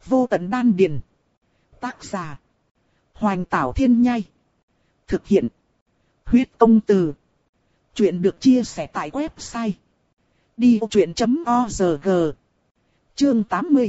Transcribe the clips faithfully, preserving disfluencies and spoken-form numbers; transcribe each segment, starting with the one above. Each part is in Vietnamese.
Vô tận đan điền. Tác giả. Hoành Tảo Thiên Nhai. Thực hiện. Huyết Công Từ. Chuyện được chia sẻ tại website đi vô chuyện chấm org. Chương tám mươi.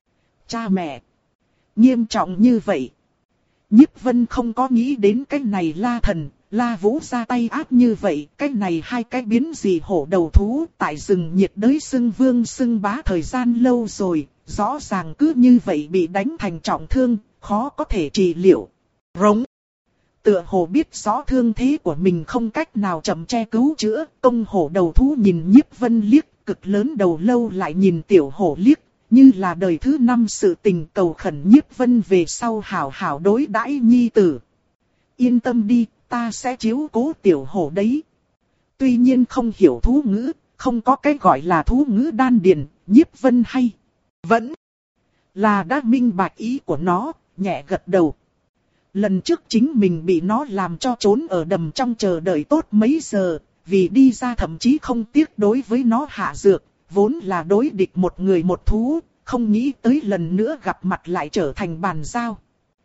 Cha mẹ. Nghiêm trọng như vậy. Nhiếp Vân không có nghĩ đến cái này La Thần, La Vũ ra tay ác như vậy, cái này hai cái biến dị hổ đầu thú tại rừng nhiệt đới xưng vương xưng bá thời gian lâu rồi, rõ ràng cứ như vậy bị đánh thành trọng thương, khó có thể trị liệu. Rống. Tựa hồ biết rõ thương thế của mình không cách nào chậm che cứu chữa, công hổ đầu thú nhìn Nhiếp Vân liếc, cực lớn đầu lâu lại nhìn tiểu hổ liếc, như là đời thứ năm sự tình cầu khẩn Nhiếp Vân về sau hảo hảo đối đãi nhi tử. Yên tâm đi, ta sẽ chiếu cố tiểu hổ đấy. Tuy nhiên không hiểu thú ngữ, không có cái gọi là thú ngữ đan điền, Nhiếp Vân hay vẫn là đã minh bạch ý của nó, nhẹ gật đầu. Lần trước chính mình bị nó làm cho trốn ở đầm trong chờ đợi tốt mấy giờ, vì đi ra thậm chí không tiếc đối với nó hạ dược, vốn là đối địch một người một thú, không nghĩ tới lần nữa gặp mặt lại trở thành bàn giao.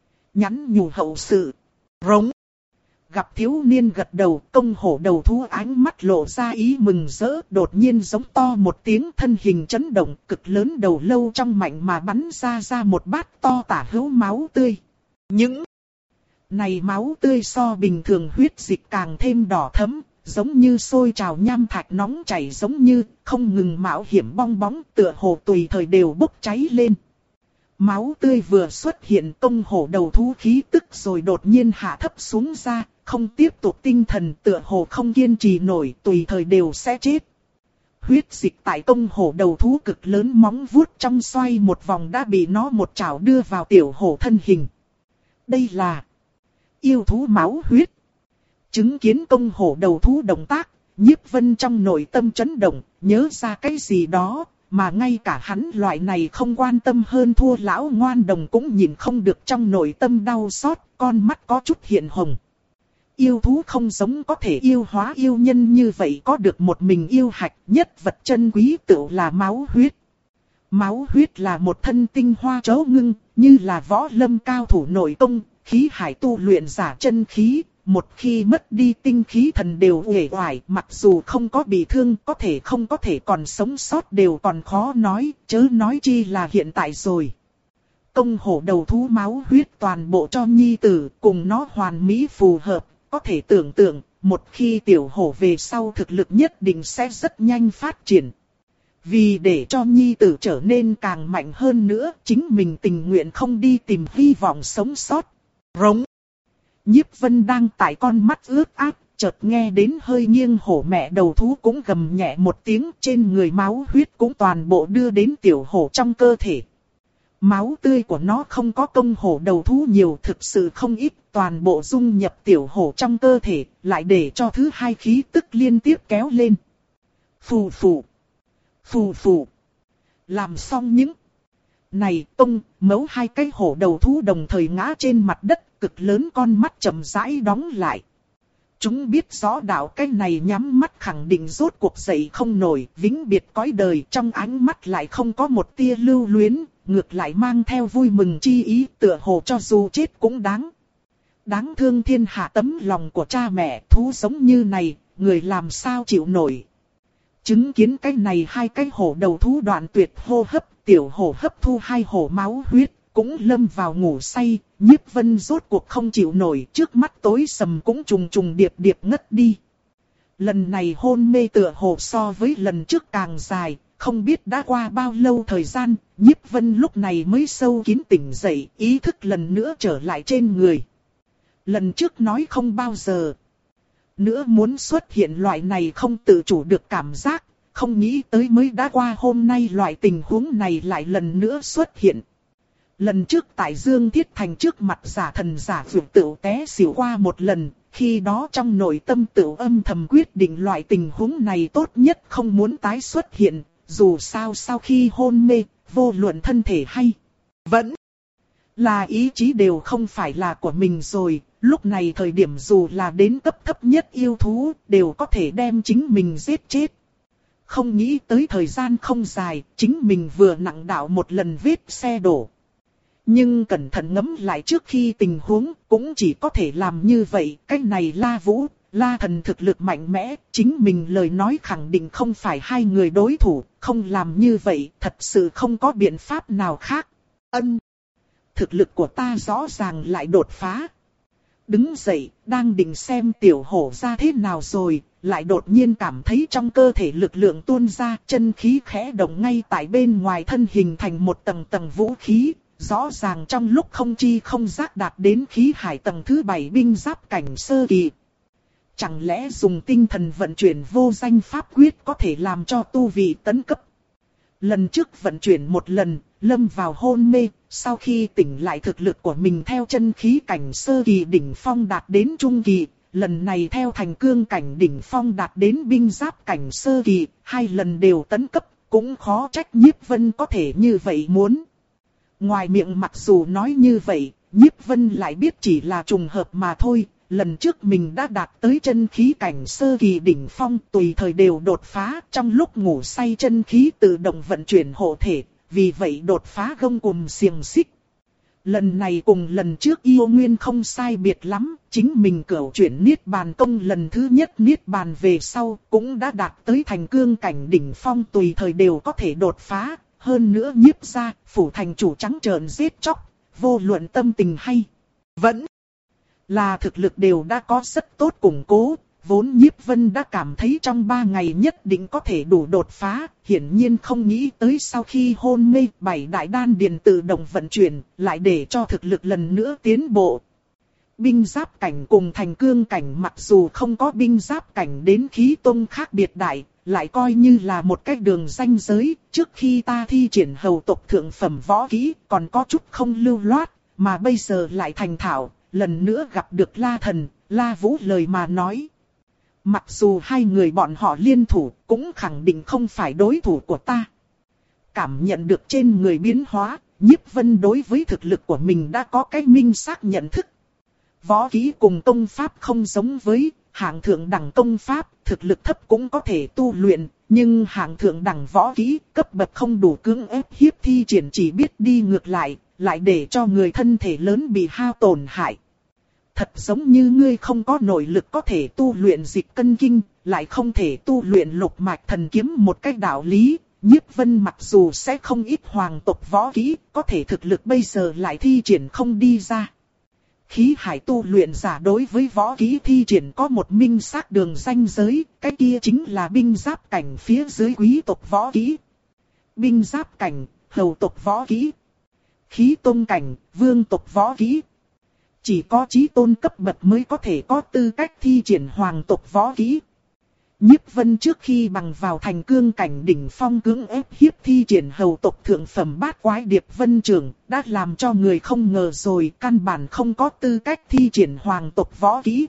Nhắn nhủ hậu sự. Rống. Gặp thiếu niên gật đầu, công hổ đầu thú ánh mắt lộ ra ý mừng rỡ, đột nhiên giống to một tiếng, thân hình chấn động, cực lớn đầu lâu trong mạnh mà bắn ra ra một bát to tả hữu máu tươi. Những này máu tươi so bình thường huyết dịch càng thêm đỏ thẫm, giống như sôi trào nham thạch nóng chảy, giống như không ngừng mạo hiểm bong bóng, tựa hồ tùy thời đều bốc cháy lên. Máu tươi vừa xuất hiện, công hổ đầu thú khí tức rồi đột nhiên hạ thấp xuống ra, không tiếp tục tinh thần, tựa hồ không kiên trì nổi, tùy thời đều sẽ chết. Huyết dịch tại công hổ đầu thú cực lớn móng vuốt trong xoay một vòng đã bị nó một chảo đưa vào tiểu hổ thân hình. Đây là yêu thú máu huyết. Chứng kiến công hổ đầu thú động tác, Nhiếp Vân trong nội tâm chấn động, nhớ ra cái gì đó, mà ngay cả hắn loại này không quan tâm hơn thua lão ngoan đồng cũng nhìn không được, trong nội tâm đau xót, con mắt có chút hiện hồng. Yêu thú không giống có thể yêu hóa yêu nhân như vậy, có được một mình yêu hạch, nhất vật chân quý tựu là máu huyết. Máu huyết là một thân tinh hoa chấu ngưng, như là võ lâm cao thủ nội công, khí hải tu luyện giả chân khí. Một khi mất đi tinh khí thần đều uể oải, mặc dù không có bị thương, có thể không có thể còn sống sót đều còn khó nói, chớ nói chi là hiện tại rồi. Công hổ đầu thú máu huyết toàn bộ cho nhi tử, cùng nó hoàn mỹ phù hợp, có thể tưởng tượng, một khi tiểu hổ về sau thực lực nhất định sẽ rất nhanh phát triển. Vì để cho nhi tử trở nên càng mạnh hơn nữa, chính mình tình nguyện không đi tìm hy vọng sống sót. Rống. Nhiếp Vân đang tại con mắt ướt át, chợt nghe đến hơi nghiêng hổ mẹ đầu thú cũng gầm nhẹ một tiếng, trên người máu huyết cũng toàn bộ đưa đến tiểu hổ trong cơ thể. Máu tươi của nó không có công hổ đầu thú nhiều, thực sự không ít, toàn bộ dung nhập tiểu hổ trong cơ thể, lại để cho thứ hai khí tức liên tiếp kéo lên. Phù phù, phù phù. Làm xong những này, tông, mấu hai cái hổ đầu thú đồng thời ngã trên mặt đất, cực lớn con mắt chậm rãi đóng lại. Chúng biết rõ đạo cái này nhắm mắt khẳng định rốt cuộc dậy không nổi, vĩnh biệt cõi đời, trong ánh mắt lại không có một tia lưu luyến, ngược lại mang theo vui mừng chi ý, tựa hồ cho dù chết cũng đáng. Đáng thương thiên hạ tấm lòng của cha mẹ, thú giống như này, người làm sao chịu nổi. Chứng kiến cái này hai cái hổ đầu thú đoạn tuyệt hô hấp, tiểu hổ hấp thu hai hổ máu huyết, cũng lâm vào ngủ say, Nhiếp Vân rốt cuộc không chịu nổi, trước mắt tối sầm cũng trùng trùng điệp điệp ngất đi. Lần này hôn mê tựa hồ so với lần trước càng dài, không biết đã qua bao lâu thời gian, Nhiếp Vân lúc này mới sâu kín tỉnh dậy, ý thức lần nữa trở lại trên người. Lần trước nói không bao giờ nữa muốn xuất hiện loại này không tự chủ được cảm giác, không nghĩ tới mới đã qua hôm nay loại tình huống này lại lần nữa xuất hiện. Lần trước tại Dương Thiết Thành trước mặt giả thần giả vượt tự té xỉu qua một lần, khi đó trong nội tâm tự âm thầm quyết định loại tình huống này tốt nhất không muốn tái xuất hiện, dù sao sau khi hôn mê, vô luận thân thể hay vẫn là ý chí đều không phải là của mình rồi, lúc này thời điểm dù là đến cấp thấp nhất yêu thú, đều có thể đem chính mình giết chết. Không nghĩ tới thời gian không dài, chính mình vừa nặng đạo một lần vết xe đổ. Nhưng cẩn thận ngẫm lại trước khi tình huống, cũng chỉ có thể làm như vậy. Cái này La Vũ, La Thần thực lực mạnh mẽ, chính mình lời nói khẳng định không phải hai người đối thủ, không làm như vậy, thật sự không có biện pháp nào khác. Ân, thực lực của ta rõ ràng lại đột phá. Đứng dậy, đang định xem tiểu hổ ra thế nào rồi, lại đột nhiên cảm thấy trong cơ thể lực lượng tuôn ra, chân khí khẽ động ngay tại bên ngoài thân hình thành một tầng tầng vũ khí. Rõ ràng trong lúc không chi không giác đạt đến khí hải tầng thứ bảy binh giáp cảnh sơ kỳ. Chẳng lẽ dùng tinh thần vận chuyển vô danh pháp quyết có thể làm cho tu vị tấn cấp? Lần trước vận chuyển một lần, lâm vào hôn mê, sau khi tỉnh lại thực lực của mình theo chân khí cảnh sơ kỳ đỉnh phong đạt đến trung kỳ, lần này theo thành cương cảnh đỉnh phong đạt đến binh giáp cảnh sơ kỳ, hai lần đều tấn cấp, cũng khó trách Nhiếp Vân có thể như vậy muốn. Ngoài miệng mặc dù nói như vậy, Nhiếp Vân lại biết chỉ là trùng hợp mà thôi. Lần trước mình đã đạt tới chân khí cảnh sơ kỳ đỉnh phong, tùy thời đều đột phá, trong lúc ngủ say chân khí tự động vận chuyển hộ thể, vì vậy đột phá gông cùm xiềng xích. Lần này cùng lần trước yêu nguyên không sai biệt lắm, chính mình cửu chuyển niết bàn công lần thứ nhất niết bàn về sau, cũng đã đạt tới thành cương cảnh đỉnh phong, tùy thời đều có thể đột phá. Hơn nữa Nhiếp gia, phủ thành chủ trắng trợn giết chóc, vô luận tâm tình hay vẫn là thực lực đều đã có rất tốt củng cố. Vốn Nhiếp Vân đã cảm thấy trong ba ngày nhất định có thể đủ đột phá, hiển nhiên không nghĩ tới sau khi hôn mê bảy đại đan điền tự động vận chuyển, lại để cho thực lực lần nữa tiến bộ. Binh giáp cảnh cùng thành cương cảnh mặc dù không có binh giáp cảnh đến khí tông khác biệt đại, lại coi như là một cái đường ranh giới. Trước khi ta thi triển hầu tộc thượng phẩm võ kỹ còn có chút không lưu loát, mà bây giờ lại thành thạo, lần nữa gặp được La Thần, La Vũ lời mà nói. Mặc dù hai người bọn họ liên thủ, cũng khẳng định không phải đối thủ của ta. Cảm nhận được trên người biến hóa, Nhiếp Vân đối với thực lực của mình đã có cái minh xác nhận thức. Võ kỹ cùng công pháp không giống với hạng thượng đẳng công pháp, thực lực thấp cũng có thể tu luyện, nhưng hạng thượng đẳng võ kỹ cấp bậc không đủ cưỡng ép hiếp thi triển, chỉ biết đi ngược lại, lại để cho người thân thể lớn bị hao tổn hại. Thật giống như ngươi không có nội lực có thể tu luyện dịch cân kinh, lại không thể tu luyện lục mạch thần kiếm một cách đạo lý. Nhiếp Vân mặc dù sẽ không ít hoàng tộc võ kỹ, có thể thực lực bây giờ lại thi triển không đi ra. Khí hải tu luyện giả đối với võ kỹ thi triển có một minh xác đường ranh giới, cái kia chính là binh giáp cảnh phía dưới quý tộc võ kỹ. Binh giáp cảnh, hầu tộc võ kỹ. Khí tôn cảnh, vương tộc võ kỹ. Chỉ có chí tôn cấp bậc mới có thể có tư cách thi triển hoàng tộc võ kỹ. Nhiếp Vân trước khi bằng vào thành cương cảnh đỉnh phong cưỡng ép hiếp thi triển hầu tộc thượng phẩm bát quái điệp vân trường, đã làm cho người không ngờ rồi, căn bản không có tư cách thi triển hoàng tộc võ kỹ.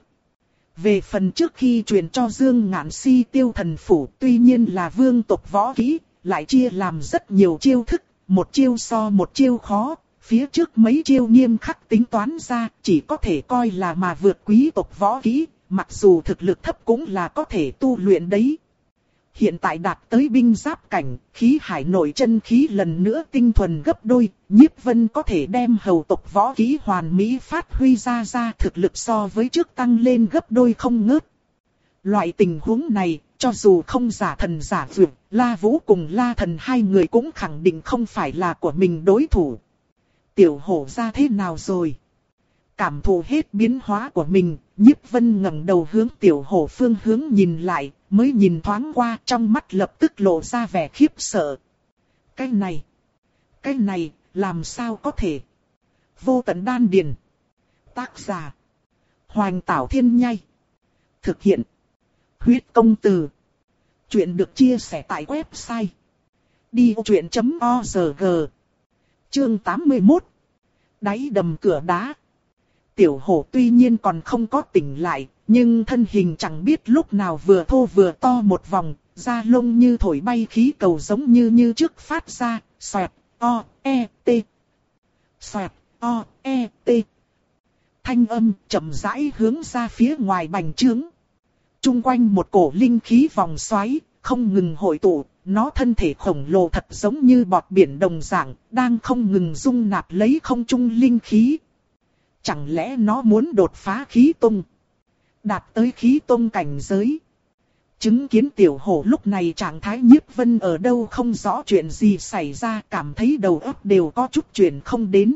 Về phần trước khi truyền cho Dương Ngạn Si tiêu thần phủ, tuy nhiên là vương tộc võ kỹ, lại chia làm rất nhiều chiêu thức, một chiêu so một chiêu khó. Phía trước mấy chiêu nghiêm khắc tính toán ra, chỉ có thể coi là mà vượt quý tộc võ kỹ, mặc dù thực lực thấp cũng là có thể tu luyện đấy. Hiện tại đạt tới binh giáp cảnh, khí hải nội chân khí lần nữa tinh thuần gấp đôi, Nhiếp Vân có thể đem hầu tộc võ kỹ hoàn mỹ phát huy ra ra, thực lực so với trước tăng lên gấp đôi không ngớt. Loại tình huống này, cho dù không giả thần giả vượt, La Vũ cùng La Thần hai người cũng khẳng định không phải là của mình đối thủ. Tiểu hổ ra thế nào rồi? Cảm thụ hết biến hóa của mình, Nhiếp Vân ngẩng đầu hướng tiểu hổ phương hướng nhìn lại, mới nhìn thoáng qua, trong mắt lập tức lộ ra vẻ khiếp sợ. Cái này, cái này, làm sao có thể? Vô tận đan điền. Tác giả: Hoành Tảo Thiên Nhai. Thực hiện: Huyết Công Từ. Chuyện được chia sẻ tại website đi ô chuyện chấm org. Chương tám mươi mốt. Đáy đầm cửa đá. Tiểu hổ tuy nhiên còn không có tỉnh lại, nhưng thân hình chẳng biết lúc nào vừa thô vừa to một vòng, da lông như thổi bay khí cầu giống như như trước phát ra, xoẹt, o, e, t. Xoẹt, o, e, t. Thanh âm chậm rãi hướng ra phía ngoài bành trướng. Trung quanh một cổ linh khí vòng xoáy, không ngừng hội tụ, nó thân thể khổng lồ thật giống như bọt biển đồng dạng, đang không ngừng dung nạp lấy không trung linh khí. Chẳng lẽ nó muốn đột phá khí tông, đạt tới khí tông cảnh giới? Chứng kiến tiểu hổ lúc này trạng thái, Nhiếp Vân ở đâu không rõ chuyện gì xảy ra, cảm thấy đầu óc đều có chút chuyển không đến.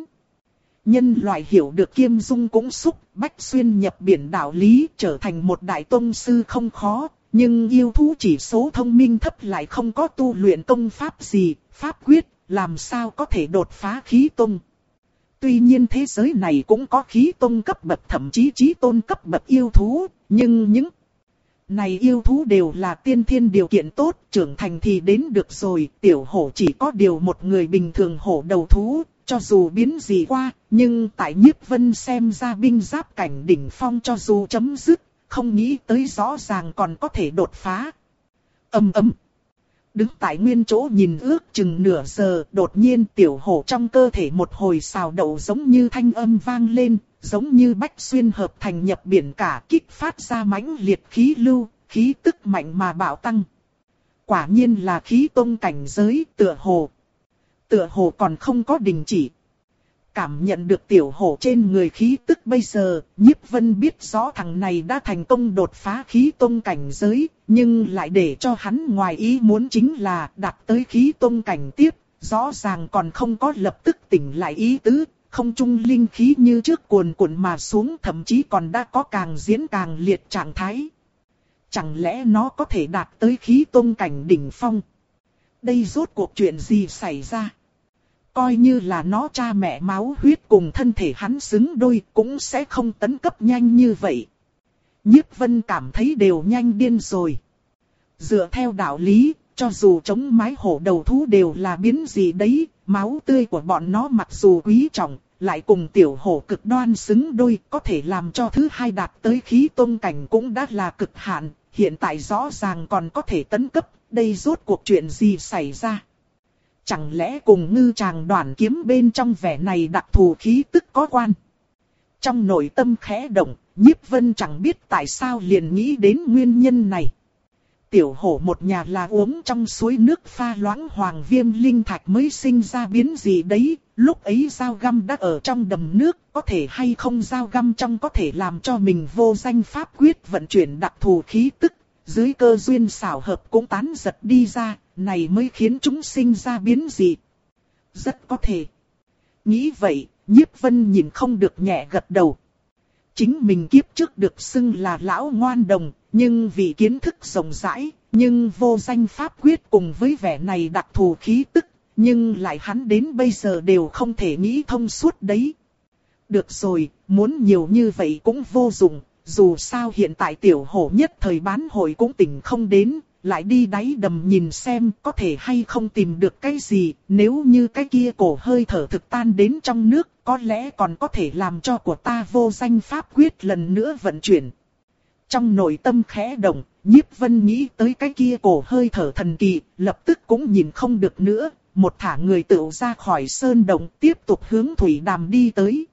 Nhân loại hiểu được Kim Dung cũng xúc, bách xuyên nhập biển đạo lý, trở thành một đại tông sư không khó, nhưng yêu thú chỉ số thông minh thấp lại không có tu luyện công pháp gì, pháp quyết, làm sao có thể đột phá khí tông. Tuy nhiên thế giới này cũng có khí tông cấp bậc thậm chí chí tôn cấp bậc yêu thú, nhưng những này yêu thú đều là tiên thiên điều kiện tốt, trưởng thành thì đến được rồi. Tiểu hổ chỉ có điều một người bình thường hổ đầu thú, cho dù biến gì qua, nhưng tại Nhiếp Vân xem ra binh giáp cảnh đỉnh phong cho dù chấm dứt, không nghĩ tới rõ ràng còn có thể đột phá. Ầm ầm. Đứng tại nguyên chỗ nhìn ước chừng nửa giờ, đột nhiên tiểu hổ trong cơ thể một hồi xào đậu giống như thanh âm vang lên, giống như bách xuyên hợp thành nhập biển cả, kích phát ra mãnh liệt khí lưu, khí tức mạnh mà bạo tăng. Quả nhiên là khí tông cảnh giới, tựa hồ. Tựa hồ còn không có đình chỉ. Cảm nhận được tiểu hổ trên người khí tức bây giờ, Nhiếp Vân biết rõ thằng này đã thành công đột phá khí tông cảnh giới, nhưng lại để cho hắn ngoài ý muốn chính là đạt tới khí tông cảnh tiếp, rõ ràng còn không có lập tức tỉnh lại ý tứ, không trung linh khí như trước cuồn cuộn mà xuống, thậm chí còn đã có càng diễn càng liệt trạng thái. Chẳng lẽ nó có thể đạt tới khí tông cảnh đỉnh phong? Đây rốt cuộc chuyện gì xảy ra? Coi như là nó cha mẹ máu huyết cùng thân thể hắn xứng đôi cũng sẽ không tấn cấp nhanh như vậy. Nhiếp Vân cảm thấy đều nhanh điên rồi. Dựa theo đạo lý, cho dù chống mái hổ đầu thú đều là biến gì đấy, máu tươi của bọn nó mặc dù quý trọng, lại cùng tiểu hổ cực đoan xứng đôi, có thể làm cho thứ hai đạt tới khí tông cảnh cũng đã là cực hạn, hiện tại rõ ràng còn có thể tấn cấp, đây rốt cuộc chuyện gì xảy ra? Chẳng lẽ cùng ngư tràng đoản kiếm bên trong vẻ này đặc thù khí tức có quan? Trong nội tâm khẽ động, Nhiếp Vân chẳng biết tại sao liền nghĩ đến nguyên nhân này. Tiểu hổ một nhà là uống trong suối nước pha loãng hoàng viêm linh thạch mới sinh ra biến gì đấy, lúc ấy dao găm đã ở trong đầm nước, có thể hay không dao găm trong có thể làm cho mình vô danh pháp quyết vận chuyển đặc thù khí tức, dưới cơ duyên xảo hợp cũng tán giật đi ra, này mới khiến chúng sinh ra biến dị. Rất có thể. Nghĩ vậy, Nhiếp Vân nhìn không được nhẹ gật đầu. Chính mình kiếp trước được xưng là lão ngoan đồng, nhưng vì kiến thức rộng rãi, nhưng vô danh pháp quyết cùng với vẻ này đặc thù khí tức, nhưng lại hắn đến bây giờ đều không thể nghĩ thông suốt đấy. Được rồi, muốn nhiều như vậy cũng vô dụng, dù sao hiện tại tiểu hổ nhất thời bán hội cũng tỉnh không đến, lại đi đáy đầm nhìn xem có thể hay không tìm được cái gì, nếu như cái kia cổ hơi thở thực tan đến trong nước, có lẽ còn có thể làm cho của ta vô danh pháp quyết lần nữa vận chuyển. Trong nội tâm khẽ động, Nhiếp Vân nghĩ tới cái kia cổ hơi thở thần kỳ, lập tức cũng nhìn không được nữa, một thả người tựu ra khỏi sơn động tiếp tục hướng thủy đàm đi tới.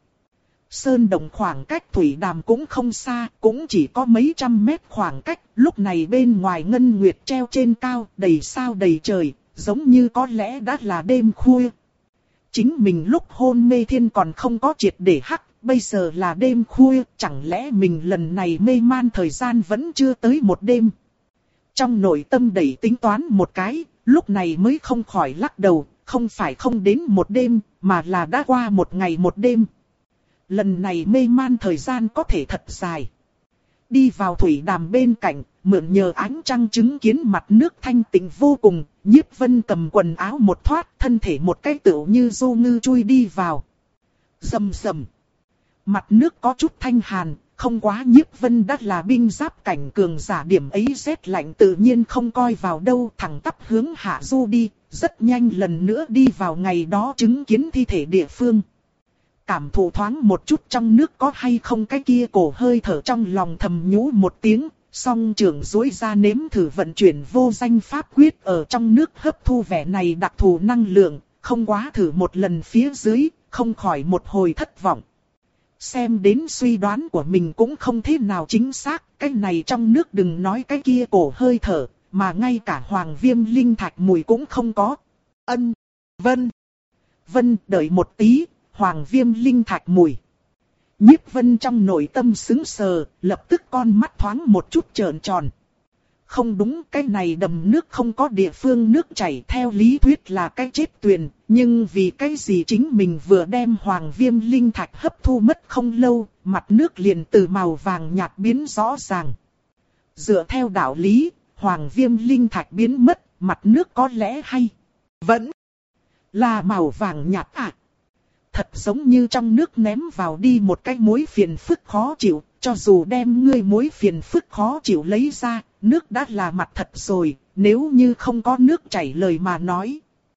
Sơn động khoảng cách thủy đàm cũng không xa, cũng chỉ có mấy trăm mét khoảng cách, lúc này bên ngoài ngân nguyệt treo trên cao, đầy sao đầy trời, giống như có lẽ đã là đêm khuya. Chính mình lúc hôn mê thiên còn không có triệt để hắc, bây giờ là đêm khuya, chẳng lẽ mình lần này mê man thời gian vẫn chưa tới một đêm. Trong nội tâm đẩy tính toán một cái, lúc này mới không khỏi lắc đầu, không phải không đến một đêm, mà là đã qua một ngày một đêm. Lần này mê man thời gian có thể thật dài. Đi vào thủy đàm bên cạnh, mượn nhờ ánh trăng chứng kiến mặt nước thanh tịnh vô cùng, Nhiếp Vân cầm quần áo một thoát, thân thể một cái tựu như du ngư chui đi vào. Rầm rầm. Mặt nước có chút thanh hàn, không quá Nhiếp Vân đã là binh giáp cảnh cường giả, điểm ấy rét lạnh tự nhiên không coi vào đâu, thẳng tắp hướng hạ du đi, rất nhanh lần nữa đi vào ngày đó chứng kiến thi thể địa phương. Cảm thụ thoáng một chút trong nước có hay không cái kia cổ hơi thở, trong lòng thầm nhủ một tiếng, song trưởng duỗi ra nếm thử vận chuyển vô danh pháp quyết ở trong nước hấp thu vẻ này đặc thù năng lượng, không quá thử một lần phía dưới, không khỏi một hồi thất vọng. Xem đến suy đoán của mình cũng không thế nào chính xác, cái này trong nước đừng nói cái kia cổ hơi thở, mà ngay cả hoàng viêm linh thạch mùi cũng không có. Ân, Vân, Vân đợi một tí, hoàng viêm linh thạch mùi. Nhiếp Vân trong nội tâm sững sờ, lập tức con mắt thoáng một chút trợn tròn. Không đúng, cái này đầm nước không có địa phương nước chảy, theo lý thuyết là cái chết tuyền, nhưng vì cái gì chính mình vừa đem hoàng viêm linh thạch hấp thu mất không lâu, mặt nước liền từ màu vàng nhạt biến rõ ràng. Dựa theo đạo lý, hoàng viêm linh thạch biến mất, mặt nước có lẽ hay vẫn là màu vàng nhạt à? Thật giống như trong nước ném vào đi một cái muối phiền phức khó chịu, cho dù đem ngươi muối phiền phức khó chịu lấy ra, nước đã là mặt thật rồi, nếu như không có nước chảy lời mà nói,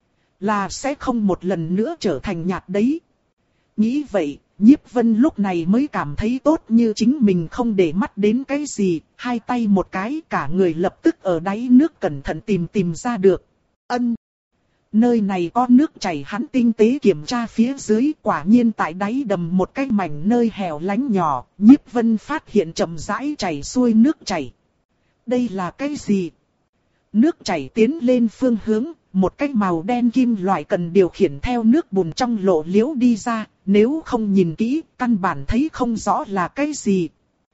là sẽ không một lần nữa trở thành nhạt đấy. Nghĩ vậy, Nhiếp Vân lúc này mới cảm thấy tốt như chính mình không để mắt đến cái gì, hai tay một cái cả người lập tức ở đáy nước cẩn thận tìm tìm ra được. Ân! Nơi này có nước chảy, hắn tinh tế kiểm tra phía dưới, quả nhiên tại đáy đầm một cái mảnh nơi hẻo lánh nhỏ, Nhiếp Vân phát hiện chậm rãi chảy xuôi nước chảy. Đây là cái gì? Nước chảy tiến lên phương hướng, một cái màu đen kim loại cần điều khiển theo nước bùn trong lộ liễu đi ra, nếu không nhìn kỹ, căn bản thấy không rõ là cái gì.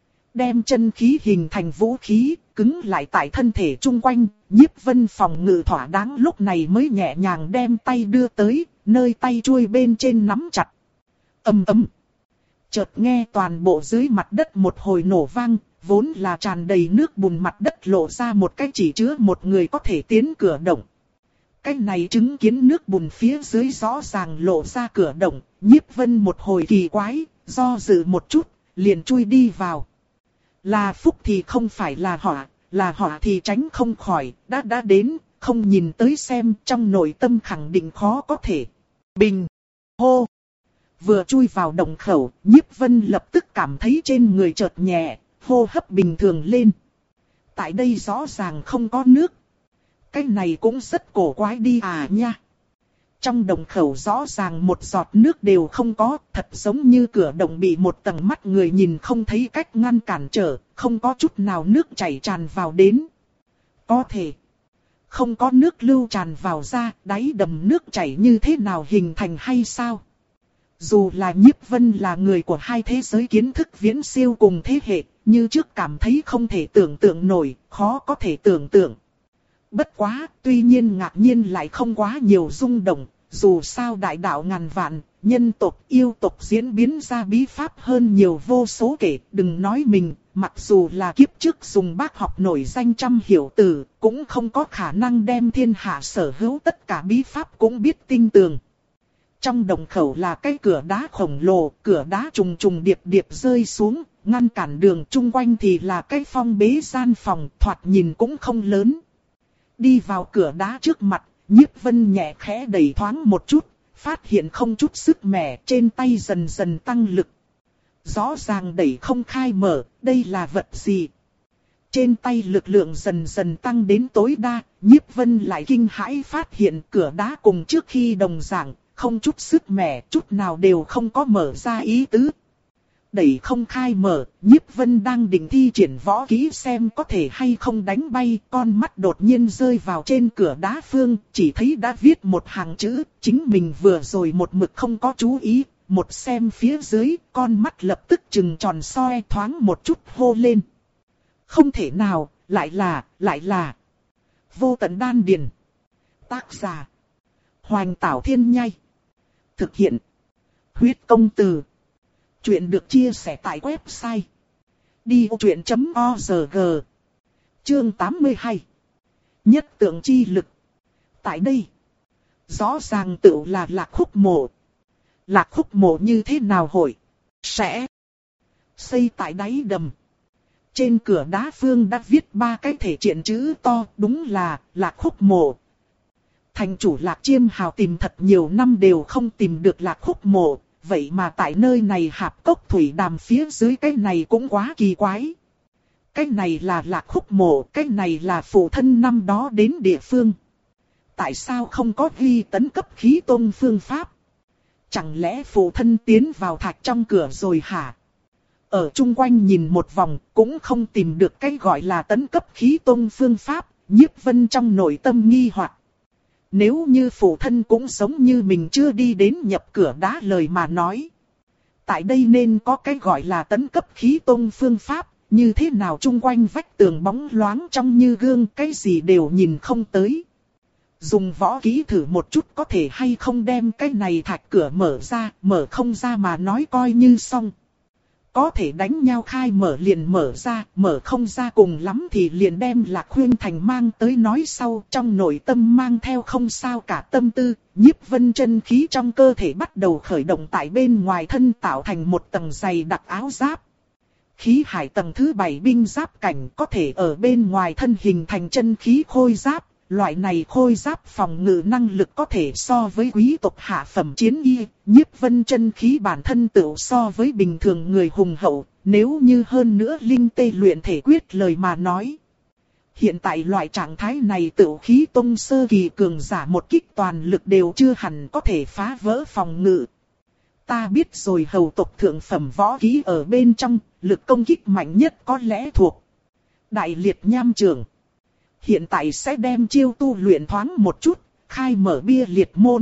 Đem chân khí hình thành vũ khí, cứng lại tại thân thể chung quanh, Nhiếp Vân phòng ngự thỏa đáng lúc này mới nhẹ nhàng đem tay đưa tới, nơi tay chuôi bên trên nắm chặt. Ầm ầm. Chợt nghe toàn bộ dưới mặt đất một hồi nổ vang, vốn là tràn đầy nước bùn mặt đất lộ ra một cái chỉ chứa một người có thể tiến cửa động. Cái này chứng kiến nước bùn phía dưới rõ ràng lộ ra cửa động, Nhiếp Vân một hồi kỳ quái, do dự một chút, liền chui đi vào. Là phúc thì không phải là họa, là họa thì tránh không khỏi, đã đã đến, không nhìn tới xem, trong nội tâm khẳng định khó có thể. Bình, hô. Vừa chui vào động khẩu, Nhiếp Vân lập tức cảm thấy trên người chợt nhẹ, hô hấp bình thường lên. Tại đây rõ ràng không có nước. Cái này cũng rất cổ quái đi à nha. Trong động khẩu rõ ràng một giọt nước đều không có, thật giống như cửa động bị một tầng mắt người nhìn không thấy cách ngăn cản trở, không có chút nào nước chảy tràn vào đến. Có thể không có nước lưu tràn vào ra, đáy đầm nước chảy như thế nào hình thành hay sao? Dù là Nhiếp Vân là người của hai thế giới kiến thức viễn siêu cùng thế hệ, như trước cảm thấy không thể tưởng tượng nổi, khó có thể tưởng tượng. Bất quá, tuy nhiên ngạc nhiên lại không quá nhiều rung động, dù sao đại đạo ngàn vạn, nhân tộc yêu tộc diễn biến ra bí pháp hơn nhiều vô số kể, đừng nói mình, mặc dù là kiếp trước dùng bác học nổi danh trăm hiểu từ, cũng không có khả năng đem thiên hạ sở hữu tất cả bí pháp cũng biết tinh tường. Trong động khẩu là cái cửa đá khổng lồ, cửa đá trùng trùng điệp điệp rơi xuống, ngăn cản đường, chung quanh thì là cái phong bế gian phòng, thoạt nhìn cũng không lớn. Đi vào cửa đá trước mặt, Nhiếp Vân nhẹ khẽ đẩy thoáng một chút, phát hiện không chút sức mẻ, trên tay dần dần tăng lực. Rõ ràng đẩy không khai mở, đây là vật gì? Trên tay lực lượng dần dần tăng đến tối đa, Nhiếp Vân lại kinh hãi phát hiện cửa đá cùng trước khi đồng dạng, không chút sức mẻ, chút nào đều không có mở ra ý tứ. Đẩy không khai mở, Nhiếp Vân đang định thi triển võ kỹ xem có thể hay không đánh bay, con mắt đột nhiên rơi vào trên cửa đá phương, chỉ thấy đã viết một hàng chữ, chính mình vừa rồi một mực không có chú ý, một xem phía dưới, con mắt lập tức trừng tròn soi thoáng một chút hô lên. Không thể nào, lại là, lại là Vô Tận Đan Điền. Tác giả Hoành Tảo Thiên Nhai. Thực hiện Huyết Công Từ. Chuyện được chia sẻ tại website đi ô truyện chấm org. Chương tám mươi hai. Nhất tượng chi lực. Tại đây, rõ ràng tự là Lạc Khúc Mộ. Lạc Khúc Mộ như thế nào hội sẽ xây tại đáy đầm. Trên cửa đá phương đã viết ba cái thể triện chữ to, đúng là Lạc Khúc Mộ. Thành chủ Lạc Chiêm Hào tìm thật nhiều năm đều không tìm được Lạc Khúc Mộ. Vậy mà tại nơi này hạp cốc thủy đàm phía dưới cái này cũng quá kỳ quái. Cái này là Lạc Khúc Mộ, cái này là phụ thân năm đó đến địa phương. Tại sao không có ghi tấn cấp khí tôn phương pháp? Chẳng lẽ phụ thân tiến vào thạch trong cửa rồi hả? Ở chung quanh nhìn một vòng cũng không tìm được cái gọi là tấn cấp khí tôn phương pháp. Nhiếp Vân trong nội tâm nghi hoặc. Nếu như phụ thân cũng giống như mình chưa đi đến nhập cửa đá lời mà nói. Tại đây nên có cái gọi là tấn cấp khí tông phương pháp, như thế nào chung quanh vách tường bóng loáng trong như gương, cái gì đều nhìn không tới. Dùng võ kỹ thử một chút có thể hay không đem cái này thạch cửa mở ra, mở không ra mà nói coi như xong. Có thể đánh nhau khai mở liền mở ra, mở không ra cùng lắm thì liền đem Lạc Khuyên Thành mang tới nói sau. Trong nội tâm mang theo không sao cả tâm tư, Nhiếp Vân chân khí trong cơ thể bắt đầu khởi động tại bên ngoài thân tạo thành một tầng dày đặc áo giáp. Khí hải tầng thứ bảy binh giáp cảnh có thể ở bên ngoài thân hình thành chân khí khôi giáp. Loại này khôi giáp phòng ngự năng lực có thể so với quý tộc hạ phẩm chiến y, Nhiếp Vân chân khí bản thân tự so với bình thường người hùng hậu, nếu như hơn nữa linh tê luyện thể quyết lời mà nói. Hiện tại loại trạng thái này tự khí tông sơ kỳ cường giả một kích toàn lực đều chưa hẳn có thể phá vỡ phòng ngự. Ta biết rồi, hầu tộc thượng phẩm võ kỹ ở bên trong, lực công kích mạnh nhất có lẽ thuộc Đại Liệt Nham Chưởng. Hiện tại sẽ đem chiêu tu luyện thoáng một chút, khai mở bia liệt môn.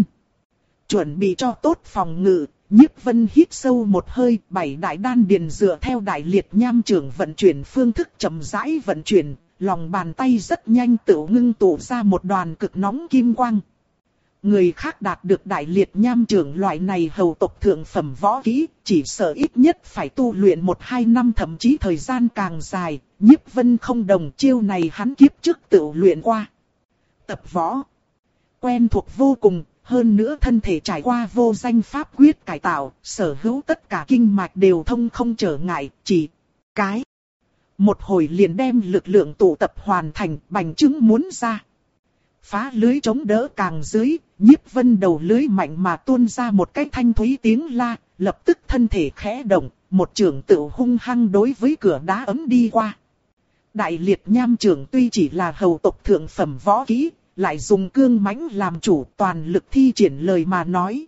Chuẩn bị cho tốt phòng ngự, Nhiếp Vân hít sâu một hơi, bảy đại đan điền dựa theo Đại Liệt Nham Chưởng vận chuyển phương thức chậm rãi vận chuyển, lòng bàn tay rất nhanh tự ngưng tụ ra một đoàn cực nóng kim quang. Người khác đạt được Đại Liệt Nham Chưởng loại này hầu tộc thượng phẩm võ kỹ, chỉ sợ ít nhất phải tu luyện một hai năm, thậm chí thời gian càng dài. Nhiếp Vân không đồng, chiêu này hắn kiếp trước tự luyện qua. Tập võ quen thuộc vô cùng, hơn nữa thân thể trải qua vô danh pháp quyết cải tạo, sở hữu tất cả kinh mạch đều thông không trở ngại, chỉ cái một hồi liền đem lực lượng tụ tập hoàn thành, bành trướng muốn ra. Phá lưới chống đỡ càng dưới, Nhiếp Vân đầu lưới mạnh mà tuôn ra một cái thanh thúy tiếng la, lập tức thân thể khẽ động, một chưởng tự hung hăng đối với cửa đá ấm đi qua. Đại Liệt Nham Chưởng tuy chỉ là hầu tộc thượng phẩm võ kỹ, lại dùng cương mãnh làm chủ, toàn lực thi triển lời mà nói.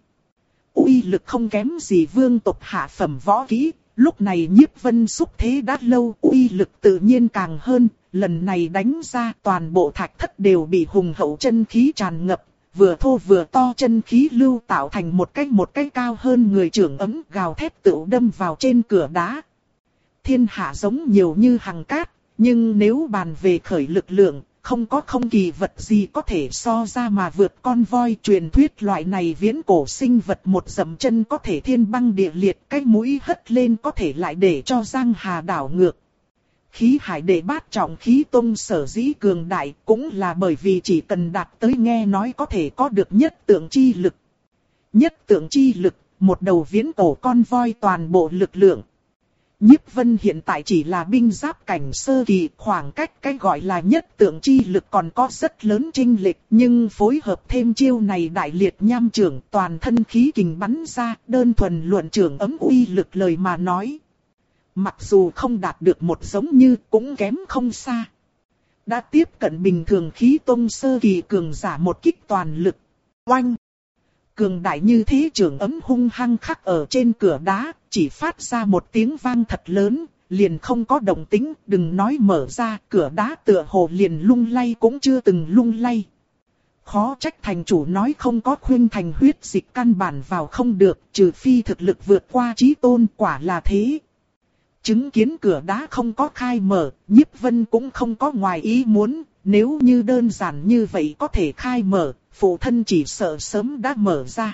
Uy lực không kém gì vương tộc hạ phẩm võ kỹ, lúc này Nhiếp Vân xúc thế đã lâu, uy lực tự nhiên càng hơn. Lần này đánh ra toàn bộ thạch thất đều bị hùng hậu chân khí tràn ngập, vừa thô vừa to chân khí lưu tạo thành một cái một cái cao hơn người trưởng ấm, gào thét tự đâm vào trên cửa đá. Thiên hạ giống nhiều như hằng cát, nhưng nếu bàn về khởi lực lượng, không có không kỳ vật gì có thể so ra mà vượt con voi. Truyền thuyết loại này viễn cổ sinh vật một dậm chân có thể thiên băng địa liệt, cái mũi hất lên có thể lại để cho giang hà đảo ngược. Khí hải đệ bát trọng khí tông sở dĩ cường đại cũng là bởi vì chỉ cần đạt tới nghe nói có thể có được nhất tượng chi lực. Nhất tượng chi lực, một đầu viễn cổ con voi toàn bộ lực lượng. Nhiếp Vân hiện tại chỉ là binh giáp cảnh sơ kỳ, khoảng cách cái gọi là nhất tượng chi lực còn có rất lớn chênh lệch, nhưng phối hợp thêm chiêu này Đại Liệt Nham Chưởng, toàn thân khí kình bắn ra, đơn thuần luận chưởng ấm uy lực lời mà nói. Mặc dù không đạt được một giống như cũng kém không xa. Đã tiếp cận bình thường khí tông sơ kỳ cường giả một kích toàn lực. Oanh! Cường đại như thế chưởng ấm hung hăng khắc ở trên cửa đá, chỉ phát ra một tiếng vang thật lớn, liền không có động tĩnh, đừng nói mở ra, cửa đá tựa hồ liền lung lay cũng chưa từng lung lay. Khó trách thành chủ nói không có khuyên thành huyết dịch căn bản vào không được, trừ phi thực lực vượt qua chí tôn, quả là thế. Chứng kiến cửa đá không có khai mở, Nhiếp Vân cũng không có ngoài ý muốn, nếu như đơn giản như vậy có thể khai mở, phụ thân chỉ sợ sớm đã mở ra.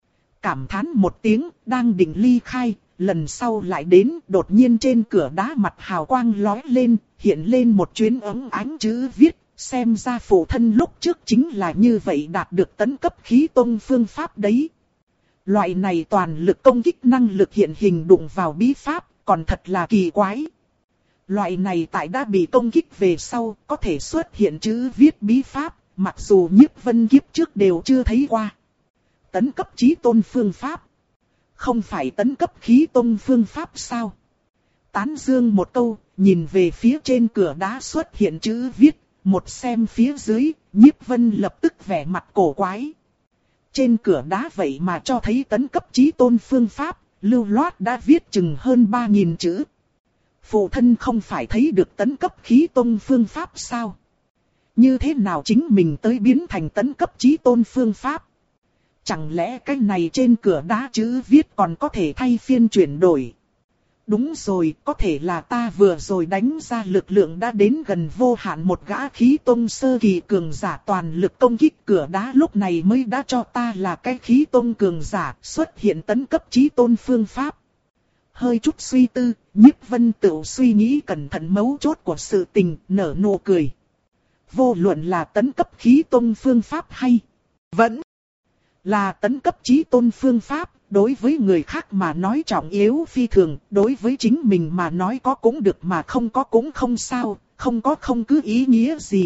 Cảm thán một tiếng, đang định ly khai, lần sau lại đến, đột nhiên trên cửa đá mặt hào quang lóe lên, hiện lên một chuyến ống ánh chữ viết, xem ra phụ thân lúc trước chính là như vậy đạt được tấn cấp khí tông phương pháp đấy. Loại này toàn lực công kích năng lực hiện hình đụng vào bí pháp, còn thật là kỳ quái. Loại này tại đã bị công kích về sau, có thể xuất hiện chữ viết bí pháp, mặc dù Nhiếp Vân kiếp trước đều chưa thấy qua. Tấn cấp chí tôn phương pháp. Không phải tấn cấp khí tôn phương pháp sao? Tán dương một câu, nhìn về phía trên cửa đá xuất hiện chữ viết, một xem phía dưới, Nhiếp Vân lập tức vẻ mặt cổ quái. Trên cửa đá vậy mà cho thấy tấn cấp chí tôn phương pháp, lưu loát đã viết chừng hơn ba nghìn chữ. Phụ thân không phải thấy được tấn cấp khí tông phương pháp sao? Như thế nào chính mình tới biến thành tấn cấp chí tôn phương pháp? Chẳng lẽ cái này trên cửa đá chữ viết còn có thể thay phiên chuyển đổi? Đúng rồi, có thể là ta vừa rồi đánh ra lực lượng đã đến gần vô hạn, một gã khí tôn sơ kỳ cường giả toàn lực công kích cửa đá lúc này mới đã cho ta là cái khí tôn cường giả xuất hiện tấn cấp chí tôn phương pháp. Hơi chút suy tư, Nhiếp Vân tự suy nghĩ cẩn thận mấu chốt của sự tình, nở nụ cười. Vô luận là tấn cấp khí tôn phương pháp hay vẫn là tấn cấp chí tôn phương pháp, đối với người khác mà nói trọng yếu phi thường, đối với chính mình mà nói có cũng được mà không có cũng không sao, không có không cứ ý nghĩa gì.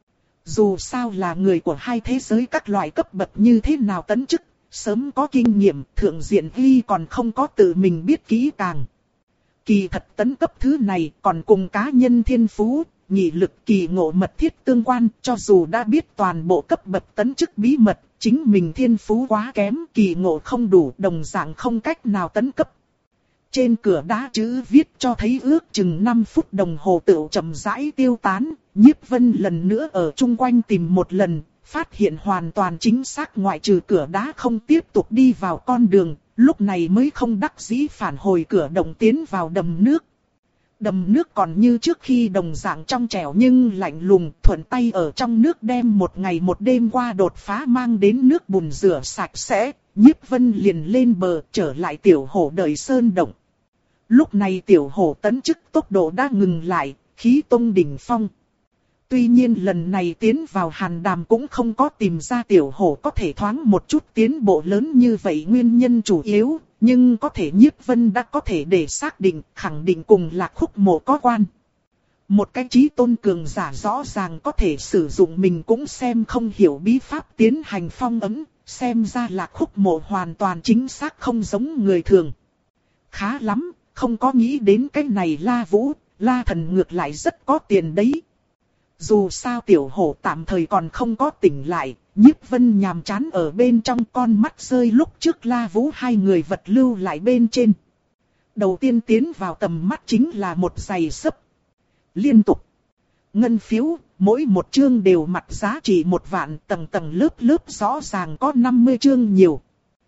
Dù sao là người của hai thế giới các loại cấp bậc như thế nào tấn chức, sớm có kinh nghiệm, thượng diện ghi còn không có tự mình biết kỹ càng. Kỳ thật tấn cấp thứ này còn cùng cá nhân thiên phú, nhị lực kỳ ngộ mật thiết tương quan, cho dù đã biết toàn bộ cấp bậc tấn chức bí mật, chính mình thiên phú quá kém, kỳ ngộ không đủ, đồng dạng không cách nào tấn cấp. Trên cửa đá chữ viết cho thấy ước chừng năm phút đồng hồ tựu chậm rãi tiêu tán, Nhiếp Vân lần nữa ở chung quanh tìm một lần, phát hiện hoàn toàn chính xác ngoại trừ cửa đá không tiếp tục đi vào con đường, lúc này mới không đắc dĩ phản hồi cửa động tiến vào đầm nước. Đầm nước còn như trước khi đồng dạng trong trẻo nhưng lạnh lùng, thuận tay ở trong nước đem một ngày một đêm qua đột phá mang đến nước bùn rửa sạch sẽ, Nhiếp Vân liền lên bờ trở lại tiểu hổ đợi sơn động. Lúc này tiểu hổ tấn chức tốc độ đã ngừng lại, khí tông đỉnh phong. Tuy nhiên lần này tiến vào hàn đàm cũng không có tìm ra tiểu hổ có thể thoáng một chút tiến bộ lớn như vậy nguyên nhân chủ yếu, nhưng có thể Nhiếp Vân đã có thể để xác định, khẳng định cùng Lạc Khúc Mộ có quan. Một cái chí tôn cường giả rõ ràng có thể sử dụng mình cũng xem không hiểu bí pháp tiến hành phong ấn, xem ra Lạc Khúc Mộ hoàn toàn chính xác không giống người thường. Khá lắm, không có nghĩ đến cái này La Vũ, La Thần ngược lại rất có tiền đấy. Dù sao tiểu hổ tạm thời còn không có tỉnh lại, Nhiếp Vân nhàm chán ở bên trong, con mắt rơi lúc trước La Vũ hai người vật lưu lại bên trên. Đầu tiên tiến vào tầm mắt chính là một giày sấp. Liên tục. Ngân phiếu, mỗi một chương đều mặt giá trị một vạn, tầng tầng lớp lớp rõ ràng có năm mươi chương nhiều.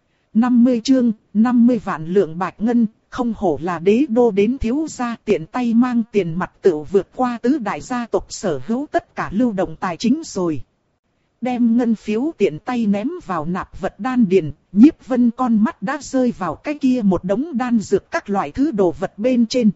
năm mươi chương, năm mươi vạn lượng bạch ngân, không hổ là đế đô đến thiếu gia, tiện tay mang tiền mặt tự vượt qua tứ đại gia tộc sở hữu tất cả lưu động tài chính rồi. Đem ngân phiếu tiện tay ném vào nạp vật đan điền, Nhiếp Vân con mắt đã rơi vào cái kia một đống đan dược các loại thứ đồ vật bên trên.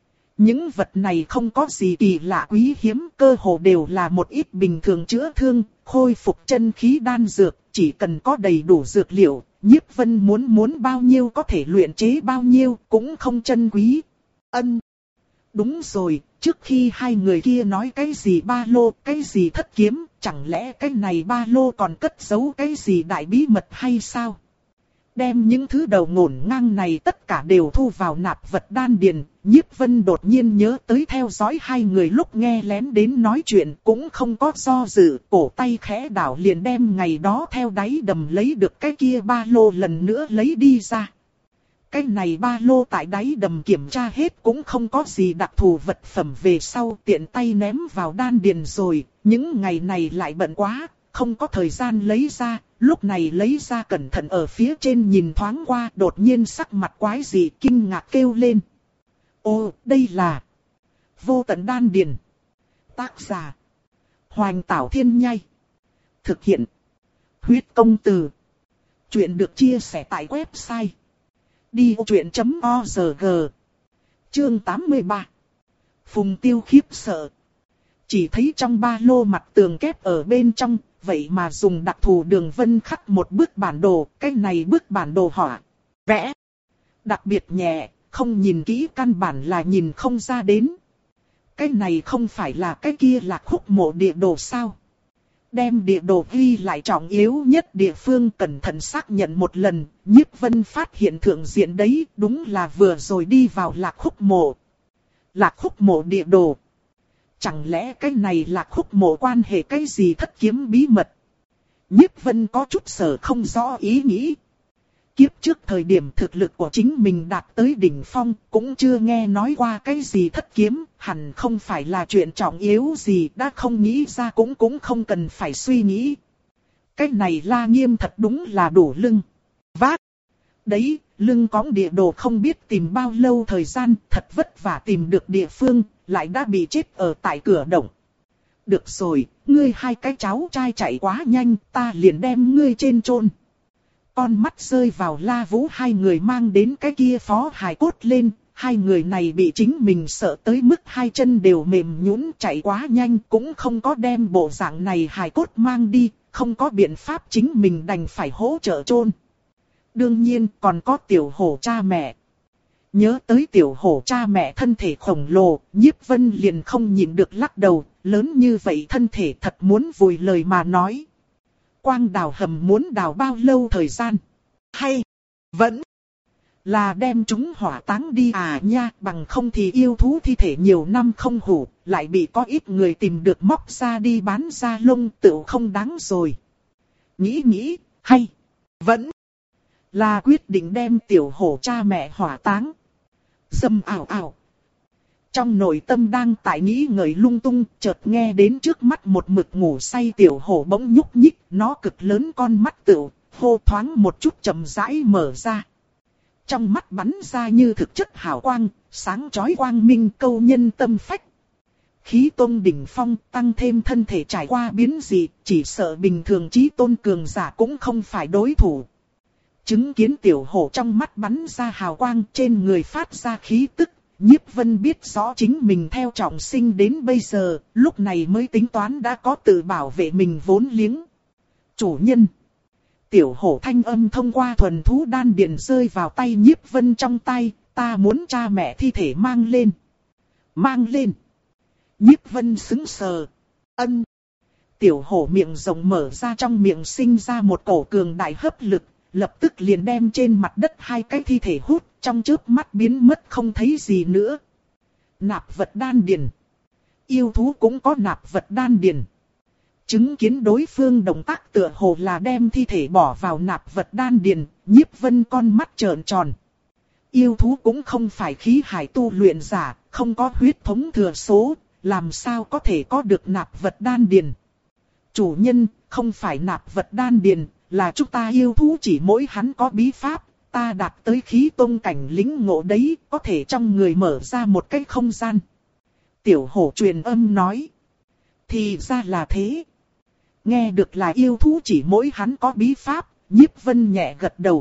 Những vật này không có gì kỳ lạ quý hiếm, cơ hồ đều là một ít bình thường chữa thương, khôi phục chân khí đan dược, chỉ cần có đầy đủ dược liệu, Nhiếp Vân muốn muốn bao nhiêu có thể luyện chế bao nhiêu, cũng không chân quý. Ân. Đúng rồi, trước khi hai người kia nói cái gì ba lô, cái gì thất kiếm, chẳng lẽ cái này ba lô còn cất giấu cái gì đại bí mật hay sao? Đem những thứ đầu ngổn ngang này tất cả đều thu vào nạp vật đan điền, Nhiếp Vân đột nhiên nhớ tới theo dõi hai người lúc nghe lén đến nói chuyện, cũng không có do dự, cổ tay khẽ đảo liền đem ngày đó theo đáy đầm lấy được cái kia ba lô lần nữa lấy đi ra. Cái này ba lô tại đáy đầm kiểm tra hết cũng không có gì đặc thù vật phẩm, về sau tiện tay ném vào đan điền rồi, những ngày này lại bận quá, không có thời gian lấy ra, lúc này lấy ra cẩn thận ở phía trên nhìn thoáng qua, đột nhiên sắc mặt quái dị kinh ngạc kêu lên. Ô, đây là Vô Tận Đan Điền. Tác giả Hoành Tảo Thiên Nhai. Thực hiện Huyết Công Từ. Chuyện được chia sẻ tại website đi vô chuyện chấm org. Chương tám mươi ba. Phùng Tiêu khiếp sợ. Chỉ thấy trong ba lô mặt tường kép ở bên trong, vậy mà dùng đặc thù đường vân khắc một bức bản đồ, cái này bức bản đồ họa vẽ đặc biệt nhẹ, không nhìn kỹ căn bản là nhìn không ra đến. Cái này không phải là cái kia Lạc Khúc Mộ địa đồ sao? Đem địa đồ ghi lại trọng yếu nhất địa phương cẩn thận xác nhận một lần, Nhiếp Vân phát hiện thượng diện đấy đúng là vừa rồi đi vào Lạc Khúc Mộ. Lạc Khúc Mộ địa đồ. Chẳng lẽ cái này Lạc Khúc Mộ quan hệ cái gì thất kiếm bí mật? Nhiếp Vân có chút sở không rõ ý nghĩ. Kiếp trước thời điểm thực lực của chính mình đạt tới đỉnh phong, cũng chưa nghe nói qua cái gì thất kiếm, hẳn không phải là chuyện trọng yếu gì, đã không nghĩ ra cũng cũng không cần phải suy nghĩ. Cái này La Nghiêm thật đúng là đủ lưng vác. Đấy, lưng cõng địa đồ không biết tìm bao lâu thời gian, thật vất vả tìm được địa phương, lại đã bị chết ở tại cửa động. Được rồi, ngươi hai cái cháu trai chạy quá nhanh, ta liền đem ngươi trên chôn. Con mắt rơi vào La Vũ hai người mang đến cái kia phó hài cốt lên, hai người này bị chính mình sợ tới mức hai chân đều mềm nhũn, chạy quá nhanh, cũng không có đem bộ dạng này hài cốt mang đi, không có biện pháp, chính mình đành phải hỗ trợ chôn. Đương nhiên còn có tiểu hổ cha mẹ. Nhớ tới tiểu hổ cha mẹ thân thể khổng lồ, Nhiếp Vân liền không nhịn được lắc đầu, lớn như vậy thân thể thật muốn vùi lời mà nói. Quang đào hầm muốn đào bao lâu thời gian? Hay vẫn là đem chúng hỏa táng đi à nha, bằng không thì yêu thú thi thể nhiều năm không hủ, lại bị có ít người tìm được móc ra đi bán da lông, tựu không đáng rồi. Nghĩ nghĩ, hay vẫn là quyết định đem tiểu hổ cha mẹ hỏa táng. Dầm ảo ảo. Trong nội tâm đang tại nghĩ ngợi lung tung, chợt nghe đến trước mắt một mực ngủ say tiểu hổ bỗng nhúc nhích, nó cực lớn con mắt tựu, hô thoáng một chút chậm rãi mở ra. Trong mắt bắn ra như thực chất hào quang, sáng chói quang minh câu nhân tâm phách. Khí tôn đỉnh phong tăng thêm thân thể trải qua biến dị, chỉ sợ bình thường chí tôn cường giả cũng không phải đối thủ. Chứng kiến tiểu hổ trong mắt bắn ra hào quang, trên người phát ra khí tức, Nhiếp Vân biết rõ chính mình theo trọng sinh đến bây giờ, lúc này mới tính toán đã có tự bảo vệ mình vốn liếng. Chủ nhân. Tiểu hổ thanh âm thông qua thuần thú đan điền rơi vào tay Nhiếp Vân trong tay, ta muốn cha mẹ thi thể mang lên. Mang lên. Nhiếp Vân sững sờ. Ân. Tiểu hổ miệng rộng mở ra, trong miệng sinh ra một cổ cường đại hấp lực, lập tức liền đem trên mặt đất hai cái thi thể hút, trong chớp mắt biến mất không thấy gì nữa. Nạp vật đan điền. Yêu thú cũng có nạp vật đan điền. Chứng kiến đối phương động tác tựa hồ là đem thi thể bỏ vào nạp vật đan điền, Nhiếp Vân con mắt trợn tròn. Yêu thú cũng không phải khí hải tu luyện giả, không có huyết thống thừa số, làm sao có thể có được nạp vật đan điền. Chủ nhân, không phải nạp vật đan điền, là chúng ta yêu thú chỉ mỗi hắn có bí pháp, ta đạt tới khí tôn cảnh lĩnh ngộ đấy, có thể trong người mở ra một cái không gian. Tiểu hổ truyền âm nói. Thì ra là thế. Nghe được là yêu thú chỉ mỗi hắn có bí pháp, Nhiếp Vân nhẹ gật đầu.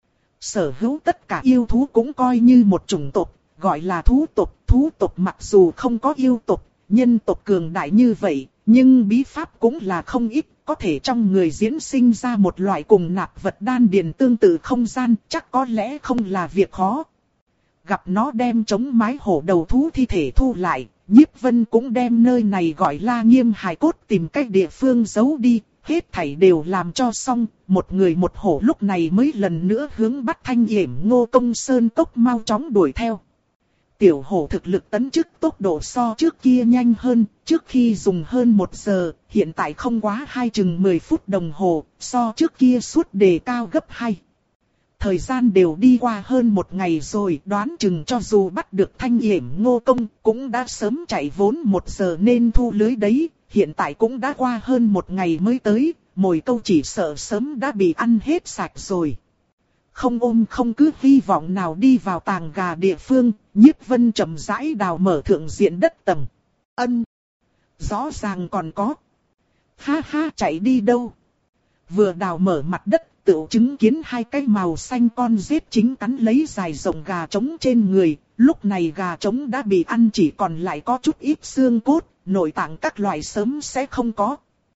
Sở hữu tất cả yêu thú cũng coi như một chủng tộc, gọi là thú tộc. Thú tộc mặc dù không có yêu tộc, nhân tộc cường đại như vậy, nhưng bí pháp cũng là không ít, có thể trong người diễn sinh ra một loại cùng nạp vật đan điền tương tự không gian, chắc có lẽ không là việc khó. Gặp nó đem chống mái hổ đầu thú thi thể thu lại, Nhiếp Vân cũng đem nơi này gọi La Nghiêm hài cốt tìm cách địa phương giấu đi, hết thảy đều làm cho xong, một người một hổ lúc này mới lần nữa hướng bắt Thanh Yểm Ngô Công Sơn Cốc mau chóng đuổi theo. Tiểu hổ thực lực tấn chức tốc độ so trước kia nhanh hơn, trước khi dùng hơn một giờ, hiện tại không quá hai chừng mười phút đồng hồ, so trước kia suốt đề cao gấp hai. Thời gian đều đi qua hơn một ngày rồi, đoán chừng cho dù bắt được Thanh Yểm Ngô Công, cũng đã sớm chạy vốn một giờ nên thu lưới đấy, hiện tại cũng đã qua hơn một ngày mới tới, mồi câu chỉ sợ sớm đã bị ăn hết sạch rồi. Không ôm không cứ hy vọng nào đi vào tàng gà địa phương, Nhiếp Vân chậm rãi đào mở thượng diện đất tầng. Ân. Rõ ràng còn có. Ha ha, chạy đi đâu? Vừa đào mở mặt đất, tự chứng kiến hai cái màu xanh con rết chính cắn lấy dài rộng gà trống trên người. Lúc này gà trống đã bị ăn, chỉ còn lại có chút ít xương cốt, nội tạng các loại sớm sẽ không có.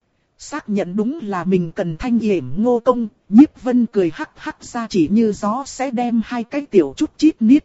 Xác nhận đúng là mình cần Thanh Yểm Ngô Công, Nhiếp Vân cười hắc hắc ra, chỉ như gió sẽ đem hai cái tiểu chút chít niết.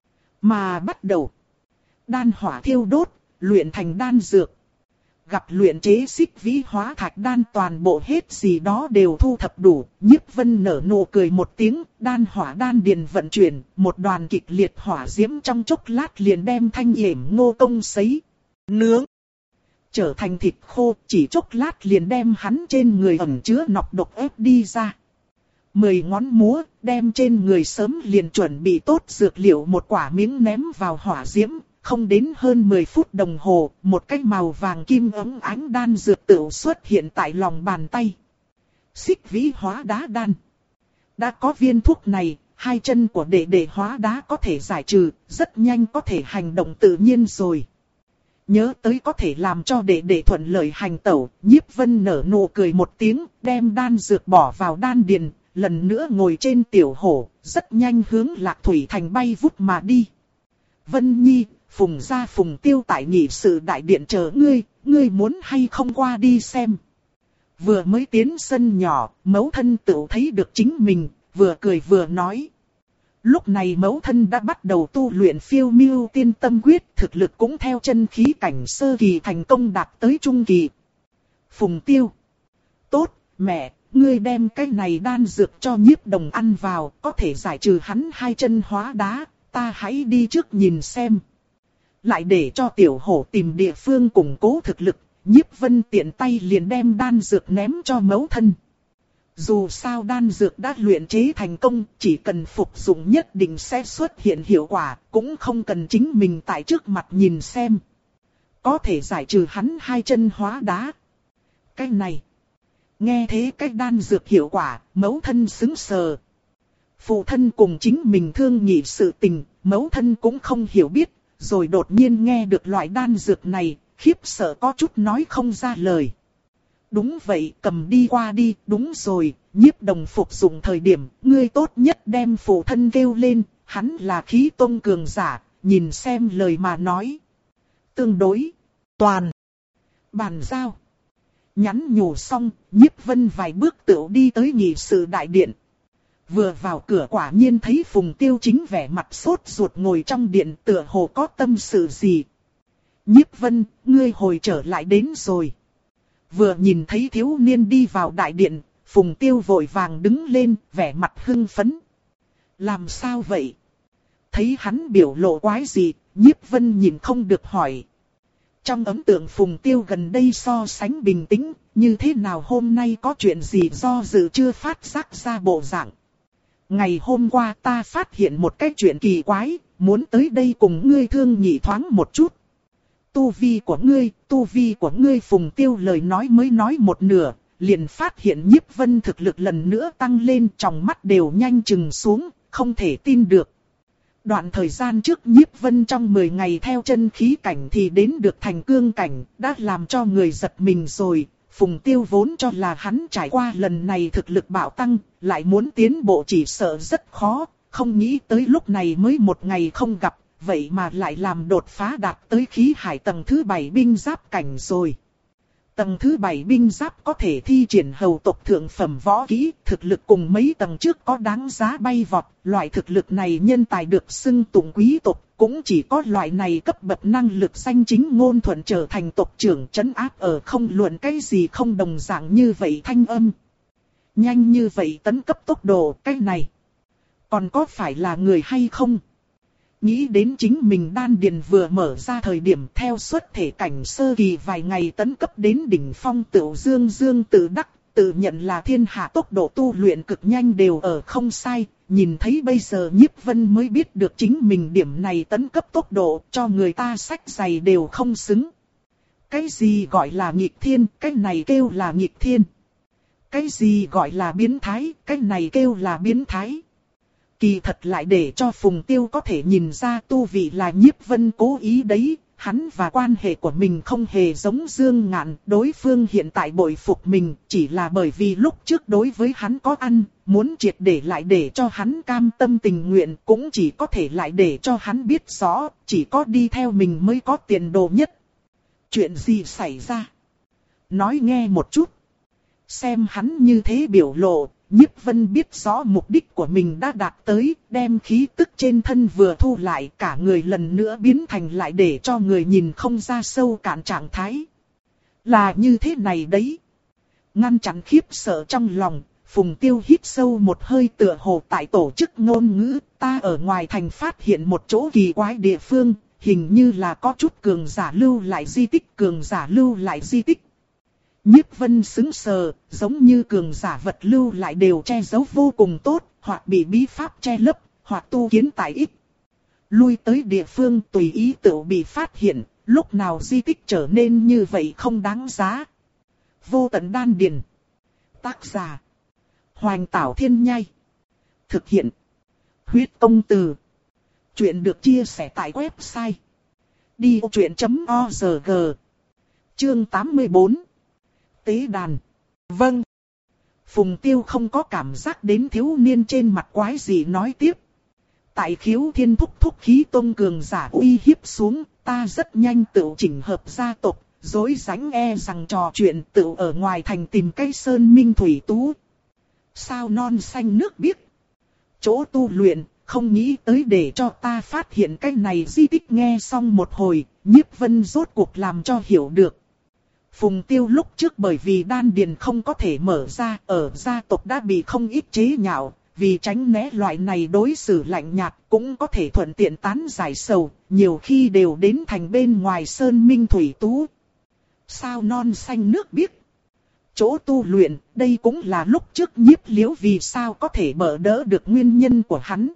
Mà bắt đầu. Đan hỏa thiêu đốt, luyện thành đan dược. Gặp luyện chế xích vĩ hóa thạch đan toàn bộ hết gì đó đều thu thập đủ. Nhiếp Vân nở nụ cười một tiếng, đan hỏa đan điền vận chuyển, một đoàn kịch liệt hỏa diễm trong chốc lát liền đem Thanh Yểm Ngô Công sấy, nướng. Trở thành thịt khô, chỉ chốc lát liền đem hắn trên người ẩn chứa nọc độc ép đi ra. Mười ngón múa, đem trên người sớm liền chuẩn bị tốt dược liệu một quả miếng ném vào hỏa diễm. Không đến hơn mười phút đồng hồ, một cái màu vàng kim ấm ánh đan dược tựu xuất hiện tại lòng bàn tay. Xích vĩ hóa đá đan. Đã có viên thuốc này, hai chân của đệ đệ hóa đá có thể giải trừ, rất nhanh có thể hành động tự nhiên rồi. Nhớ tới có thể làm cho đệ đệ thuận lợi hành tẩu, Nhiếp Vân nở nụ cười một tiếng, đem đan dược bỏ vào đan điền, lần nữa ngồi trên tiểu hổ, rất nhanh hướng Lạc Thủy Thành bay vút mà đi. Vân Nhi, Phùng gia Phùng Tiêu tại nghị sự đại điện chờ ngươi, ngươi muốn hay không qua đi xem. Vừa mới tiến sân nhỏ, mẫu thân tự thấy được chính mình, vừa cười vừa nói. Lúc này mẫu thân đã bắt đầu tu luyện phiêu miêu tiên tâm quyết, thực lực cũng theo chân khí cảnh sơ kỳ thành công đạt tới trung kỳ. Phùng Tiêu. Tốt, mẹ, ngươi đem cái này đan dược cho Nhiếp Đồng ăn vào, có thể giải trừ hắn hai chân hóa đá, ta hãy đi trước nhìn xem. Lại để cho tiểu hổ tìm địa phương củng cố thực lực, Nhiếp Vân tiện tay liền đem đan dược ném cho mẫu thân. Dù sao đan dược đã luyện chế thành công, chỉ cần phục dụng nhất định sẽ xuất hiện hiệu quả, cũng không cần chính mình tại trước mặt nhìn xem. Có thể giải trừ hắn hai chân hóa đá. Cái này, nghe thế cái đan dược hiệu quả, mẫu thân sững sờ. Phụ thân cùng chính mình thương nghị sự tình, mẫu thân cũng không hiểu biết, rồi đột nhiên nghe được loại đan dược này, khiếp sợ có chút nói không ra lời. Đúng vậy, cầm đi qua đi, đúng rồi, Nhiếp Đồng phục dụng thời điểm, ngươi tốt nhất đem phụ thân kêu lên, hắn là khí tôn cường giả, nhìn xem lời mà nói. Tương đối, toàn, bàn giao. Nhắn nhủ xong, Nhiếp Vân vài bước tựu đi tới nghị sự đại điện. Vừa vào cửa quả nhiên thấy Phùng Tiêu chính vẻ mặt sốt ruột ngồi trong điện tựa hồ có tâm sự gì. Nhiếp Vân, ngươi hồi trở lại đến rồi. Vừa nhìn thấy thiếu niên đi vào đại điện, Phùng Tiêu vội vàng đứng lên, vẻ mặt hưng phấn. Làm sao vậy? Thấy hắn biểu lộ quái gì, Nhiếp Vân nhìn không được hỏi. Trong ấn tượng Phùng Tiêu gần đây so sánh bình tĩnh, như thế nào hôm nay có chuyện gì do dự chưa phát giác ra bộ dạng. Ngày hôm qua ta phát hiện một cái chuyện kỳ quái, muốn tới đây cùng ngươi thương nghị thoáng một chút. Tu vi của ngươi, tu vi của ngươi Phùng Tiêu lời nói mới nói một nửa, liền phát hiện Nhiếp Vân thực lực lần nữa tăng lên, tròng mắt đều nhanh chừng xuống, không thể tin được. Đoạn thời gian trước Nhiếp Vân trong mười ngày theo chân khí cảnh thì đến được thành cương cảnh, đã làm cho người giật mình rồi. Phùng Tiêu vốn cho là hắn trải qua lần này thực lực bạo tăng, lại muốn tiến bộ chỉ sợ rất khó, không nghĩ tới lúc này mới một ngày không gặp, vậy mà lại làm đột phá đạt tới khí hải tầng thứ bảy binh giáp cảnh rồi. Tầng thứ bảy binh giáp có thể thi triển hầu tộc thượng phẩm võ kỹ, thực lực cùng mấy tầng trước có đáng giá bay vọt, loại thực lực này nhân tài được xưng tụng quý tộc, cũng chỉ có loại này cấp bậc năng lực danh chính ngôn thuận trở thành tộc trưởng trấn áp ở không luận cái gì không đồng dạng như vậy thanh âm. Nhanh như vậy tấn cấp tốc độ, cái này còn có phải là người hay không? Nghĩ đến chính mình đan điền vừa mở ra thời điểm theo xuất thể cảnh sơ kỳ vài ngày tấn cấp đến đỉnh phong tựu dương dương tự đắc, tự nhận là thiên hạ tốc độ tu luyện cực nhanh đều ở không sai, nhìn thấy bây giờ Nhiếp Vân mới biết được chính mình điểm này tấn cấp tốc độ cho người ta sách giày đều không xứng. Cái gì gọi là nghịch thiên, cái này kêu là nghịch thiên. Cái gì gọi là biến thái, cái này kêu là biến thái. Kỳ thật lại để cho Phùng Tiêu có thể nhìn ra tu vị là Nhiếp Vân cố ý đấy, hắn và quan hệ của mình không hề giống Dương Ngạn, đối phương hiện tại bội phục mình, chỉ là bởi vì lúc trước đối với hắn có ăn, muốn triệt để lại để cho hắn cam tâm tình nguyện, cũng chỉ có thể lại để cho hắn biết rõ, chỉ có đi theo mình mới có tiền đồ nhất. Chuyện gì xảy ra? Nói nghe một chút. Xem hắn như thế biểu lộ, Nhiếp Vân biết rõ mục đích của mình đã đạt tới, đem khí tức trên thân vừa thu lại, cả người lần nữa biến thành lại để cho người nhìn không ra sâu cạn trạng thái. Là như thế này đấy. Ngăn chặn khiếp sợ trong lòng, Phùng Tiêu hít sâu một hơi tựa hồ tại tổ chức ngôn ngữ, ta ở ngoài thành phát hiện một chỗ kỳ quái địa phương, hình như là có chút cường giả lưu lại di tích, cường giả lưu lại di tích. Nhiếp Vân sững sờ, giống như cường giả vật lưu lại đều che giấu vô cùng tốt, hoặc bị bí pháp che lấp, hoặc tu kiến tại ít. Lui tới địa phương tùy ý tự bị phát hiện, lúc nào di tích trở nên như vậy không đáng giá. Vô tận đan điền. Tác giả. Hoành Tảo Thiên Nhai. Thực hiện. Huyết Công Từ. Chuyện được chia sẻ tại website đi ô chuyện chấm org. Chương tám mươi bốn. Tế đàn. Vâng. Phùng Tiêu không có cảm giác đến thiếu niên trên mặt quái gì nói tiếp. Tại Khiếu Thiên thúc thúc khí tôn cường giả uy hiếp xuống, ta rất nhanh tự chỉnh hợp gia tộc, dối rãnh e rằng trò chuyện tự ở ngoài thành tìm cây sơn minh thủy tú. Sao non xanh nước biếc. Chỗ tu luyện, không nghĩ tới để cho ta phát hiện cái này di tích. Nghe xong một hồi, Nhiếp Vân rốt cuộc làm cho hiểu được. Phùng Tiêu lúc trước bởi vì đan điền không có thể mở ra, ở gia tộc đã bị không ít chế nhạo, vì tránh né loại này đối xử lạnh nhạt cũng có thể thuận tiện tán giải sầu, nhiều khi đều đến thành bên ngoài sơn minh thủy tú. Sao non xanh nước biếc. Chỗ tu luyện, đây cũng là lúc trước Nhiếp Liễu vì sao có thể bỡ đỡ được nguyên nhân của hắn.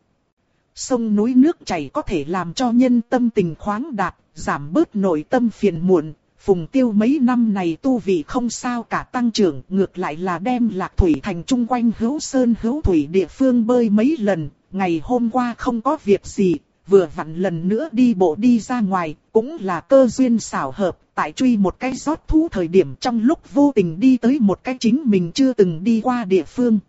Sông núi nước chảy có thể làm cho nhân tâm tình khoáng đạt, giảm bớt nội tâm phiền muộn. Phùng Tiêu mấy năm này tu vị không sao cả tăng trưởng, ngược lại là đem Lạc Thủy thành chung quanh hữu sơn hữu thủy địa phương bơi mấy lần. Ngày hôm qua không có việc gì, vừa vặn lần nữa đi bộ đi ra ngoài, cũng là cơ duyên xảo hợp. Tại truy một cái rót thú thời điểm trong lúc vô tình đi tới một cái chính mình chưa từng đi qua địa phương.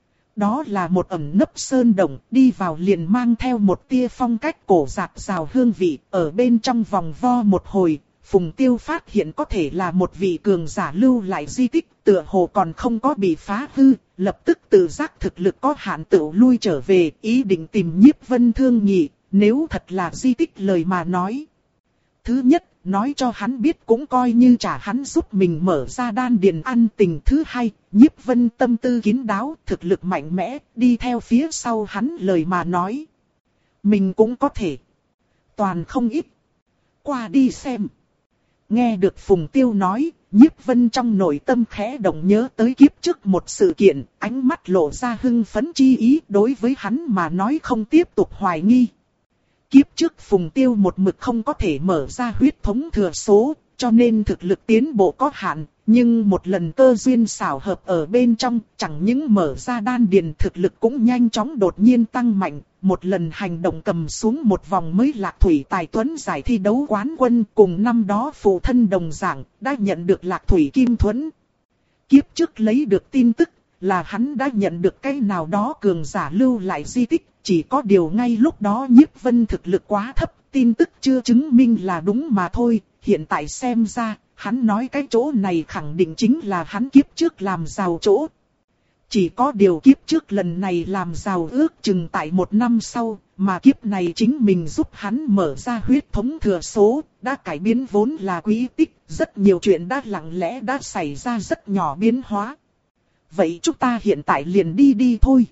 Đó là một ẩn nấp sơn động, đi vào liền mang theo một tia phong cách cổ dạt rào hương vị, ở bên trong vòng vo một hồi. Phùng Tiêu phát hiện có thể là một vị cường giả lưu lại di tích, tựa hồ còn không có bị phá hư, lập tức tự giác thực lực có hạn tự lui trở về, ý định tìm Nhiếp Vân thương nghị, nếu thật là di tích lời mà nói. Thứ nhất, nói cho hắn biết cũng coi như trả hắn giúp mình mở ra đan điền ăn tình. Thứ hai, Nhiếp Vân tâm tư kín đáo, thực lực mạnh mẽ, đi theo phía sau hắn lời mà nói. Mình cũng có thể. Toàn không ít. Qua đi xem. Nghe được Phùng Tiêu nói, Nhiếp Vân trong nội tâm khẽ động nhớ tới kiếp trước một sự kiện, ánh mắt lộ ra hưng phấn chi ý, đối với hắn mà nói không tiếp tục hoài nghi. Kiếp trước Phùng Tiêu một mực không có thể mở ra huyết thống thừa số, cho nên thực lực tiến bộ có hạn, nhưng một lần cơ duyên xảo hợp ở bên trong, chẳng những mở ra đan điền thực lực cũng nhanh chóng đột nhiên tăng mạnh. Một lần hành động cầm xuống một vòng mới Lạc Thủy Tài Tuấn giải thi đấu quán quân, cùng năm đó phụ thân đồng dạng, đã nhận được Lạc Thủy Kim Thuẫn. Kiếp trước lấy được tin tức là hắn đã nhận được cái nào đó cường giả lưu lại di tích, chỉ có điều ngay lúc đó Nhiếp Vân thực lực quá thấp, tin tức chưa chứng minh là đúng mà thôi. Hiện tại xem ra, hắn nói cái chỗ này khẳng định chính là hắn kiếp trước làm giàu chỗ. Chỉ có điều kiếp trước lần này làm giàu ước chừng tại một năm sau, mà kiếp này chính mình giúp hắn mở ra huyết thống thừa số, đã cải biến vốn là quỹ tích, rất nhiều chuyện đã lặng lẽ đã xảy ra rất nhỏ biến hóa. Vậy chúng ta hiện tại liền đi đi thôi.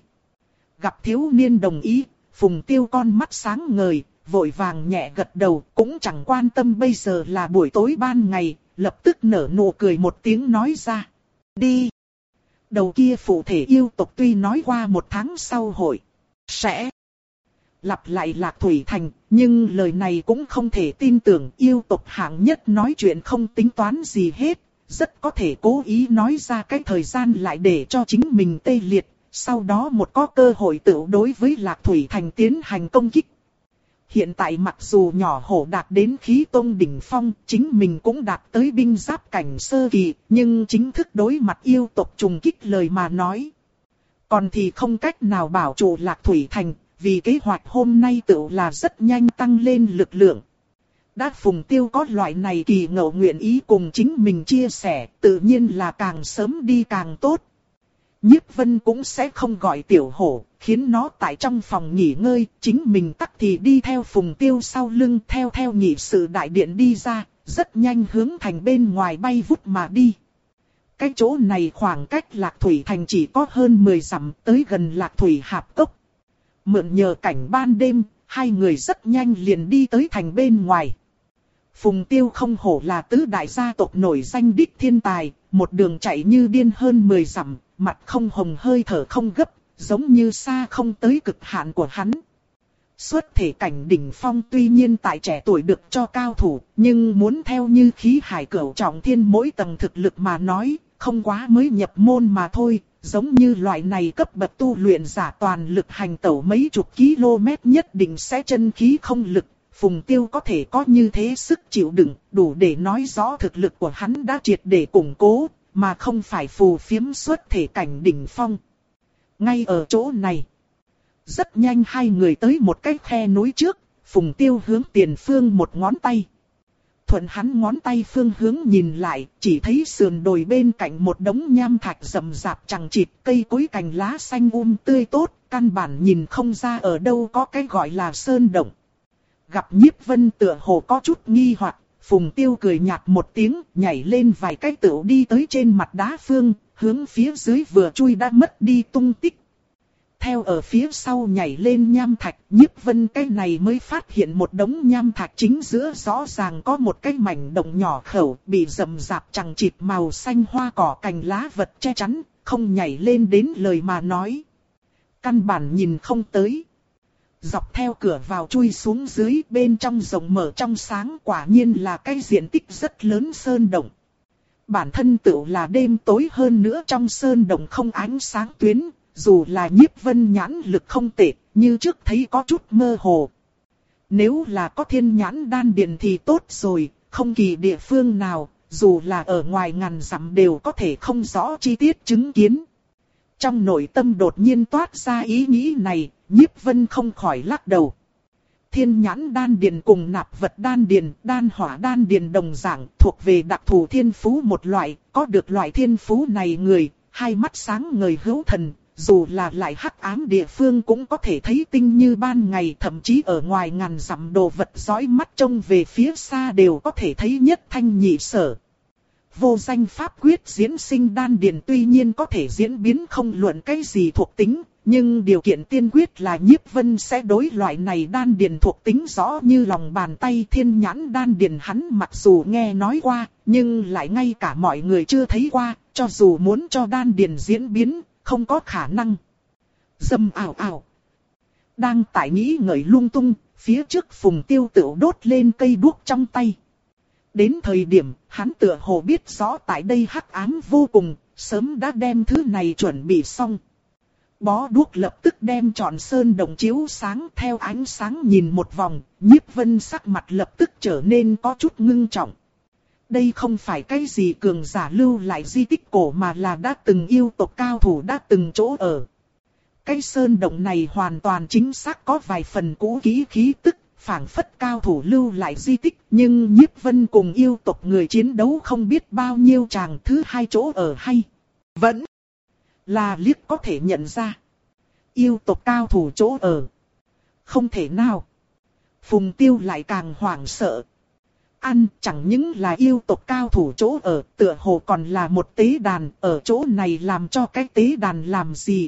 Gặp thiếu niên đồng ý, Phùng Tiêu con mắt sáng ngời, vội vàng nhẹ gật đầu, cũng chẳng quan tâm bây giờ là buổi tối ban ngày, lập tức nở nụ cười một tiếng nói ra. Đi! Đầu kia phụ thể yêu tộc tuy nói qua một tháng sau hội sẽ lặp lại Lạc Thủy Thành, nhưng lời này cũng không thể tin tưởng. Yêu tộc hạng nhất nói chuyện không tính toán gì hết, rất có thể cố ý nói ra cái thời gian lại để cho chính mình tê liệt, sau đó một có cơ hội tự đối với Lạc Thủy Thành tiến hành công kích. Hiện tại mặc dù nhỏ hổ đạt đến khí tôn đỉnh phong, chính mình cũng đạt tới binh giáp cảnh sơ kỳ, nhưng chính thức đối mặt yêu tộc trùng kích lời mà nói. Còn thì không cách nào bảo trụ Lạc Thủy Thành, vì kế hoạch hôm nay tự là rất nhanh tăng lên lực lượng. Đã Phùng Tiêu có loại này kỳ ngộ nguyện ý cùng chính mình chia sẻ, tự nhiên là càng sớm đi càng tốt. Nhiếp Vân cũng sẽ không gọi tiểu hổ, khiến nó tại trong phòng nghỉ ngơi, chính mình tắc thì đi theo Phùng Tiêu sau lưng theo theo nhị sự đại điện đi ra, rất nhanh hướng thành bên ngoài bay vút mà đi. Cái chỗ này khoảng cách Lạc Thủy Thành chỉ có hơn mười dặm, tới gần Lạc Thủy Hạp Cốc. Mượn nhờ cảnh ban đêm, hai người rất nhanh liền đi tới thành bên ngoài. Phùng Tiêu không hổ là tứ đại gia tộc nổi danh đích thiên tài, một đường chạy như điên hơn mười dặm, mặt không hồng hơi thở không gấp, giống như xa không tới cực hạn của hắn. Xuất thể cảnh đỉnh phong tuy nhiên tại trẻ tuổi được cho cao thủ, nhưng muốn theo như khí hải cửu trọng thiên mỗi tầng thực lực mà nói, không quá mới nhập môn mà thôi. Giống như loại này cấp bậc tu luyện giả toàn lực hành tẩu mấy chục km nhất định sẽ chân khí không lực. Phùng Tiêu có thể có như thế sức chịu đựng, đủ để nói rõ thực lực của hắn đã triệt để củng cố, mà không phải phù phiếm xuất thể cảnh đỉnh phong. Ngay ở chỗ này, rất nhanh hai người tới một cái khe núi trước, Phùng Tiêu hướng tiền phương một ngón tay. Thuận hắn ngón tay phương hướng nhìn lại, chỉ thấy sườn đồi bên cạnh một đống nham thạch rậm rạp chằng chịt, cây cối cành lá xanh um tươi tốt, căn bản nhìn không ra ở đâu có cái gọi là sơn động. Gặp Nhiếp Vân tựa hồ có chút nghi hoặc, Phùng Tiêu cười nhạt một tiếng, nhảy lên vài cái tựu đi tới trên mặt đá phương, hướng phía dưới vừa chui đã mất đi tung tích. Theo ở phía sau nhảy lên nham thạch, Nhiếp Vân cái này mới phát hiện một đống nham thạch chính giữa rõ ràng có một cái mảnh động nhỏ khẩu bị rậm rạp chằng chịt màu xanh hoa cỏ cành lá vật che chắn, không nhảy lên đến lời mà nói. Căn bản nhìn không tới. Dọc theo cửa vào chui xuống dưới, bên trong rộng mở trong sáng, quả nhiên là cái diện tích rất lớn sơn động. Bản thân tựu là đêm tối hơn nữa trong sơn động không ánh sáng tuyến, dù là Nhiếp Vân nhãn lực không tệ, như trước thấy có chút mơ hồ. Nếu là có thiên nhãn đan điền thì tốt rồi, không kỳ địa phương nào, dù là ở ngoài ngàn dặm đều có thể không rõ chi tiết chứng kiến. Trong nội tâm đột nhiên toát ra ý nghĩ này, Nhiếp Vân không khỏi lắc đầu. Thiên nhãn đan điền cùng nạp vật đan điền, đan hỏa đan điền đồng dạng, thuộc về đặc thù thiên phú một loại, có được loại thiên phú này người, hai mắt sáng ngời hữu thần, dù là lại hắc ám địa phương cũng có thể thấy tinh như ban ngày, thậm chí ở ngoài ngàn dặm đồ vật dõi mắt trông về phía xa đều có thể thấy nhất thanh nhị sở. Vô danh pháp quyết diễn sinh đan điền tuy nhiên có thể diễn biến không luận cái gì thuộc tính, nhưng điều kiện tiên quyết là Nhiếp Vân sẽ đối loại này đan điền thuộc tính rõ như lòng bàn tay. Thiên nhãn đan điền hắn mặc dù nghe nói qua, nhưng lại ngay cả mọi người chưa thấy qua, cho dù muốn cho đan điền diễn biến, không có khả năng. Dầm ảo ảo. Đang tại nghĩ ngợi lung tung, phía trước Phùng Tiêu tựu đốt lên cây đuốc trong tay. Đến thời điểm, hắn tựa hồ biết rõ tại đây hắc ám vô cùng, sớm đã đem thứ này chuẩn bị xong. Bó đuốc lập tức đem trọn sơn đồng chiếu sáng, theo ánh sáng nhìn một vòng, Nhiếp Vân sắc mặt lập tức trở nên có chút ngưng trọng. Đây không phải cái gì cường giả lưu lại di tích cổ mà là đã từng yêu tộc cao thủ đã từng chỗ ở. Cái sơn động này hoàn toàn chính xác có vài phần cũ kỹ khí tức, phảng phất cao thủ lưu lại di tích, nhưng Nhiếp Vân cùng yêu tộc người chiến đấu không biết bao nhiêu chàng, thứ hai chỗ ở hay vẫn là liếc có thể nhận ra. Yêu tộc cao thủ chỗ ở. Không thể nào. Phùng Tiêu lại càng hoảng sợ. Ăn chẳng những là yêu tộc cao thủ chỗ ở, tựa hồ còn là một tế đàn, ở chỗ này làm cho cái tế đàn làm gì.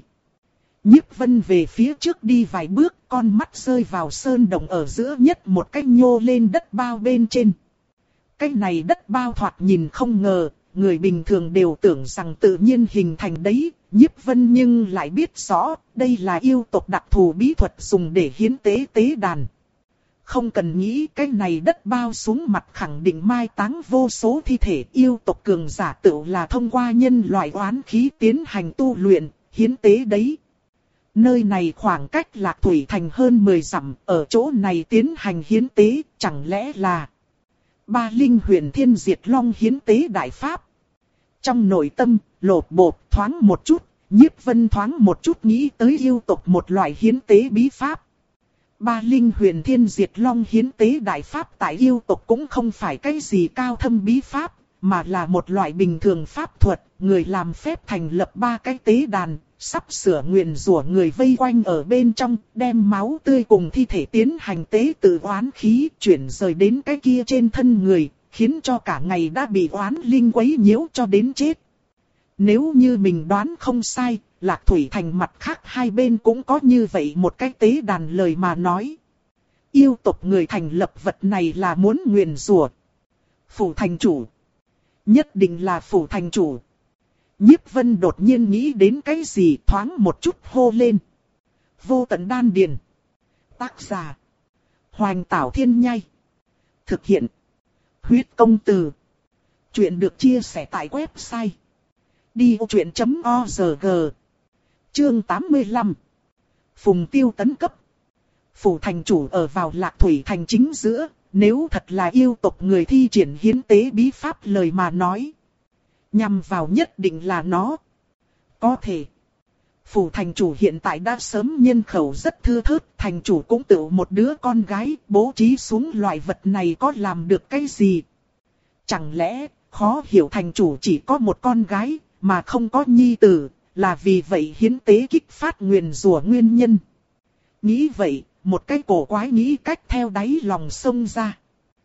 Nhiếp Vân về phía trước đi vài bước, con mắt rơi vào sơn động ở giữa nhất một cái nhô lên đất bao bên trên. Cái này đất bao thoạt nhìn không ngờ, người bình thường đều tưởng rằng tự nhiên hình thành đấy, Nhiếp Vân nhưng lại biết rõ, đây là yêu tộc đặc thù bí thuật dùng để hiến tế tế đàn. Không cần nghĩ cái này đất bao xuống mặt khẳng định mai táng vô số thi thể, yêu tộc cường giả tự là thông qua nhân loại oán khí tiến hành tu luyện, hiến tế đấy. Nơi này khoảng cách Lạc Thủy Thành hơn mười dặm, ở chỗ này tiến hành hiến tế, chẳng lẽ là Ba Linh Huyền Thiên Diệt Long hiến tế đại pháp. Trong nội tâm, lột bột thoáng một chút, Nhiếp Vân thoáng một chút nghĩ tới yêu tộc một loại hiến tế bí pháp. Ba Linh Huyền Thiên Diệt Long hiến tế đại pháp tại yêu tộc cũng không phải cái gì cao thâm bí pháp, mà là một loại bình thường pháp thuật, người làm phép thành lập ba cái tế đàn, sắp sửa nguyền rủa người vây quanh ở bên trong, đem máu tươi cùng thi thể tiến hành tế tự oán khí chuyển rời đến cái kia trên thân người, khiến cho cả ngày đã bị oán linh quấy nhiễu cho đến chết. Nếu như mình đoán không sai, Lạc Thủy Thành mặt khác hai bên cũng có như vậy một cái tế đàn lời mà nói. yêu tộc người thành lập vật này là muốn nguyền rủa phủ thành chủ. Nhất định là phủ thành chủ. Nhiếp Vân đột nhiên nghĩ đến cái gì thoáng một chút hô lên. Vô tận đan điền. Tác giả. Hoành Tảo Thiên Nhai. Thực hiện. Huyết Công Từ. Chuyện được chia sẻ tại website. đi ô chuyện chấm org. Chương tám mươi lăm. Phùng Tiêu tấn cấp. Phủ thành chủ ở vào Lạc Thủy thành chính giữa. Nếu thật là yêu tộc người thi triển hiến tế bí pháp lời mà nói. Nhằm vào nhất định là nó. Có thể. Phủ thành chủ hiện tại đã sớm nhân khẩu rất thưa thớt. Thành chủ cũng tự một đứa con gái bố trí xuống loại vật này có làm được cái gì. Chẳng lẽ khó hiểu thành chủ chỉ có một con gái mà không có nhi tử. Là vì vậy hiến tế kích phát nguyền rủa nguyên nhân. Nghĩ vậy. Một cái cổ quái nghĩ cách theo đáy lòng xông ra.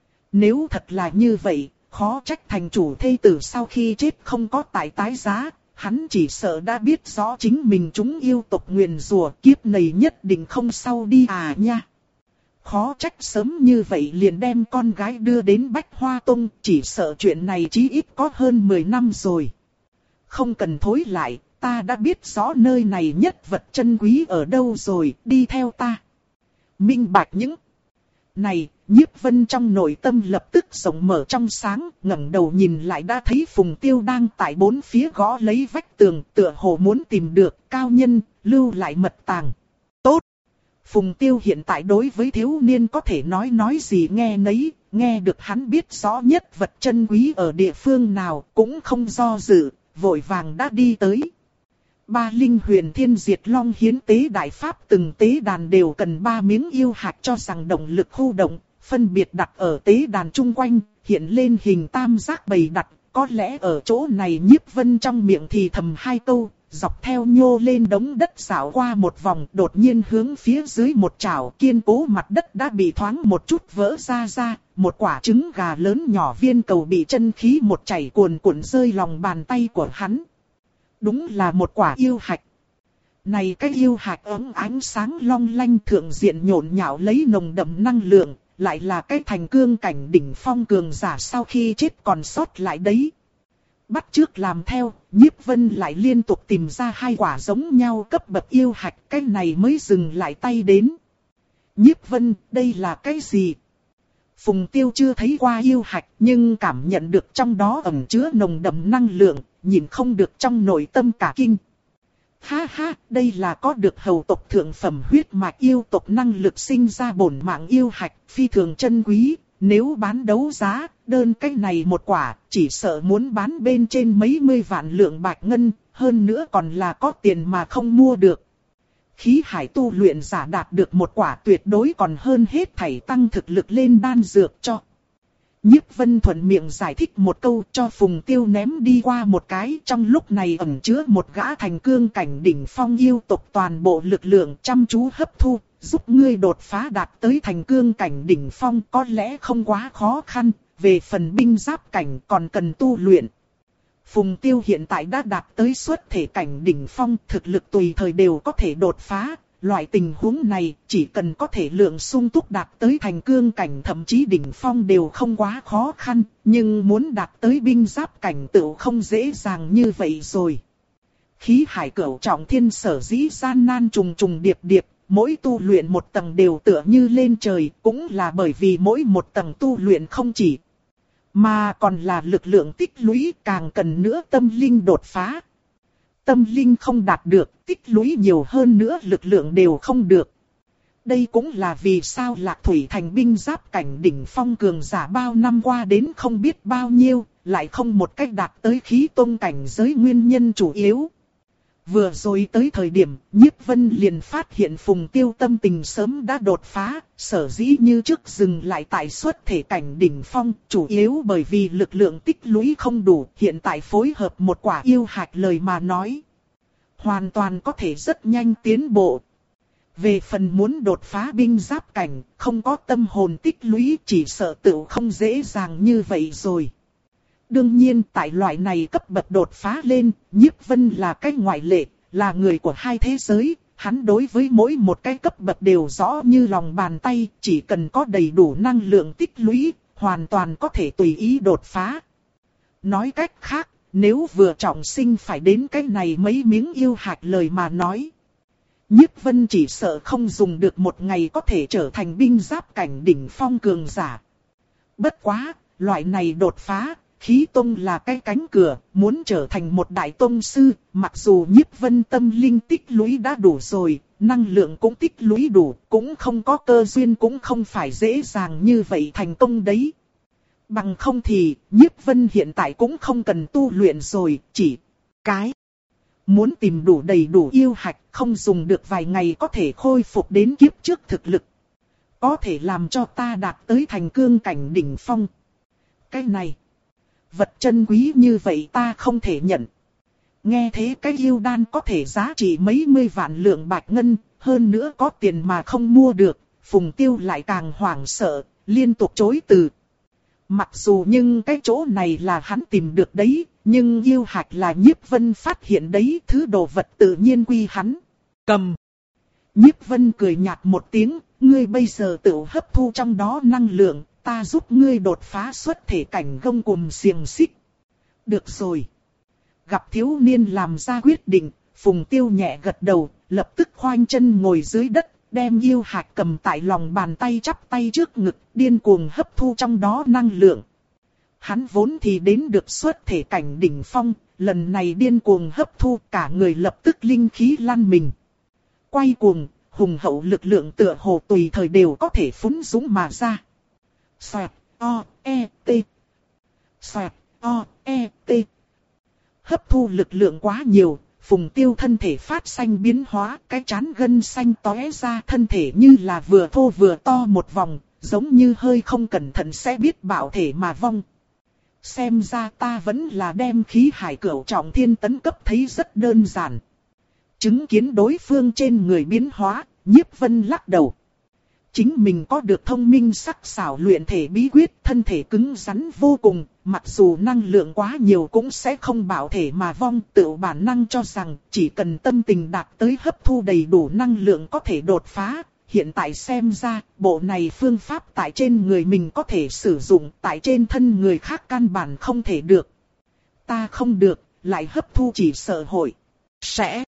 Nếu thật là như vậy, khó trách thành chủ thê tử sau khi chết không có tại tái giá. Hắn chỉ sợ đã biết rõ chính mình chúng yêu tộc nguyền rủa kiếp này nhất định không sau đi à nha. Khó trách sớm như vậy liền đem con gái đưa đến Bách Hoa Tông, chỉ sợ chuyện này chí ít có hơn mười năm rồi. Không cần thối lại, ta đã biết rõ nơi này nhất vật chân quý ở đâu rồi, đi theo ta. Minh bạch những này, Nhiếp Vân trong nội tâm lập tức rộng mở trong sáng, ngẩng đầu nhìn lại đã thấy Phùng Tiêu đang tại bốn phía gõ lấy vách tường, tựa hồ muốn tìm được cao nhân, lưu lại mật tàng. Tốt! Phùng Tiêu hiện tại đối với thiếu niên có thể nói nói gì nghe nấy, nghe được hắn biết rõ nhất vật chân quý ở địa phương nào, cũng không do dự, vội vàng đã đi tới. Ba linh huyền thiên diệt long hiến tế đại pháp từng tế đàn đều cần ba miếng yêu hạch cho rằng động lực khu động, phân biệt đặt ở tế đàn chung quanh, hiện lên hình tam giác bày đặt, có lẽ ở chỗ này Nhiếp Vân trong miệng thì thầm hai câu, dọc theo nhô lên đống đất xảo qua một vòng, đột nhiên hướng phía dưới một chảo kiên cố mặt đất đã bị thoáng một chút vỡ ra ra, một quả trứng gà lớn nhỏ viên cầu bị chân khí một chảy cuồn cuộn rơi lòng bàn tay của hắn. Đúng là một quả yêu hạch. Này cái yêu hạch ấm ánh sáng long lanh thượng diện nhộn nhạo lấy nồng đậm năng lượng, lại là cái thành cương cảnh đỉnh phong cường giả sau khi chết còn sót lại đấy. Bắt trước làm theo, Nhiếp Vân lại liên tục tìm ra hai quả giống nhau cấp bậc yêu hạch, cái này mới dừng lại tay đến. Nhiếp Vân, đây là cái gì? Phùng Tiêu chưa thấy qua yêu hạch nhưng cảm nhận được trong đó ẩn chứa nồng đậm năng lượng, nhìn không được trong nội tâm cả kinh. Ha ha, đây là có được hầu tộc thượng phẩm huyết mạch yêu tộc năng lực sinh ra bổn mạng yêu hạch, phi thường chân quý, nếu bán đấu giá, đơn cái này một quả, chỉ sợ muốn bán bên trên mấy mươi vạn lượng bạch ngân, hơn nữa còn là có tiền mà không mua được. Khí hải tu luyện giả đạt được một quả tuyệt đối còn hơn hết thảy tăng thực lực lên đan dược cho. Nhiếp Vân thuận miệng giải thích một câu cho Phùng Tiêu ném đi qua một cái, trong lúc này ẩn chứa một gã thành cương cảnh đỉnh phong yêu tộc toàn bộ lực lượng chăm chú hấp thu, giúp ngươi đột phá đạt tới thành cương cảnh đỉnh phong có lẽ không quá khó khăn, về phần binh giáp cảnh còn cần tu luyện. Phùng Tiêu hiện tại đã đạt tới xuất thể cảnh đỉnh phong, thực lực tùy thời đều có thể đột phá. Loại tình huống này chỉ cần có thể lượng sung túc đạt tới thành cương cảnh thậm chí đỉnh phong đều không quá khó khăn, nhưng muốn đạt tới binh giáp cảnh tựu không dễ dàng như vậy rồi. Khí hải cửu trọng thiên sở dĩ gian nan trùng trùng điệp điệp, mỗi tu luyện một tầng đều tựa như lên trời, cũng là bởi vì mỗi một tầng tu luyện không chỉ mà còn là lực lượng tích lũy, càng cần nữa tâm linh đột phá. Tâm linh không đạt được, tích lũy nhiều hơn nữa lực lượng đều không được. Đây cũng là vì sao Lạc Thủy thành binh giáp cảnh đỉnh phong cường giả bao năm qua đến không biết bao nhiêu, lại không một cách đạt tới khí tôn cảnh giới nguyên nhân chủ yếu. Vừa rồi tới thời điểm, Nhiếp Vân liền phát hiện Phùng Tiêu tâm tình sớm đã đột phá, sở dĩ như trước dừng lại tại xuất thể cảnh đỉnh phong, chủ yếu bởi vì lực lượng tích lũy không đủ, hiện tại phối hợp một quả yêu hạch lời mà nói. Hoàn toàn có thể rất nhanh tiến bộ. Về phần muốn đột phá binh giáp cảnh, không có tâm hồn tích lũy chỉ sợ tự không dễ dàng như vậy rồi. Đương nhiên tại loại này cấp bậc đột phá lên, Nhiếp Vân là cái ngoại lệ, là người của hai thế giới, Hắn đối với mỗi một cái cấp bậc đều rõ như lòng bàn tay, chỉ cần có đầy đủ năng lượng tích lũy, hoàn toàn có thể tùy ý đột phá. Nói cách khác, nếu vừa trọng sinh phải đến cái này mấy miếng yêu hạch lời mà nói. Nhiếp Vân chỉ sợ không dùng được một ngày có thể trở thành binh giáp cảnh đỉnh phong cường giả. Bất quá, loại này đột phá, khí tông là cái cánh cửa, muốn trở thành một đại tông sư, mặc dù Nhiếp Vân tâm linh tích lũy đã đủ rồi, năng lượng cũng tích lũy đủ, cũng không có cơ duyên, cũng không phải dễ dàng như vậy thành công đấy. Bằng không thì, Nhiếp Vân hiện tại cũng không cần tu luyện rồi, chỉ cái muốn tìm đủ đầy đủ yêu hạch, không dùng được vài ngày có thể khôi phục đến kiếp trước thực lực. Có thể làm cho ta đạt tới thành cương cảnh đỉnh phong. Cái này, vật chân quý như vậy ta không thể nhận. Nghe thế cái yêu đan có thể giá trị mấy mươi vạn lượng bạch ngân, hơn nữa có tiền mà không mua được, Phùng Tiêu lại càng hoảng sợ, liên tục chối từ. Mặc dù nhưng cái chỗ này là hắn tìm được đấy, nhưng yêu hạch là Nhiếp Vân phát hiện đấy, thứ đồ vật tự nhiên quy hắn. Cầm. Nhiếp Vân cười nhạt một tiếng, ngươi bây giờ tự hấp thu trong đó năng lượng, ta giúp ngươi đột phá xuất thể cảnh gông cùm xiềng xích. Được rồi. Gặp thiếu niên làm ra quyết định, Phùng Tiêu nhẹ gật đầu, lập tức khoanh chân ngồi dưới đất, đem yêu hạch cầm tại lòng bàn tay chắp tay trước ngực, điên cuồng hấp thu trong đó năng lượng. Hắn vốn thì đến được xuất thể cảnh đỉnh phong, lần này điên cuồng hấp thu cả người lập tức linh khí lan mình. Quay cuồng, hùng hậu lực lượng tựa hồ tùy thời đều có thể phúng dũng mà ra. Xoẹt, o, e, t. Xoẹt, o, e, t. Hấp thu lực lượng quá nhiều, Phùng Tiêu thân thể phát xanh biến hóa, cái trán gân xanh tóe ra, thân thể như là vừa thô vừa to một vòng, giống như hơi không cẩn thận sẽ biết bạo thể mà vong. Xem ra ta vẫn là đem khí hải cửu trọng thiên tấn cấp thấy rất đơn giản. Chứng kiến đối phương trên người biến hóa, Nhiếp Vân lắc đầu. Chính mình có được thông minh sắc sảo luyện thể bí quyết, thân thể cứng rắn vô cùng, mặc dù năng lượng quá nhiều cũng sẽ không bạo thể mà vong, tự bản năng cho rằng chỉ cần tâm tình đạt tới hấp thu đầy đủ năng lượng có thể đột phá. Hiện tại xem ra, bộ này phương pháp tại trên người mình có thể sử dụng, tại trên thân người khác căn bản không thể được. Ta không được, lại hấp thu chỉ sợ hội sẽ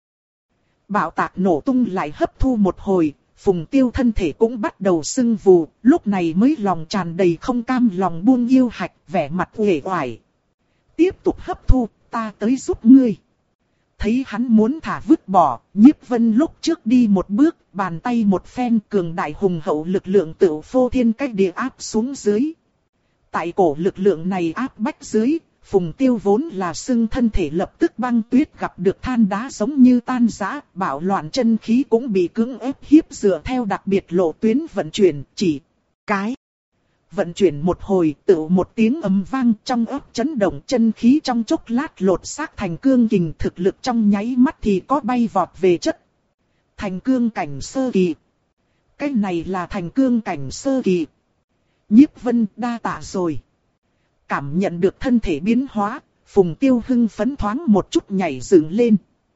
bạo tạc nổ tung, lại hấp thu một hồi. Phùng Tiêu thân thể cũng bắt đầu sưng vù, lúc này mới lòng tràn đầy không cam lòng buông yêu hạch, vẻ mặt uể oải. Tiếp tục hấp thu, ta tới giúp ngươi. Thấy hắn muốn thả vứt bỏ, Nhiếp Vân lúc trước đi một bước, bàn tay một phen cường đại hùng hậu lực lượng tựu phô thiên cách địa áp xuống dưới. Tại cổ lực lượng này áp bách dưới, Phùng Tiêu vốn là sưng thân thể lập tức băng tuyết, gặp được than đá giống như tan rã, bạo loạn chân khí cũng bị cưỡng ép hiếp dựa theo đặc biệt lộ tuyến vận chuyển, chỉ cái vận chuyển một hồi, tự một tiếng ầm vang, trong ấp chấn động, chân khí trong chốc lát lột xác thành cương kình, thực lực trong nháy mắt thì có bay vọt về chất. Thành cương cảnh sơ kỳ. Cái này là thành cương cảnh sơ kỳ. Nhiếp Vân đa tạ rồi. Cảm nhận được thân thể biến hóa, Phùng Tiêu hưng phấn thoáng một chút nhảy dựng lên.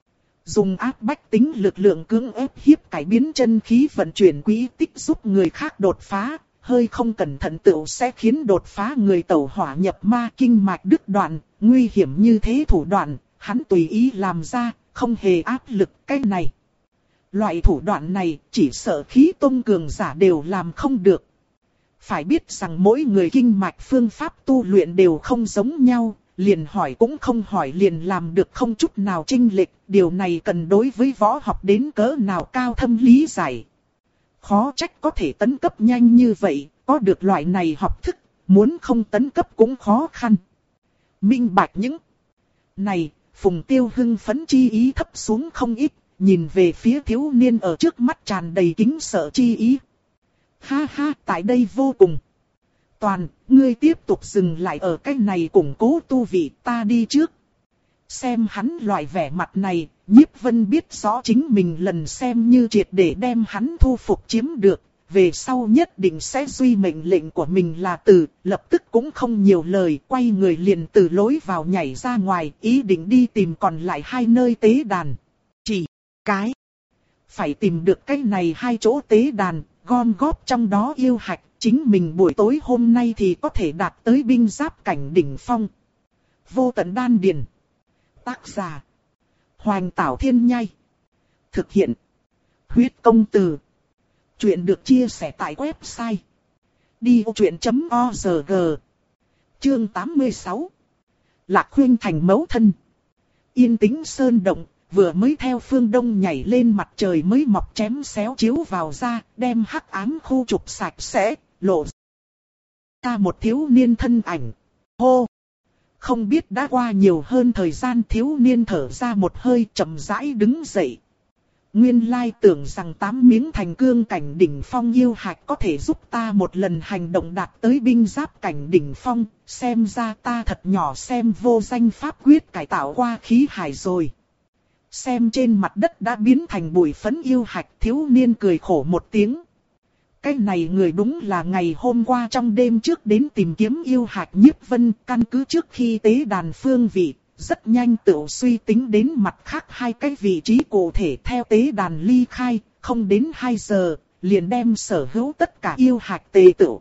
Dùng áp bách tính lực lượng cưỡng ép hiếp cải biến chân khí vận chuyển quỹ tích giúp người khác đột phá, hơi không cẩn thận tựu sẽ khiến đột phá người tẩu hỏa nhập ma, kinh mạch đứt đoạn, nguy hiểm như thế thủ đoạn, hắn tùy ý làm ra, không hề áp lực. Cái này, loại thủ đoạn này chỉ sợ khí tông cường giả đều làm không được. Phải biết rằng mỗi người kinh mạch phương pháp tu luyện đều không giống nhau, liền hỏi cũng không hỏi liền làm được không chút nào chênh lệch, điều này cần đối với võ học đến cỡ nào cao thâm lý giải. Khó trách có thể tấn cấp nhanh như vậy, có được loại này học thức, muốn không tấn cấp cũng khó khăn. Minh bạch những này, Phùng Tiêu hưng phấn chi ý thấp xuống không ít, nhìn về phía thiếu niên ở trước mắt tràn đầy kính sợ chi ý. Ha ha, tại đây vô cùng. Toàn, ngươi tiếp tục dừng lại ở cái này củng cố tu vị, ta đi trước. Xem hắn loại vẻ mặt này, Nhiếp Vân biết rõ chính mình lần xem như triệt để đem hắn thu phục chiếm được, về sau nhất định sẽ duy mệnh lệnh của mình là từ, lập tức cũng không nhiều lời, quay người liền từ lối vào nhảy ra ngoài, ý định đi tìm còn lại hai nơi tế đàn. Chỉ cái phải tìm được cái này hai chỗ tế đàn, gom góp trong đó yêu hạch, chính mình buổi tối hôm nay thì có thể đạt tới binh giáp cảnh đỉnh phong. Vô tận đan điền. Tác giả: Hoành Tảo Thiên Nhai. Thực hiện: Huyết Công Từ. Chuyện được chia sẻ tại website đi vô chuyện chấm org. Chương tám mươi sáu. Lạc Khuynh Thành mẫu thân. Yên tĩnh sơn động, vừa mới theo phương đông nhảy lên mặt trời mới mọc chém xéo chiếu vào ra, đem hắc ám khu trục sạch sẽ, lộ ra một thiếu niên thân ảnh. Hô! Không biết đã qua nhiều hơn thời gian, thiếu niên thở ra một hơi, chậm rãi đứng dậy. Nguyên lai tưởng rằng tám miếng thành cương cảnh đỉnh phong yêu hạch có thể giúp ta một lần hành động đạt tới binh giáp cảnh đỉnh phong, xem ra ta thật nhỏ xem vô danh pháp quyết cải tạo qua khí hải rồi. Xem trên mặt đất đã biến thành bụi phấn yêu hạch, thiếu niên cười khổ một tiếng. Cái này người đúng là ngày hôm qua trong đêm trước đến tìm kiếm yêu hạch Nhiếp Vân, căn cứ trước khi tế đàn phương vị. Rất nhanh tự suy tính đến mặt khác hai cái vị trí cụ thể, theo tế đàn ly khai, không đến hai giờ, liền đem sở hữu tất cả yêu hạch tề tựu.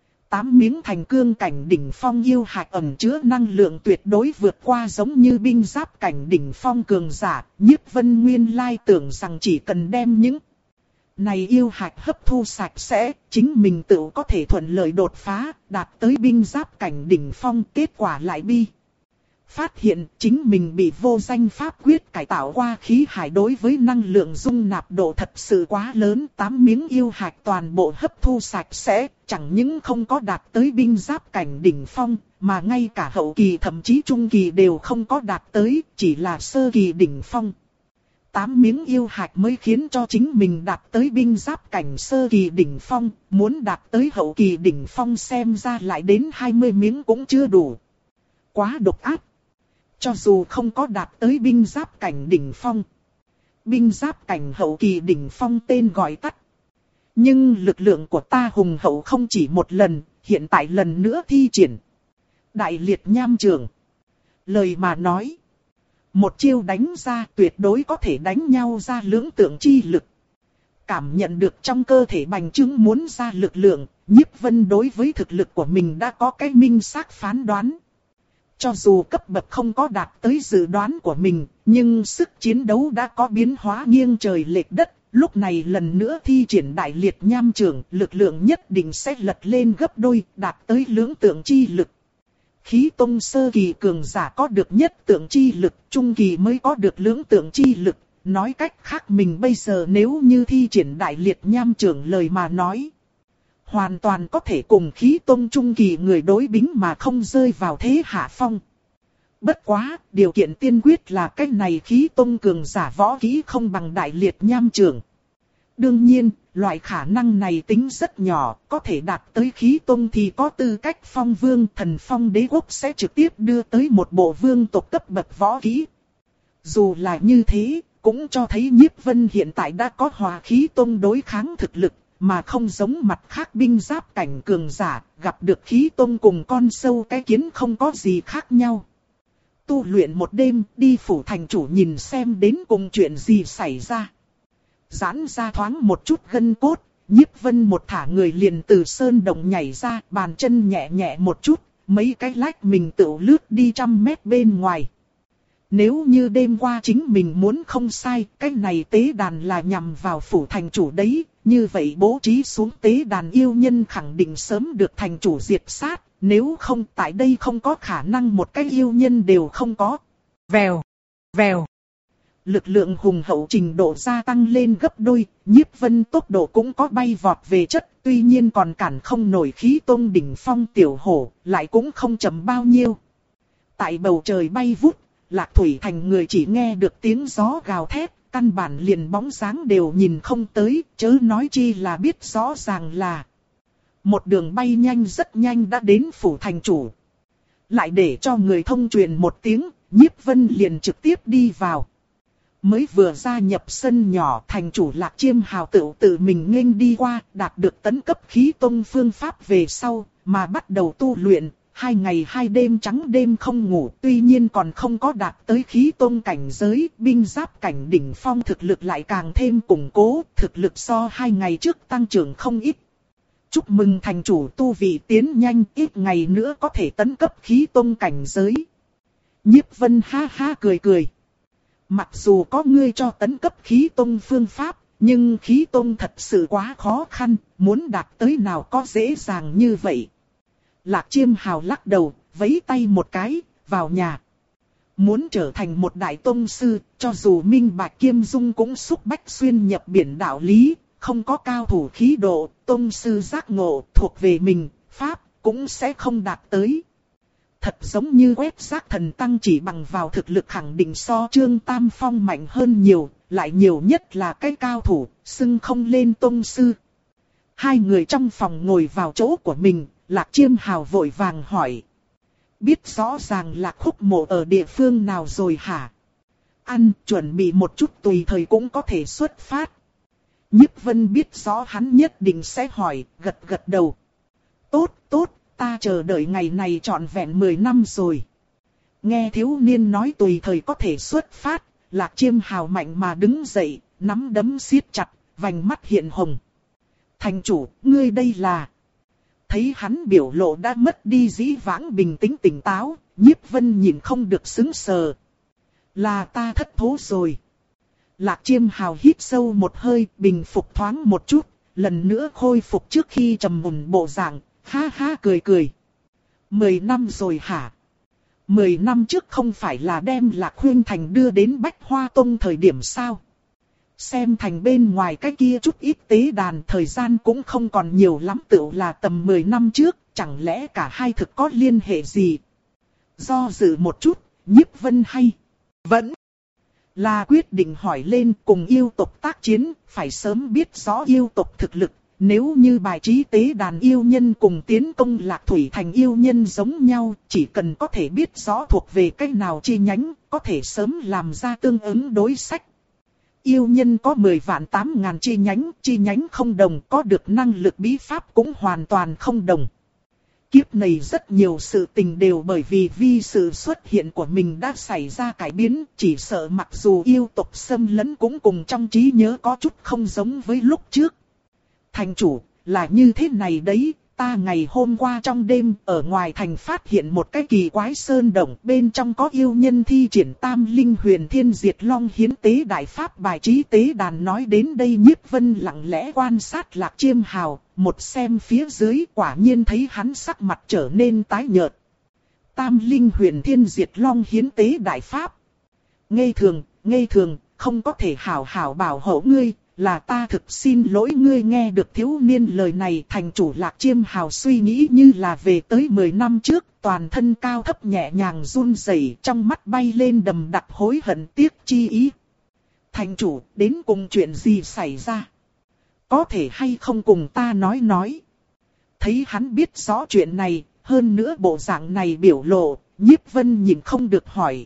Tám miếng thành cương cảnh đỉnh phong yêu hạch ẩn chứa năng lượng tuyệt đối vượt qua giống như binh giáp cảnh đỉnh phong cường giả, Nhiếp Vân nguyên lai tưởng rằng chỉ cần đem những này yêu hạch hấp thu sạch sẽ, chính mình tự có thể thuận lợi đột phá, đạt tới binh giáp cảnh đỉnh phong, kết quả lại bi. Phát hiện chính mình bị vô danh pháp quyết cải tạo qua khí hải đối với năng lượng dung nạp độ thật sự quá lớn, tám miếng yêu hạch toàn bộ hấp thu sạch sẽ, chẳng những không có đạt tới binh giáp cảnh đỉnh phong, mà ngay cả hậu kỳ thậm chí trung kỳ đều không có đạt tới, chỉ là sơ kỳ đỉnh phong. Tám miếng yêu hạch mới khiến cho chính mình đạt tới binh giáp cảnh sơ kỳ đỉnh phong, muốn đạt tới hậu kỳ đỉnh phong xem ra lại đến hai mươi miếng cũng chưa đủ. Quá độc ác. Cho dù không có đạt tới binh giáp cảnh đỉnh phong, binh giáp cảnh hậu kỳ đỉnh phong tên gọi tắt. Nhưng lực lượng của ta hùng hậu không chỉ một lần, hiện tại lần nữa thi triển. Đại liệt nham trường. Lời mà nói, một chiêu đánh ra tuyệt đối có thể đánh nhau ra lưỡng tượng chi lực. Cảm nhận được trong cơ thể bành trướng muốn ra lực lượng, Nhiếp Vân đối với thực lực của mình đã có cái minh xác phán đoán. Cho dù cấp bậc không có đạt tới dự đoán của mình, nhưng sức chiến đấu đã có biến hóa nghiêng trời lệch đất. Lúc này lần nữa thi triển đại liệt nham trường, lực lượng nhất định sẽ lật lên gấp đôi, đạt tới lưỡng tượng chi lực. Khí tông sơ kỳ cường giả có được nhất tượng chi lực, trung kỳ mới có được lưỡng tượng chi lực. Nói cách khác mình bây giờ nếu như thi triển đại liệt nham trường lời mà nói, hoàn toàn có thể cùng khí tông trung kỳ người đối bính mà không rơi vào thế hạ phong. Bất quá, điều kiện tiên quyết là cái này khí tông cường giả võ kỹ không bằng đại liệt nham trường. Đương nhiên, loại khả năng này tính rất nhỏ, có thể đạt tới khí tông thì có tư cách phong vương, thần phong đế quốc sẽ trực tiếp đưa tới một bộ vương tộc cấp bậc võ kỹ. Dù là như thế, cũng cho thấy Nhiếp Vân hiện tại đã có hòa khí tông đối kháng thực lực. Mà không giống mặt khác binh giáp cảnh cường giả, gặp được khí tông cùng con sâu cái kiến không có gì khác nhau. Tu luyện một đêm, đi phủ thành chủ nhìn xem đến cùng chuyện gì xảy ra. Giãn ra thoáng một chút gân cốt, Nhiếp Vân một thả người liền từ sơn động nhảy ra, bàn chân nhẹ nhẹ một chút, mấy cái lách mình tự lướt đi trăm mét bên ngoài. Nếu như đêm qua chính mình muốn không sai, cái này tế đàn là nhằm vào phủ thành chủ đấy, như vậy bố trí xuống tế đàn yêu nhân khẳng định sớm được thành chủ diệt sát, nếu không tại đây không có khả năng một cái yêu nhân đều không có. Vèo, vèo. Lực lượng hùng hậu trình độ gia tăng lên gấp đôi, Nhiếp Vân tốc độ cũng có bay vọt về chất, tuy nhiên còn cản không nổi khí tông đỉnh phong tiểu hổ, lại cũng không chậm bao nhiêu. Tại bầu trời bay vút, Lạc Thủy Thành người chỉ nghe được tiếng gió gào thét, căn bản liền bóng dáng đều nhìn không tới, chớ nói chi là biết rõ ràng là một đường bay nhanh rất nhanh đã đến phủ thành chủ. Lại để cho người thông truyền một tiếng, Nhiếp Vân liền trực tiếp đi vào. Mới vừa gia nhập sân nhỏ, thành chủ Lạc Chiêm Hào tự tự mình nghênh đi qua, đạt được tấn cấp khí tông phương pháp về sau, mà bắt đầu tu luyện. hai ngày hai đêm trắng đêm không ngủ, tuy nhiên còn không có đạt tới khí tôn cảnh giới, binh giáp cảnh đỉnh phong thực lực lại càng thêm củng cố, thực lực so hai ngày trước tăng trưởng không ít. Chúc mừng thành chủ tu vị tiến nhanh, ít ngày nữa có thể tấn cấp khí tôn cảnh giới. Nhiếp Vân ha ha cười cười. Mặc dù có ngươi cho tấn cấp khí tôn phương pháp, nhưng khí tôn thật sự quá khó khăn, muốn đạt tới nào có dễ dàng như vậy. Lạc Chiêm Hào lắc đầu, vẫy tay một cái, vào nhà. Muốn trở thành một đại tôn sư, cho dù minh bạch kiêm dung cũng xúc bách xuyên nhập biển đạo lý, không có cao thủ khí độ, tôn sư giác ngộ thuộc về mình, pháp cũng sẽ không đạt tới. Thật giống như quét rác thần tăng chỉ bằng vào thực lực khẳng định so Trương Tam Phong mạnh hơn nhiều, lại nhiều nhất là cái cao thủ, xưng không lên tôn sư. Hai người trong phòng ngồi vào chỗ của mình, Lạc Chiêm Hào vội vàng hỏi. Biết rõ ràng Lạc Khúc Mộ ở địa phương nào rồi hả? Ăn, chuẩn bị một chút tùy thời cũng có thể xuất phát. Nhiếp Vân biết rõ hắn nhất định sẽ hỏi, gật gật đầu. Tốt, tốt, ta chờ đợi ngày này trọn vẹn mười năm rồi. Nghe thiếu niên nói tùy thời có thể xuất phát, Lạc Chiêm Hào mạnh mà đứng dậy, nắm đấm siết chặt, vành mắt hiện hồng. Thành chủ, ngươi đây là... Thấy hắn biểu lộ đã mất đi dĩ vãng bình tĩnh tỉnh táo, Nhiếp Vân nhìn không được sững sờ. Là ta thất thố rồi. Lạc Chiêm Hào hít sâu một hơi, bình phục thoáng một chút, lần nữa khôi phục trước khi trầm mùn bộ dạng, ha ha cười cười. Mười năm rồi hả? Mười năm trước không phải là đem Lạc Huyên Thành đưa đến Bách Hoa Tông thời điểm sao? Xem thành bên ngoài cái kia chút ít tế đàn, thời gian cũng không còn nhiều lắm, tựu là tầm mười năm trước, chẳng lẽ cả hai thực có liên hệ gì? Do dự một chút, Nhiếp Vân hay vẫn là quyết định hỏi lên, cùng yêu tộc tác chiến, phải sớm biết rõ yêu tộc thực lực. Nếu như bài trí tế đàn yêu nhân cùng tiến công Lạc Thủy Thành yêu nhân giống nhau, chỉ cần có thể biết rõ thuộc về cách nào chi nhánh, có thể sớm làm ra tương ứng đối sách. Yêu nhân có mười vạn tám ngàn chi nhánh, chi nhánh không đồng, có được năng lực bí pháp cũng hoàn toàn không đồng. Kiếp này rất nhiều sự tình đều bởi vì vi sự xuất hiện của mình đã xảy ra cải biến, chỉ sợ mặc dù yêu tộc xâm lấn cũng cùng trong trí nhớ có chút không giống với lúc trước. Thành chủ, là như thế này đấy, ta ngày hôm qua trong đêm ở ngoài thành phát hiện một cái kỳ quái sơn động, bên trong có yêu nhân thi triển Tam Linh Huyền Thiên Diệt Long hiến tế đại pháp bài trí tế đàn. Nói đến đây Nhiếp Vân lặng lẽ quan sát Lạc Chiêm Hào, một xem phía dưới quả nhiên thấy hắn sắc mặt trở nên tái nhợt. Tam Linh Huyền Thiên Diệt Long hiến tế đại pháp. Ngây thường, ngây thường, không có thể hảo hảo bảo hộ ngươi. Là ta thực xin lỗi ngươi. Nghe được thiếu niên lời này, thành chủ Lạc Chiêm Hào suy nghĩ như là về tới mười năm trước, toàn thân cao thấp nhẹ nhàng run rẩy, trong mắt bay lên đầm đặc hối hận tiếc chi ý. Thành chủ, đến cùng chuyện gì xảy ra? Có thể hay không cùng ta nói nói? Thấy hắn biết rõ chuyện này, hơn nữa bộ dạng này biểu lộ, Nhiếp Vân nhìn không được hỏi.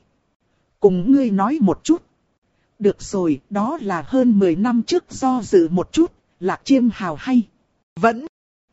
Cùng ngươi nói một chút. Được rồi, đó là hơn mười năm trước, do dự một chút, Lạc Chiêm Hào hay vẫn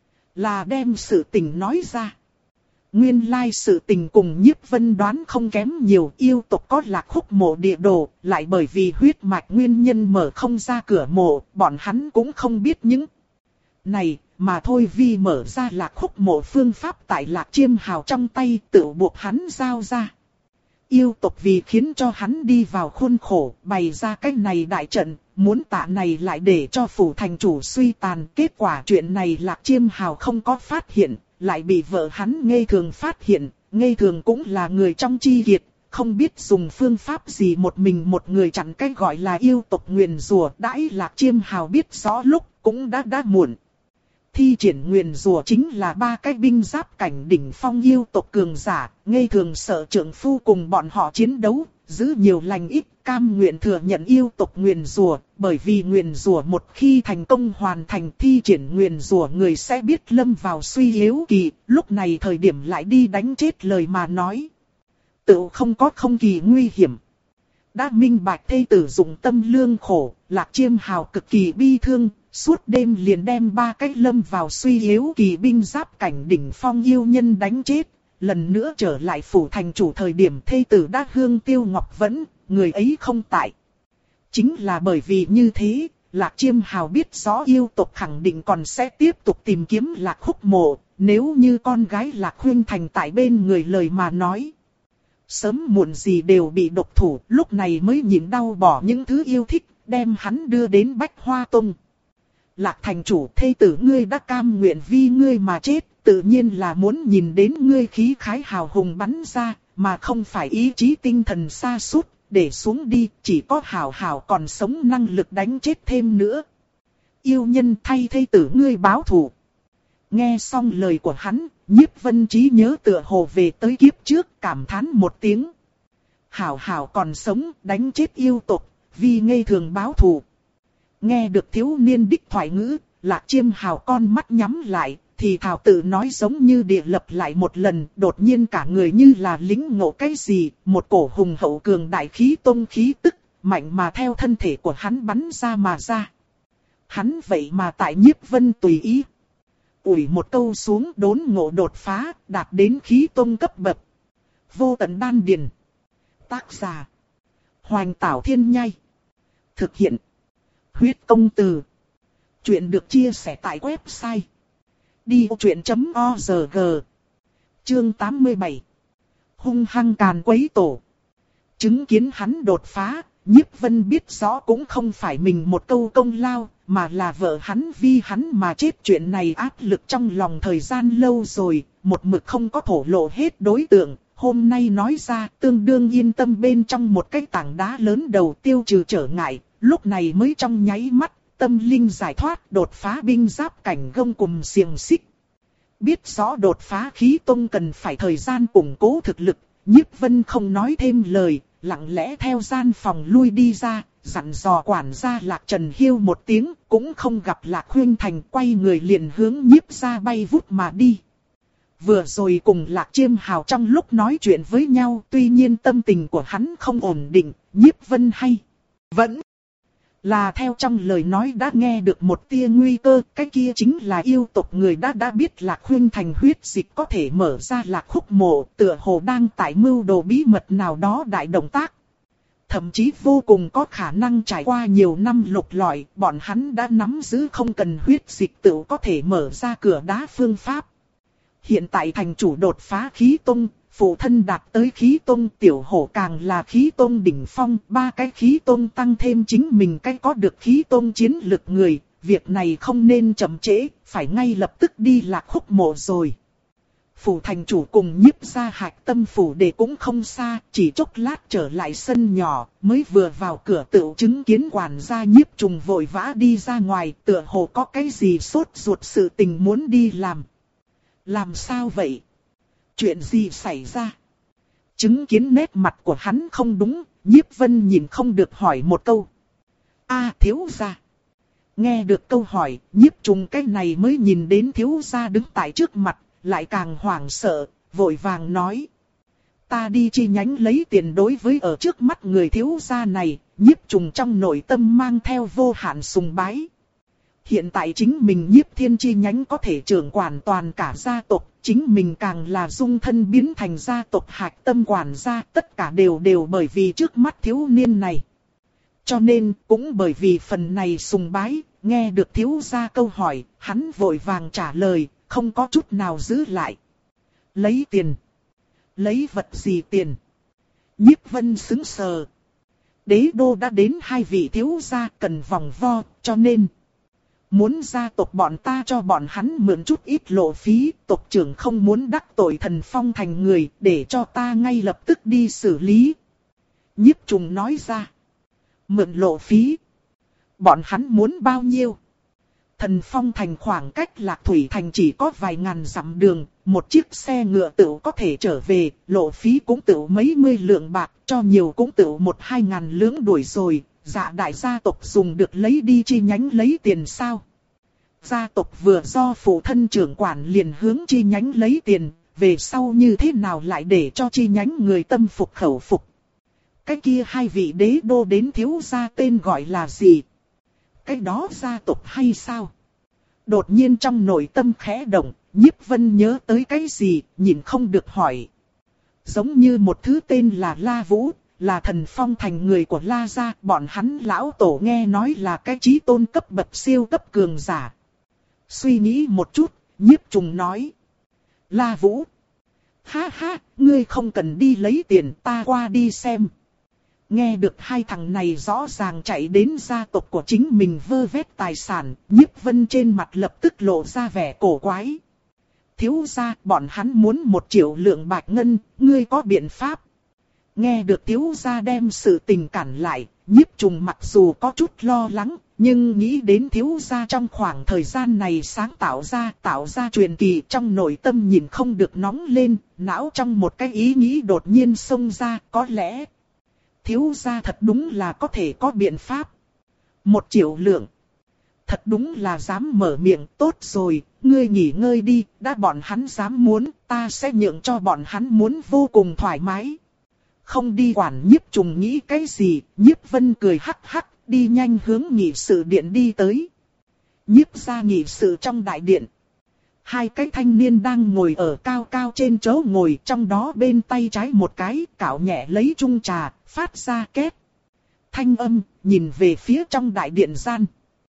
là đem sự tình nói ra. Nguyên lai sự tình cùng Nhiếp Vân đoán không kém nhiều, yêu tộc có Lạc Khúc Mộ địa đồ, lại bởi vì huyết mạch nguyên nhân mở không ra cửa mộ, bọn hắn cũng không biết những này, mà thôi vì mở ra Lạc Khúc Mộ phương pháp tại Lạc Chiêm Hào trong tay, tự buộc hắn giao ra. Yêu tộc vì khiến cho hắn đi vào khuôn khổ, bày ra cách này đại trận, muốn tạ này lại để cho phủ thành chủ suy tàn. Kết quả chuyện này Lạc Chiêm Hào không có phát hiện, lại bị vợ hắn Ngây Thường phát hiện. Ngây Thường cũng là người trong chi kiệt, không biết dùng phương pháp gì một mình một người chặn cái gọi là yêu tộc nguyền rủa. Đãi Lạc Chiêm Hào biết rõ lúc, cũng đã đã muộn. Thi triển nguyền rủa chính là ba cái binh giáp cảnh đỉnh phong yêu tộc cường giả. Ngây Thường sợ trượng phu cùng bọn họ chiến đấu, giữ nhiều lành ít, cam nguyện thừa nhận yêu tộc nguyền rủa, bởi vì nguyền rủa một khi thành công hoàn thành, thi triển nguyền rủa người sẽ biết lâm vào suy yếu kỳ, lúc này thời điểm lại đi đánh chết lời mà nói. Tự không có không kỳ nguy hiểm. Đã minh bạch thê tử dụng tâm lương khổ, Lạc Chiêm Hào cực kỳ bi thương, suốt đêm liền đem ba cái lâm vào suy yếu kỳ binh giáp cảnh đỉnh phong yêu nhân đánh chết, lần nữa trở lại phủ thành chủ thời điểm thê tử đã hương tiêu ngọc vẫn, người ấy không tại. Chính là bởi vì như thế, Lạc Chiêm Hào biết rõ yêu tộc khẳng định còn sẽ tiếp tục tìm kiếm Lạc Khúc Mộ, nếu như con gái Lạc Khuynh Thành tại bên người lời mà nói. Sớm muộn gì đều bị độc thủ, lúc này mới nhịn đau bỏ những thứ yêu thích, đem hắn đưa đến Bách Hoa Tông. Lạc thành chủ, thê tử ngươi đã cam nguyện vì ngươi mà chết, tự nhiên là muốn nhìn đến ngươi khí khái hào hùng bắn ra, mà không phải ý chí tinh thần sa sút để xuống đi, chỉ có hào hào còn sống năng lực đánh chết thêm nữa. Yêu nhân thay thê tử ngươi báo thù. Nghe xong lời của hắn, Nhiếp Vân trí nhớ tựa hồ về tới kiếp trước, cảm thán một tiếng. Hảo hảo còn sống, đánh chết yêu tộc, vì ngây thường báo thù. Nghe được thiếu niên đích thoại ngữ, Lạc Chiêm Hào con mắt nhắm lại, thì thảo tự nói giống như địa lập lại một lần, đột nhiên cả người như là lính ngộ cái gì, một cổ hùng hậu cường đại khí tông khí tức, mạnh mà theo thân thể của hắn bắn ra mà ra. Hắn vậy mà tại Nhiếp Vân tùy ý. Ủi một câu xuống đốn ngộ đột phá, đạt đến khí tông cấp bậc. Vô tận đan điền. Tác giả. Hoành Tảo Thiên Nhai. Thực hiện. Huyết Công Từ. Chuyện được chia sẻ tại website. đi ô chuyện chấm o rờ giê. Chương tám mươi bảy. Hung hăng càn quấy tổ. Chứng kiến hắn đột phá, Nhiếp Vân biết rõ cũng không phải mình một câu công lao, mà là vợ hắn vì hắn mà chết. Chuyện này áp lực trong lòng thời gian lâu rồi, một mực không có thổ lộ hết đối tượng. Hôm nay nói ra tương đương yên tâm, bên trong một cái tảng đá lớn đầu tiêu trừ trở ngại, lúc này mới trong nháy mắt, tâm linh giải thoát, đột phá binh giáp cảnh gông cùng xiềng xích. Biết rõ đột phá khí tông cần phải thời gian củng cố thực lực, Nhiếp Vân không nói thêm lời, lặng lẽ theo gian phòng lui đi ra, dặn dò quản gia Lạc Trần Hiêu một tiếng, cũng không gặp Lạc Khuynh Thành, quay người liền hướng Nhiếp gia bay vút mà đi. Vừa rồi cùng Lạc Chiêm Hào trong lúc nói chuyện với nhau, tuy nhiên tâm tình của hắn không ổn định, Nhiếp Vân hay vẫn là theo trong lời nói đã nghe được một tia nguy cơ, cái kia chính là yêu tộc người đã đã biết Lạc Khuynh Thành huyết dịch có thể mở ra Lạc Khúc Mộ, tựa hồ đang tại mưu đồ bí mật nào đó đại động tác. Thậm chí vô cùng có khả năng trải qua nhiều năm lục lọi, bọn hắn đã nắm giữ không cần huyết dịch tự có thể mở ra cửa đá phương pháp. Hiện tại thành chủ đột phá khí tông, phụ thân đạt tới khí tông, tiểu hổ càng là khí tông đỉnh phong, ba cái khí tông tăng thêm chính mình cái có được khí tông chiến lực người, việc này không nên chậm trễ, phải ngay lập tức đi Lạc Khúc Mộ rồi. Phủ thành chủ cùng Nhiếp gia hạch tâm phủ để cũng không xa, chỉ chốc lát trở lại sân nhỏ, mới vừa vào cửa tựu chứng kiến quản gia Nhiếp Trùng vội vã đi ra ngoài, tựa hồ có cái gì sốt ruột sự tình muốn đi làm. Làm sao vậy? Chuyện gì xảy ra? Chứng kiến nét mặt của hắn không đúng, Nhiếp Vân nhìn không được hỏi một câu. A thiếu gia. Nghe được câu hỏi, Nhiếp Trùng cái này mới nhìn đến thiếu gia đứng tại trước mặt, lại càng hoảng sợ, vội vàng nói. Ta đi chi nhánh lấy tiền. Đối với ở trước mắt người thiếu gia này, Nhiếp Trùng trong nội tâm mang theo vô hạn sùng bái. Hiện tại chính mình Nhiếp Thiên chi nhánh có thể trưởng quản toàn cả gia tộc, chính mình càng là dung thân biến thành gia tộc hạch tâm quản gia, tất cả đều đều bởi vì trước mắt thiếu niên này. Cho nên, cũng bởi vì phần này sùng bái, nghe được thiếu gia câu hỏi, hắn vội vàng trả lời, không có chút nào giữ lại. Lấy tiền. Lấy vật gì tiền? Nhiếp Vân sững sờ. Đế đô đã đến hai vị thiếu gia cần vòng vo, cho nên muốn gia tộc bọn ta cho bọn hắn mượn chút ít lộ phí, tộc trưởng không muốn đắc tội Thần Phong thành người, để cho ta ngay lập tức đi xử lý. Nhiếp Trùng nói ra. Mượn lộ phí. Bọn hắn muốn bao nhiêu? Thần Phong thành khoảng cách Lạc Thủy thành chỉ có vài ngàn dặm đường, một chiếc xe ngựa tựu có thể trở về, lộ phí cũng tựu mấy mươi lượng bạc, cho nhiều cũng tựu một hai ngàn lưỡng đuổi rồi. Dạ đại gia tộc dùng được lấy đi chi nhánh lấy tiền sao? Gia tộc vừa do phụ thân trưởng quản liền hướng chi nhánh lấy tiền, về sau như thế nào lại để cho chi nhánh người tâm phục khẩu phục? Cái kia hai vị đế đô đến thiếu gia tên gọi là gì? Cái đó gia tộc hay sao? Đột nhiên trong nội tâm khẽ động, Nhiếp Vân nhớ tới cái gì, nhìn không được hỏi. Giống như một thứ tên là La Vũ, là thần phong thành người của La gia, bọn hắn lão tổ nghe nói là cái chí tôn cấp bậc siêu cấp cường giả. Suy nghĩ một chút, Nhiếp Trùng nói. La Vũ. Ha ha, ngươi không cần đi lấy tiền, ta qua đi xem. Nghe được hai thằng này rõ ràng chạy đến gia tộc của chính mình vơ vét tài sản, Nhiếp Vân trên mặt lập tức lộ ra vẻ cổ quái. Thiếu gia, bọn hắn muốn một triệu lượng bạch ngân, ngươi có biện pháp? Nghe được thiếu gia đem sự tình cản lại, Nhiếp Trùng mặc dù có chút lo lắng, nhưng nghĩ đến thiếu gia trong khoảng thời gian này sáng tạo ra, tạo ra truyền kỳ, trong nội tâm nhìn không được nóng lên, não trong một cái ý nghĩ đột nhiên xông ra, có lẽ thiếu gia thật đúng là có thể có biện pháp. Một triệu lượng. Thật đúng là dám mở miệng, tốt rồi, ngươi nghỉ ngơi đi, đã bọn hắn dám muốn, ta sẽ nhượng cho bọn hắn muốn vô cùng thoải mái. Không đi quản Nhiếp Trùng nghĩ cái gì, Nhiếp Vân cười hắc hắc, đi nhanh hướng nghị sự điện đi tới. Nhiếp gia nghị sự trong đại điện. Hai cái thanh niên đang ngồi ở cao cao trên chỗ ngồi, trong đó bên tay trái một cái, cạo nhẹ lấy chung trà, phát ra két. Thanh âm, nhìn về phía trong đại điện gian.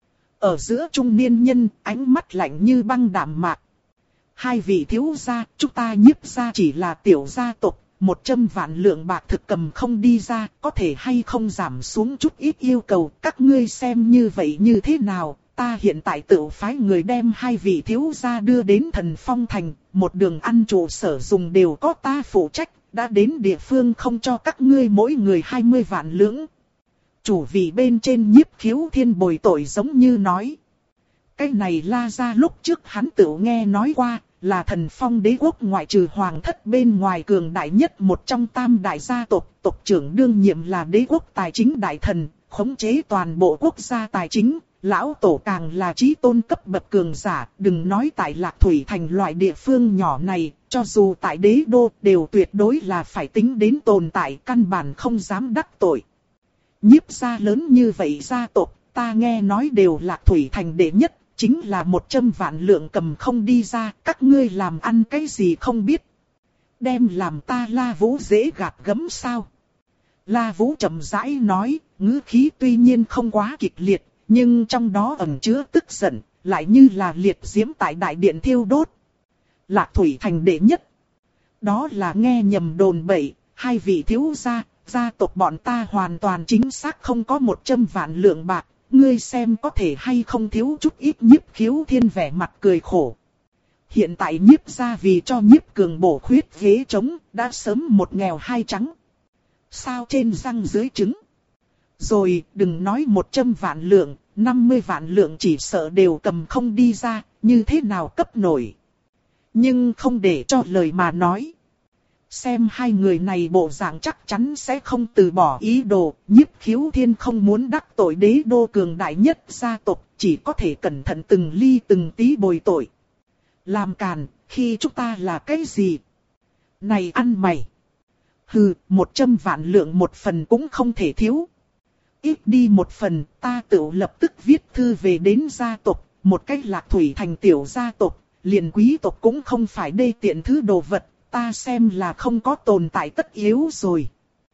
Ở giữa trung niên nhân, ánh mắt lạnh như băng đạm mạc. Hai vị thiếu gia, chúng ta Nhiếp gia chỉ là tiểu gia tộc, một trăm vạn lượng bạc thực cầm không đi ra, có thể hay không giảm xuống chút ít yêu cầu, các ngươi xem như vậy như thế nào? Ta hiện tại tự phái người đem hai vị thiếu gia đưa đến Thần Phong Thành, một đường ăn trụ sở dùng đều có ta phụ trách, đã đến địa phương không cho các ngươi mỗi người hai mươi vạn lưỡng. Chủ vị bên trên Nhiếp Khiếu Thiên bồi tội giống như nói. Cái này La gia lúc trước hắn tự nghe nói qua, là Thần Phong đế quốc ngoại trừ hoàng thất bên ngoài cường đại nhất một trong tam đại gia tộc, tộc trưởng đương nhiệm là đế quốc tài chính đại thần, khống chế toàn bộ quốc gia tài chính. Lão tổ càng là chí tôn cấp bậc cường giả, đừng nói tại Lạc Thủy Thành loại địa phương nhỏ này, cho dù tại đế đô đều tuyệt đối là phải tính đến tồn tại, căn bản không dám đắc tội. Nhiếp gia lớn như vậy gia tộc, ta nghe nói đều Lạc Thủy Thành đệ nhất, chính là một trăm vạn lượng cầm không đi ra, các ngươi làm ăn cái gì không biết. Đem làm ta La Vũ dễ gạt gẫm sao? La Vũ chậm rãi nói, ngữ khí tuy nhiên không quá kịch liệt, nhưng trong đó ẩn chứa tức giận, lại như là liệt diễm tại đại điện thiêu đốt. Lạc Thủy Thành đệ nhất. Đó là nghe nhầm đồn bậy, hai vị thiếu gia, gia tộc bọn ta hoàn toàn chính xác không có một trăm vạn lượng bạc, ngươi xem có thể hay không thiếu chút ít. Nhiếp Khiếu Thiên vẻ mặt cười khổ. Hiện tại Nhiếp gia vì cho Nhiếp Cường bổ khuyết ghế trống, đã sớm một nghèo hai trắng. Sao trên răng dưới trứng? Rồi, đừng nói một trăm vạn lượng, năm mươi vạn lượng chỉ sợ đều cầm không đi ra, như thế nào cấp nổi. Nhưng không để cho lời mà nói. Xem hai người này bộ dạng chắc chắn sẽ không từ bỏ ý đồ, Nhiếp Khiếu Thiên không muốn đắc tội đế đô cường đại nhất gia tộc, chỉ có thể cẩn thận từng ly từng tí bồi tội. Làm càn, khi chúng ta là cái gì? Này ăn mày! Hừ, một trăm vạn lượng một phần cũng không thể thiếu. Ít đi một phần, ta tự lập tức viết thư về đến gia tộc, một cách Lạc Thủy Thành tiểu gia tộc, liền quý tộc cũng không phải đê tiện thứ đồ vật, ta xem là không có tồn tại tất yếu rồi.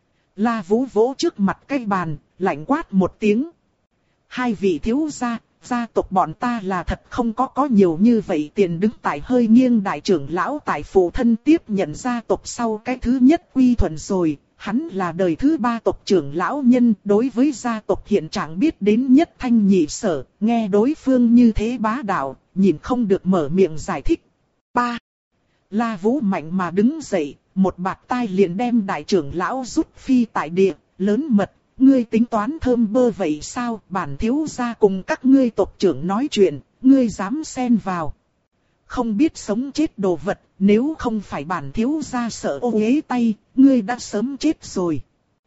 La Vũ vỗ trước mặt cái bàn, lạnh quát một tiếng. Hai vị thiếu gia, gia tộc bọn ta là thật không có có nhiều như vậy tiền đứng tại hơi nghiêng đại trưởng lão tại phụ thân tiếp nhận gia tộc sau cái thứ nhất quy thuận rồi. Hắn là đời thứ ba tộc trưởng lão nhân, đối với gia tộc hiện trạng biết đến nhất thanh nhị sở, nghe đối phương như thế bá đạo, nhìn không được mở miệng giải thích. Ba. La Vũ mạnh mà đứng dậy, một bạt tai liền đem đại trưởng lão rút phi tại địa, lớn mật, ngươi tính toán thơm bơ vậy sao, bản thiếu gia cùng các ngươi tộc trưởng nói chuyện, ngươi dám xen vào. Không biết sống chết đồ vật, nếu không phải bản thiếu gia sợ ô uế tay, ngươi đã sớm chết rồi.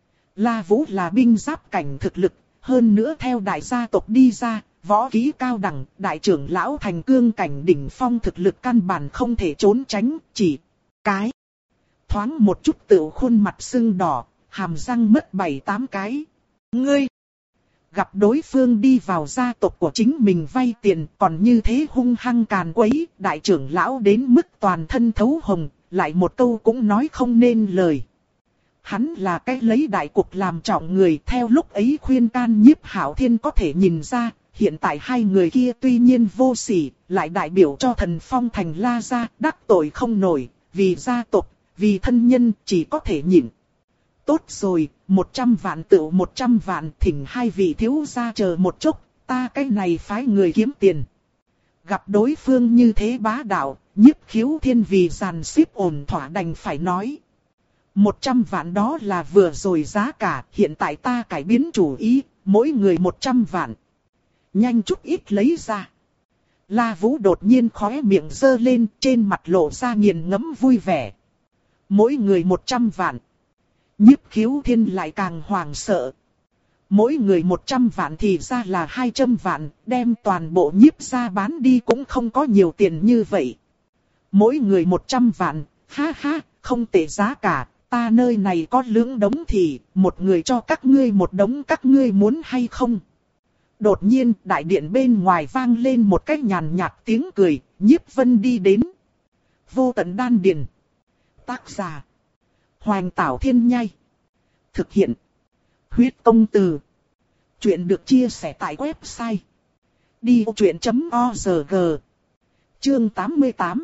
La Vũ là binh giáp cảnh thực lực, hơn nữa theo đại gia tộc đi ra, võ kỹ cao đẳng, đại trưởng lão thành cương cảnh đỉnh phong thực lực căn bản không thể trốn tránh, chỉ cái. Thoáng một chút tựu khuôn mặt sưng đỏ, hàm răng mất bảy tám cái. Ngươi! gặp đối phương đi vào gia tộc của chính mình vay tiền còn như thế hung hăng càn quấy, đại trưởng lão đến mức toàn thân thấu hồng, lại một câu cũng nói không nên lời. Hắn là cái lấy đại cục làm trọng người, theo lúc ấy khuyên can Nhiếp Hạo Thiên có thể nhìn ra, hiện tại hai người kia tuy nhiên vô sỉ, lại đại biểu cho Thần Phong thành La gia, đắc tội không nổi, vì gia tộc, vì thân nhân chỉ có thể nhịn. Tốt rồi, một trăm vạn tựu một trăm vạn, thỉnh hai vị thiếu gia chờ một chút, ta cái này phái người kiếm tiền. Gặp đối phương như thế bá đạo, Nhiếp Khiếu Thiên vì dàn xếp ổn thỏa đành phải nói. Một trăm vạn đó là vừa rồi giá cả, hiện tại ta cải biến chủ ý, mỗi người một trăm vạn. Nhanh chút ít lấy ra. La Vũ đột nhiên khóe miệng giơ lên, trên mặt lộ ra nghiền ngẫm vui vẻ. Mỗi người một trăm vạn. Nhiếp Khiếu Thiên lại càng hoảng sợ. Mỗi người một trăm vạn thì ra là hai trăm vạn, đem toàn bộ Nhiếp gia bán đi cũng không có nhiều tiền như vậy. Mỗi người một trăm vạn, ha ha, không tệ giá cả, ta nơi này có lưỡng đống thì, một người cho các ngươi một đống, các ngươi muốn hay không? Đột nhiên, đại điện bên ngoài vang lên một cái nhàn nhạt tiếng cười, Nhiếp Vân đi đến. Vô Tận Đan Điền. Tác giả: Hoành Tảo Thiên Nhai. Thực hiện: Huyết Công Từ. Chuyện được chia sẻ tại website đi ô chuyện chấm org. Chương tám mươi tám.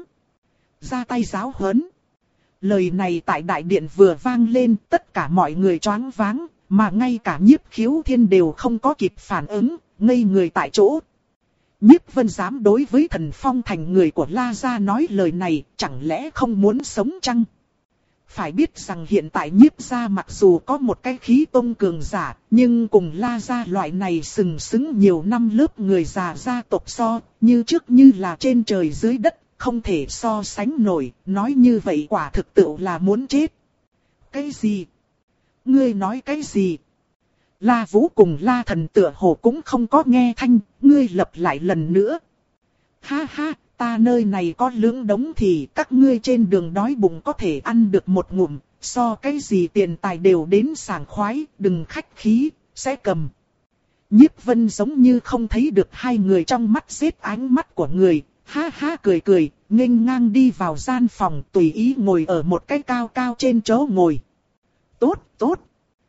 Ra tay giáo huấn. Lời này tại đại điện vừa vang lên, tất cả mọi người choáng váng, mà ngay cả Nhiếp Khiếu Thiên đều không có kịp phản ứng, ngây người tại chỗ. Nhiếp Vân dám đối với Thần Phong thành người của La gia nói lời này, chẳng lẽ không muốn sống chăng? Phải biết rằng hiện tại Nhiếp gia mặc dù có một cái khí tông cường giả, nhưng cùng La gia loại này sừng sững nhiều năm lớp người già gia tộc so, như trước như là trên trời dưới đất, không thể so sánh nổi, nói như vậy quả thực tự là muốn chết. Cái gì? Ngươi nói cái gì? La Vũ cùng La Thần tựa hồ cũng không có nghe thanh, ngươi lặp lại lần nữa. Ha ha, ta nơi này có lưỡng đống thì các ngươi trên đường đói bụng có thể ăn được một ngụm, so cái gì tiền tài đều đến sảng khoái, đừng khách khí, sẽ cầm. Nhiếp Vân giống như không thấy được hai người trong mắt giết ánh mắt của người, ha ha cười cười, nghênh ngang đi vào gian phòng tùy ý ngồi ở một cái cao cao trên chỗ ngồi. Tốt, tốt.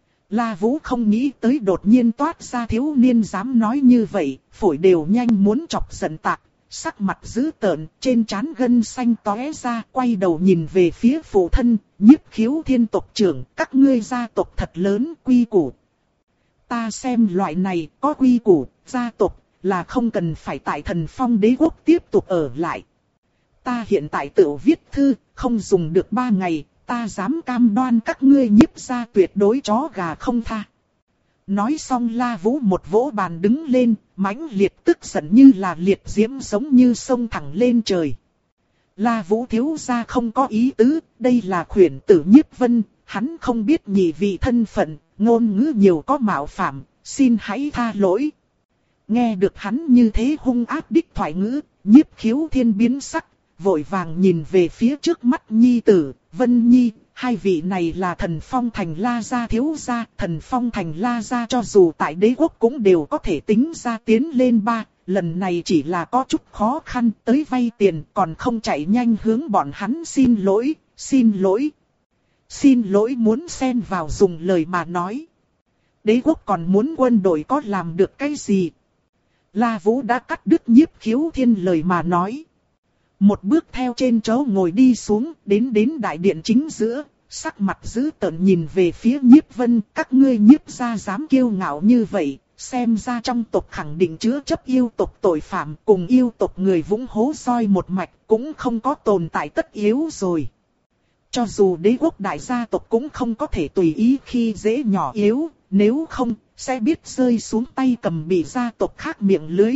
La Vũ không nghĩ tới đột nhiên toát ra thiếu niên dám nói như vậy, phổi đều nhanh muốn chọc giận tạc, sắc mặt dữ tợn, trên trán gân xanh tóe ra, quay đầu nhìn về phía phụ thân, Nhiếp Khiếu Thiên tộc trưởng, các ngươi gia tộc thật lớn, quy củ. Ta xem loại này, có quy củ, gia tộc, là không cần phải tại Thần Phong đế quốc tiếp tục ở lại. Ta hiện tại tự viết thư, không dùng được ba ngày, ta dám cam đoan các ngươi Nhiếp gia tuyệt đối chó gà không tha. Nói xong La Vũ một vỗ bàn đứng lên, mãnh liệt tức giận như là liệt diễm giống như sông thẳng lên trời. La Vũ thiếu gia không có ý tứ, đây là khuyển tử Nhiếp Vân, hắn không biết nhị vị thân phận, ngôn ngữ nhiều có mạo phạm, xin hãy tha lỗi. Nghe được hắn như thế hung ác đích thoại ngữ, Nhiếp Khiếu Thiên biến sắc, vội vàng nhìn về phía trước mắt nhi tử, Vân Nhi, hai vị này là Thần Phong thành La gia thiếu gia, Thần Phong thành La gia cho dù tại đế quốc cũng đều có thể tính ra tiến lên ba, lần này chỉ là có chút khó khăn, tới vay tiền còn không chạy nhanh hướng bọn hắn xin lỗi, xin lỗi. Xin lỗi muốn xen vào dùng lời mà nói. Đế quốc còn muốn quân đội có làm được cái gì? La Vũ đã cắt đứt Nhiếp Khiếu Thiên lời mà nói. Một bước theo trên chỗ ngồi đi xuống, đến đến đại điện chính giữa, sắc mặt dữ tợn nhìn về phía Nhiếp Vân, các ngươi Nhiếp gia dám kiêu ngạo như vậy, xem ra trong tộc khẳng định chứa chấp yêu tộc tội phạm, cùng yêu tộc người vũng hố soi một mạch, cũng không có tồn tại tất yếu rồi. Cho dù đế quốc đại gia tộc cũng không có thể tùy ý khi dễ nhỏ yếu, nếu không, sẽ biết rơi xuống tay cầm bị gia tộc khác miệng lưới.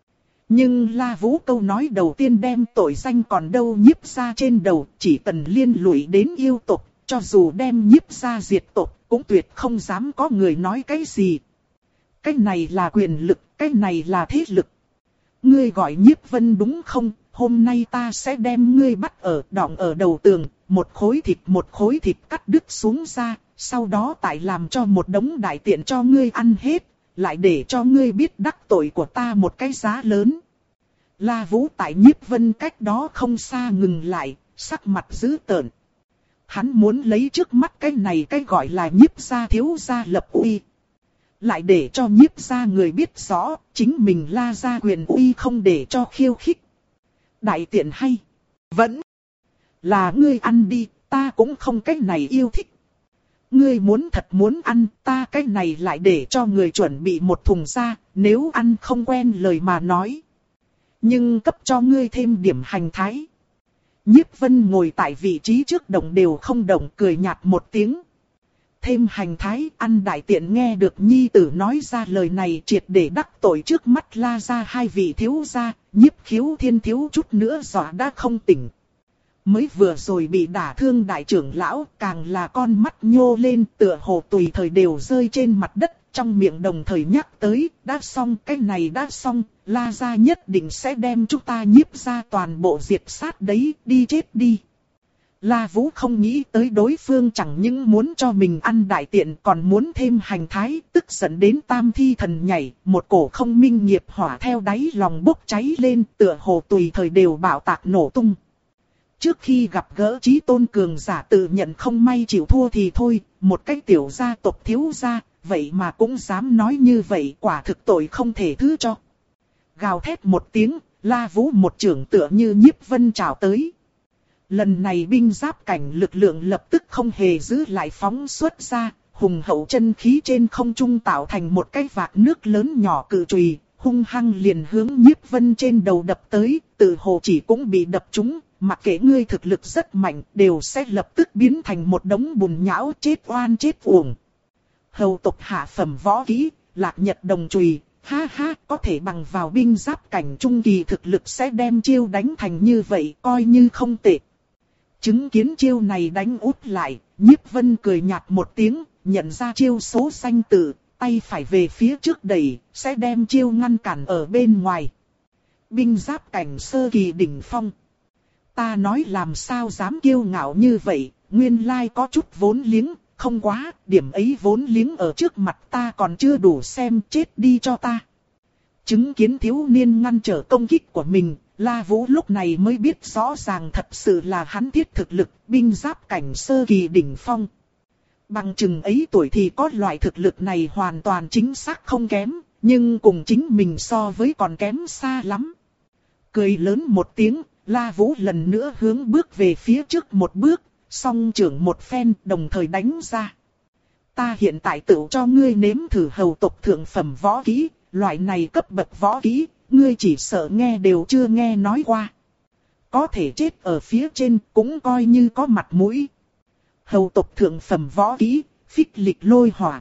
Nhưng La Vũ câu nói đầu tiên đem tội danh còn đâu Nhiếp gia trên đầu, chỉ cần liên lụy đến yêu tộc, cho dù đem Nhiếp gia diệt tộc, cũng tuyệt không dám có người nói cái gì. Cái này là quyền lực, cái này là thế lực. Ngươi gọi Nhiếp Vân đúng không? Hôm nay ta sẽ đem ngươi bắt ở đọng ở đầu tường, một khối thịt một khối thịt cắt đứt xuống ra, sau đó tại làm cho một đống đại tiện cho ngươi ăn hết. lại để cho ngươi biết đắc tội của ta một cái giá lớn. La Vũ tại Nhiếp Vân cách đó không xa ngừng lại, sắc mặt dữ tợn. Hắn muốn lấy trước mắt cái này cái gọi là Nhiếp gia thiếu gia lập uy. Lại để cho Nhiếp gia người biết rõ, chính mình La gia quyền uy không để cho khiêu khích. Đại tiện hay? Vẫn là ngươi ăn đi, ta cũng không cái này yêu thích. Ngươi muốn thật muốn ăn, ta cái này lại để cho người chuẩn bị một thùng ra, nếu ăn không quen lời mà nói. Nhưng cấp cho ngươi thêm điểm hành thái. Nhiếp Vân ngồi tại vị trí trước động đều không động, cười nhạt một tiếng. Thêm hành thái, ăn đại tiện. Nghe được nhi tử nói ra lời này, triệt để đắc tội trước mắt La gia hai vị thiếu gia, Nhiếp Khiếu Thiên thiếu chút nữa dọa đã không tỉnh. Mới vừa rồi bị đả thương đại trưởng lão, càng là con mắt nhô lên, tựa hồ tùy thời đều rơi trên mặt đất, trong miệng đồng thời nhắc tới, đã xong, cái này đã xong, La gia nhất định sẽ đem chúng ta Nhiếp gia toàn bộ diệt sát đấy, đi chết đi. La Vũ không nghĩ tới đối phương chẳng những muốn cho mình ăn đại tiện, còn muốn thêm hành thái, tức giận đến tam thi thần nhảy, một cổ không minh nghiệp hỏa theo đáy lòng bốc cháy lên, tựa hồ tùy thời đều bạo tạc nổ tung. Trước khi gặp gỡ Chí Tôn cường giả tự nhận không may chịu thua thì thôi, một cái tiểu gia tộc thiếu gia, vậy mà cũng dám nói như vậy, quả thực tội không thể thứ cho. Gào thét một tiếng, La Vũ một chưởng tựa như Nhiếp Vân trào tới. Lần này binh giáp cảnh lực lượng lập tức không hề giữ lại phóng xuất ra, hùng hậu chân khí trên không trung tạo thành một cái vạc nước lớn nhỏ cự chùy, hung hăng liền hướng Nhiếp Vân trên đầu đập tới, tự hồ chỉ cũng bị đập trúng. Mặc kệ ngươi thực lực rất mạnh, đều sẽ lập tức biến thành một đống bùn nhão, chết oan chết uổng. Hầu tộc hạ phẩm võ kỹ, Lạc Nhật Đồng Chùy, ha ha, có thể bằng vào binh giáp cảnh trung kỳ thực lực sẽ đem chiêu đánh thành như vậy, coi như không tệ. Chứng kiến chiêu này đánh út lại, Nhiếp Vân cười nhạt một tiếng, nhận ra chiêu số sanh tử, tay phải về phía trước đẩy, sẽ đem chiêu ngăn cản ở bên ngoài. Binh giáp cảnh sơ kỳ đỉnh phong. Ta nói làm sao dám kiêu ngạo như vậy, nguyên lai có chút vốn liếng, không quá, điểm ấy vốn liếng ở trước mặt ta còn chưa đủ xem, chết đi cho ta. Chứng kiến thiếu niên ngăn trở công kích của mình, La Vũ lúc này mới biết rõ ràng thật sự là hắn thiết thực lực, binh giáp cảnh sơ kỳ đỉnh phong. Bằng chừng ấy tuổi thì có loại thực lực này hoàn toàn chính xác không kém, nhưng cùng chính mình so với còn kém xa lắm. Cười lớn một tiếng, La Vũ lần nữa hướng bước về phía trước một bước, song trưởng một phen đồng thời đánh ra. Ta hiện tại tự cho ngươi nếm thử hầu tộc thượng phẩm võ kỹ, loại này cấp bậc võ kỹ, ngươi chỉ sợ nghe đều chưa nghe nói qua. Có thể chết ở phía trên cũng coi như có mặt mũi. Hầu tộc thượng phẩm võ kỹ, phích lịch lôi hỏa.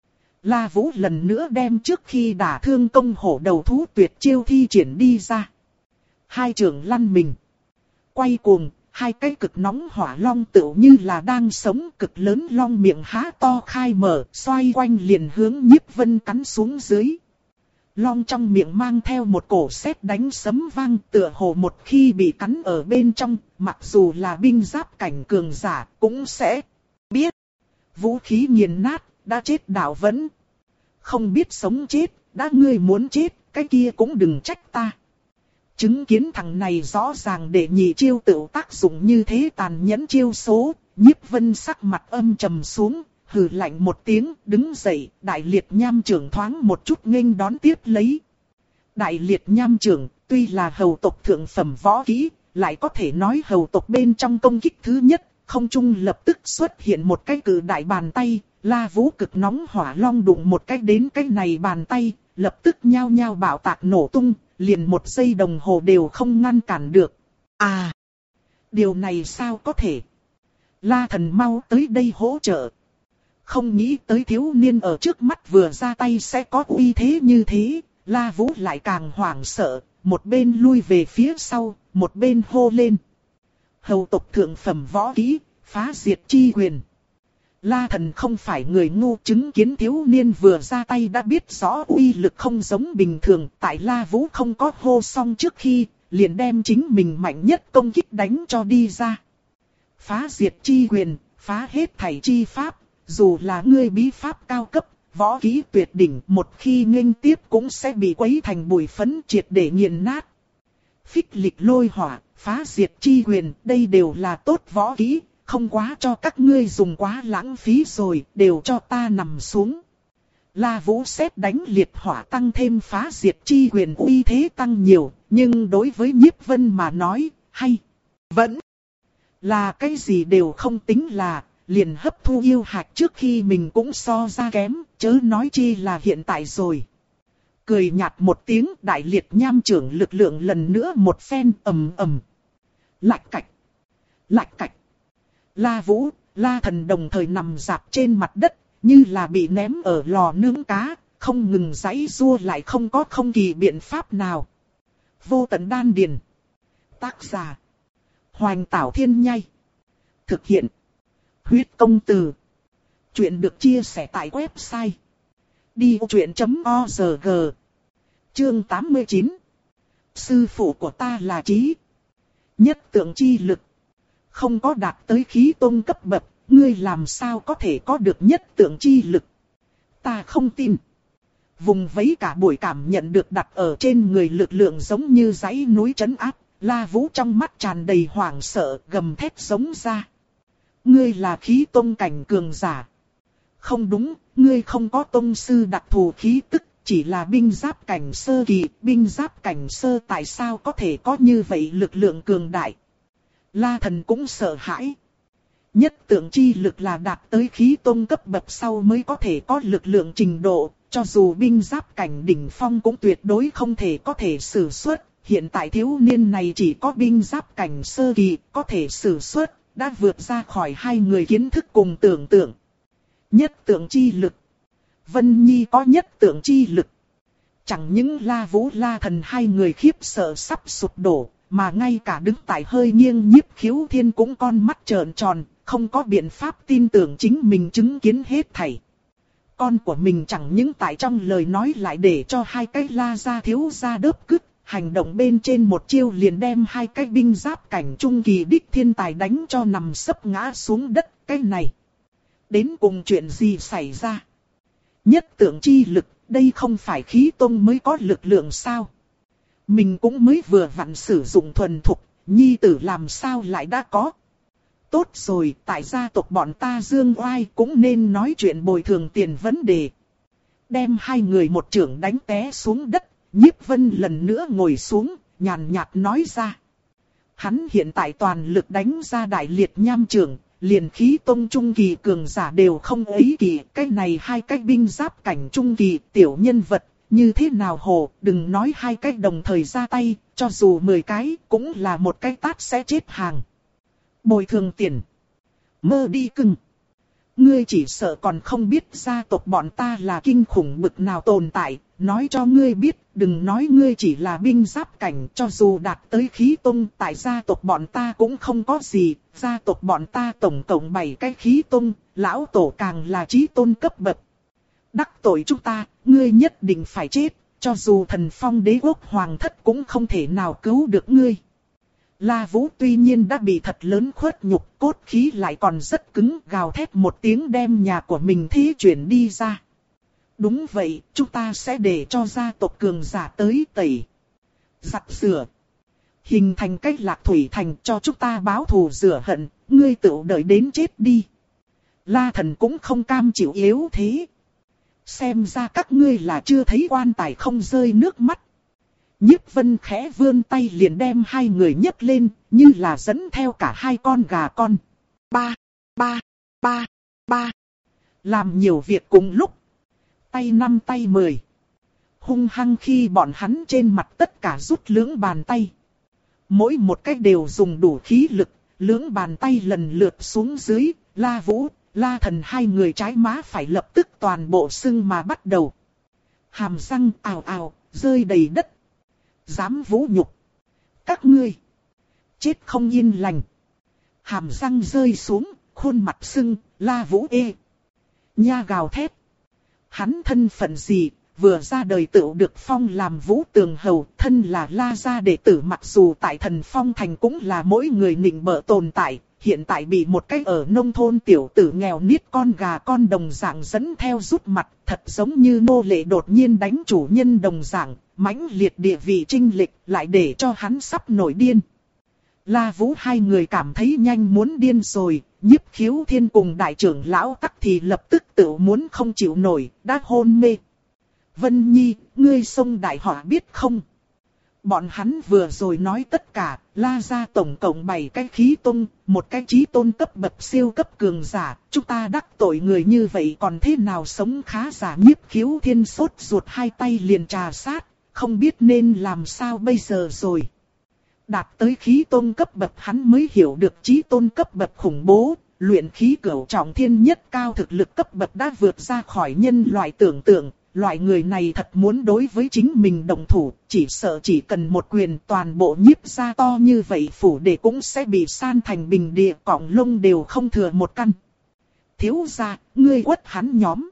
La Vũ lần nữa đem trước khi đả thương công hổ đầu thú tuyệt chiêu thi triển đi ra. Hai trưởng lăn mình. Quay cuồng, hai cái cực nóng hỏa long tựu như là đang sống, cực lớn long miệng há to khai mở, xoay quanh liền hướng Nhiếp Vân cắn xuống dưới. Long trong miệng mang theo một cổ sét đánh sấm vang, tựa hồ một khi bị cắn ở bên trong, mặc dù là binh giáp cảnh cường giả cũng sẽ biết. Vũ khí nghiền nát, đã chết đạo vẫn. Không biết sống chết, đã ngươi muốn chết, cái kia cũng đừng trách ta. Chứng kiến thằng này rõ ràng để nhị chiêu tự tác dụng như thế tàn nhẫn chiêu số, Nhiếp Vân sắc mặt âm trầm xuống, hừ lạnh một tiếng, đứng dậy, đại liệt nham trưởng thoáng một chút nghênh đón tiếp lấy. Đại liệt nham trưởng, tuy là hầu tộc thượng phẩm võ kỹ, lại có thể nói hầu tộc bên trong công kích thứ nhất, không trung lập tức xuất hiện một cái cự đại bàn tay, La Vũ cực nóng hỏa long đụng một cái đến cái này bàn tay, lập tức nhao nhao bạo tạc nổ tung, liền một giây đồng hồ đều không ngăn cản được. À! Điều này sao có thể? La Thần mau tới đây hỗ trợ. Không nghĩ tới thiếu niên ở trước mắt vừa ra tay sẽ có uy thế như thế, La Vũ lại càng hoảng sợ, một bên lui về phía sau, một bên hô lên. Hầu tộc thượng phẩm võ kỹ, phá diệt chi quyền. La Thần không phải người ngu, chứng kiến thiếu niên vừa ra tay đã biết rõ uy lực không giống bình thường. Tại La Vũ không có hô xong trước khi, liền đem chính mình mạnh nhất công kích đánh cho đi ra. Phá diệt chi quyền, phá hết thảy chi pháp, dù là ngươi bí pháp cao cấp, võ kỹ tuyệt đỉnh một khi nghênh tiếp cũng sẽ bị quấy thành bụi phấn triệt để nghiền nát. Phích lịch lôi hỏa, phá diệt chi quyền, đây đều là tốt võ kỹ, không quá cho các ngươi dùng quá lãng phí rồi, đều cho ta nằm xuống. La Vũ xét đánh liệt hỏa tăng thêm phá diệt chi quyền uy thế tăng nhiều, nhưng đối với Nhiếp Vân mà nói, hay, vẫn là cái gì đều không tính là, liền hấp thu yêu hạch trước khi mình cũng so ra kém, chớ nói chi là hiện tại rồi. Cười nhạt một tiếng, đại liệt nham trưởng lực lượng lần nữa một phen ầm ầm. Lạch cạch, lạch cạch. La Vũ, La Thần đồng thời nằm rạp trên mặt đất, như là bị ném ở lò nướng cá, không ngừng giãy giụa lại không có không kỳ biện pháp nào. Vô tận đan điền. Tác giả: Hoành Tảo Thiên Nhai. Thực hiện: Huyết Công Từ. Chuyện được chia sẻ tại website đi ô chuyện chấm o rờ giê. Chương tám mươi chín. Sư phụ của ta là Chí Nhất Tượng chi lực. Không có đạt tới khí tôn cấp bậc, ngươi làm sao có thể có được nhất tượng chi lực? Ta không tin. Vùng vẫy cả buổi cảm nhận được đặt ở trên người lực lượng giống như dãy núi trấn áp, La Vũ trong mắt tràn đầy hoảng sợ, gầm thét giống ra. Ngươi là khí tôn cảnh cường giả. Không đúng, ngươi không có tôn sư đặc thù khí tức, chỉ là binh giáp cảnh sơ kỳ, binh giáp cảnh sơ tại sao có thể có như vậy lực lượng cường đại? La Thần cũng sợ hãi. Nhất tượng chi lực là đạt tới khí tôn cấp bậc sau mới có thể có lực lượng trình độ, cho dù binh giáp cảnh đỉnh phong cũng tuyệt đối không thể có thể sử xuất. Hiện tại thiếu niên này chỉ có binh giáp cảnh sơ kỳ, có thể sử xuất, đã vượt ra khỏi hai người kiến thức cùng tưởng tượng. Nhất tượng chi lực. Vân Nhi có nhất tượng chi lực. Chẳng những La Vũ La Thần hai người khiếp sợ sắp sụp đổ, mà ngay cả đứng tại hơi nghiêng Nhiếp Khiếu Thiên cũng con mắt trợn tròn, không có biện pháp tin tưởng chính mình chứng kiến hết thảy. Con của mình chẳng những tại trong lời nói lại để cho hai cái La gia thiếu gia đớp cứt, hành động bên trên một chiêu liền đem hai cái binh giáp cảnh trung kỳ đích thiên tài đánh cho nằm sấp ngã xuống đất. Cái này, đến cùng chuyện gì xảy ra? Nhất tượng chi lực, đây không phải khí tôn mới có lực lượng sao? Mình cũng mới vừa vặn sử dụng thuần thục, nhi tử làm sao lại đã có? Tốt rồi, tại gia tộc bọn ta dương oai cũng nên nói chuyện bồi thường tiền vấn đề. Đem hai người một trưởng đánh té xuống đất, Nhiếp Vân lần nữa ngồi xuống, nhàn nhạt nói ra. Hắn hiện tại toàn lực đánh ra đại liệt nham trưởng, liền khí tông trung kỳ cường giả đều không ấy kỳ. Cái này hai cái binh giáp cảnh trung kỳ tiểu nhân vật, như thế nào hồ, đừng nói hai cái đồng thời ra tay, cho dù mười cái cũng là một cái tát sẽ chết hàng. Bồi thường tiền. Mơ đi cưng. Ngươi chỉ sợ còn không biết gia tộc bọn ta là kinh khủng bực nào tồn tại, nói cho ngươi biết, đừng nói ngươi chỉ là binh giáp cảnh, cho dù đạt tới khí tôn, tại gia tộc bọn ta cũng không có gì, gia tộc bọn ta tổng cộng bảy cái khí tôn, lão tổ càng là chí tôn cấp bậc. Đắc tội chúng ta, ngươi nhất định phải chết, cho dù thần phong đế quốc hoàng thất cũng không thể nào cứu được ngươi. La Vũ tuy nhiên đã bị thật lớn khuất nhục, cốt khí lại còn rất cứng, gào thét một tiếng đem nhà của mình thí chuyển đi ra. Đúng vậy, chúng ta sẽ để cho gia tộc cường giả tới tẩy, giặt rửa, hình thành cách lạc thủy thành cho chúng ta báo thù rửa hận, ngươi tự đợi đến chết đi. La Thần cũng không cam chịu yếu thế. Xem ra các ngươi là chưa thấy quan tài không rơi nước mắt. Nhiếp Vân khẽ vươn tay liền đem hai người nhấc lên, như là dẫn theo cả hai con gà con. Ba, ba, ba, ba. Làm nhiều việc cùng lúc. Tay năm tay mười. Hung hăng khi bọn hắn trên mặt tất cả rút lưỡng bàn tay. Mỗi một cách đều dùng đủ khí lực, lưỡng bàn tay lần lượt xuống dưới, La Vũ, La Thần hai người trái má phải lập tức toàn bộ sưng mà bắt đầu. Hàm răng ào ào, rơi đầy đất. Dám vũ nhục. Các ngươi. Chết không yên lành. Hàm răng rơi xuống, khuôn mặt sưng, La Vũ ê. Nha gào thét. Hắn thân phận gì, vừa ra đời tự được phong làm Vũ Tường Hầu, thân là La gia đệ tử, mặc dù tại Thần Phong Thành cũng là mỗi người nịnh bợ tồn tại, hiện tại bị một cái ở nông thôn tiểu tử nghèo niết con gà con đồng dạng dẫn theo rút mặt, thật giống như nô lệ đột nhiên đánh chủ nhân đồng dạng, mãnh liệt địa vị chinh lịch lại để cho hắn sắp nổi điên. La Vũ hai người cảm thấy nhanh muốn điên rồi, Nhiếp Khiếu Thiên cùng đại trưởng lão Tắc thì lập tức tự muốn không chịu nổi, đã hôn mê. Vân Nhi, ngươi xông đại họa biết không? Bọn hắn vừa rồi nói tất cả, La gia tổng cộng bảy cái khí tôn, một cái chí tôn cấp bậc siêu cấp cường giả, chúng ta đắc tội người như vậy còn thế nào sống khá giả. Nhiếp Khiếu Thiên sốt ruột hai tay liền trà sát, không biết nên làm sao bây giờ rồi. Đạt tới khí tôn cấp bậc hắn mới hiểu được chí tôn cấp bậc khủng bố, luyện khí cửu trọng thiên nhất cao thực lực cấp bậc đã vượt ra khỏi nhân loại tưởng tượng. Loại người này thật muốn đối với chính mình đồng thủ, chỉ sợ chỉ cần một quyền toàn bộ Nhiếp gia to như vậy phủ để cũng sẽ bị san thành bình địa, cọng lông đều không thừa một căn. Thiếu gia, ngươi quất hắn nhóm.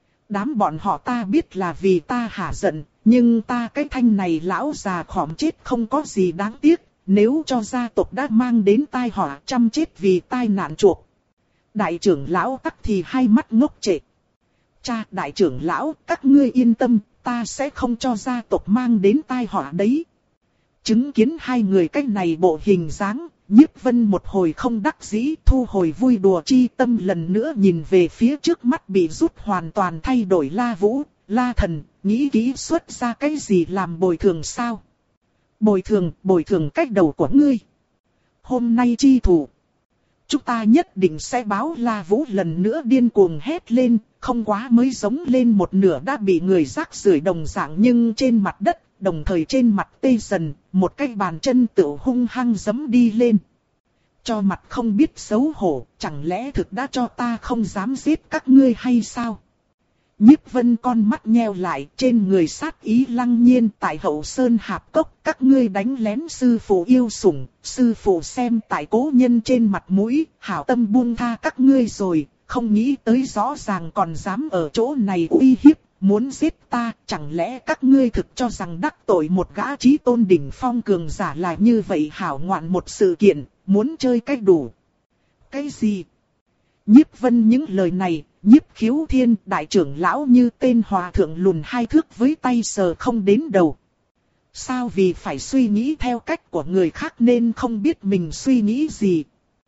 Đám bọn họ ta biết là vì ta hả giận, nhưng ta cái thanh này lão già khỏm chết không có gì đáng tiếc, nếu cho gia tộc đã mang đến tai họa trăm chết vì tai nạn chuộc. Đại trưởng lão Tắc thì hai mắt ngốc trệ. Cha, đại trưởng lão, các ngươi yên tâm, ta sẽ không cho gia tộc mang đến tai họa đấy. Chứng kiến hai người cách này bộ hình dáng, Nhiếp Vân một hồi không đắc dĩ, thu hồi vui đùa chi tâm, lần nữa nhìn về phía trước mắt bị rút hoàn toàn thay đổi La Vũ, La Thần, nghĩ kỹ xuất ra cái gì làm bồi thường sao? Bồi thường, bồi thường cách đầu của ngươi. Hôm nay chi thủ. Chúng ta nhất định sẽ báo. La Vũ lần nữa điên cuồng hét lên, không quá mới giống lên một nửa đã bị người rác rưởi đồng dạng nhưng trên mặt đất, đồng thời trên mặt tê dần, một cái bàn chân tựu hung hăng giẫm đi lên. Cho mặt không biết xấu hổ, chẳng lẽ thực đã cho ta không dám giết các ngươi hay sao? Nhiếp Vân con mắt nheo lại, trên người sát ý lăng nhiên. Tại Hậu Sơn Hạp Cốc, các ngươi đánh lén sư phụ yêu sủng, sư phụ xem tại cố nhân trên mặt mũi, hảo tâm buông tha các ngươi rồi, không nghĩ tới rõ ràng còn dám ở chỗ này uy hiếp, muốn giết ta. Chẳng lẽ các ngươi thực cho rằng đắc tội một gã chí tôn đỉnh phong cường giả là như vậy hảo ngoạn một sự kiện, muốn chơi cách đủ? Cái gì? Nhiếp Vân những lời này, Nhiếp Khiếu Thiên đại trưởng lão như tên hòa thượng lùn hai thước với tay sờ không đến đầu. Sao vì phải suy nghĩ theo cách của người khác nên không biết mình suy nghĩ gì.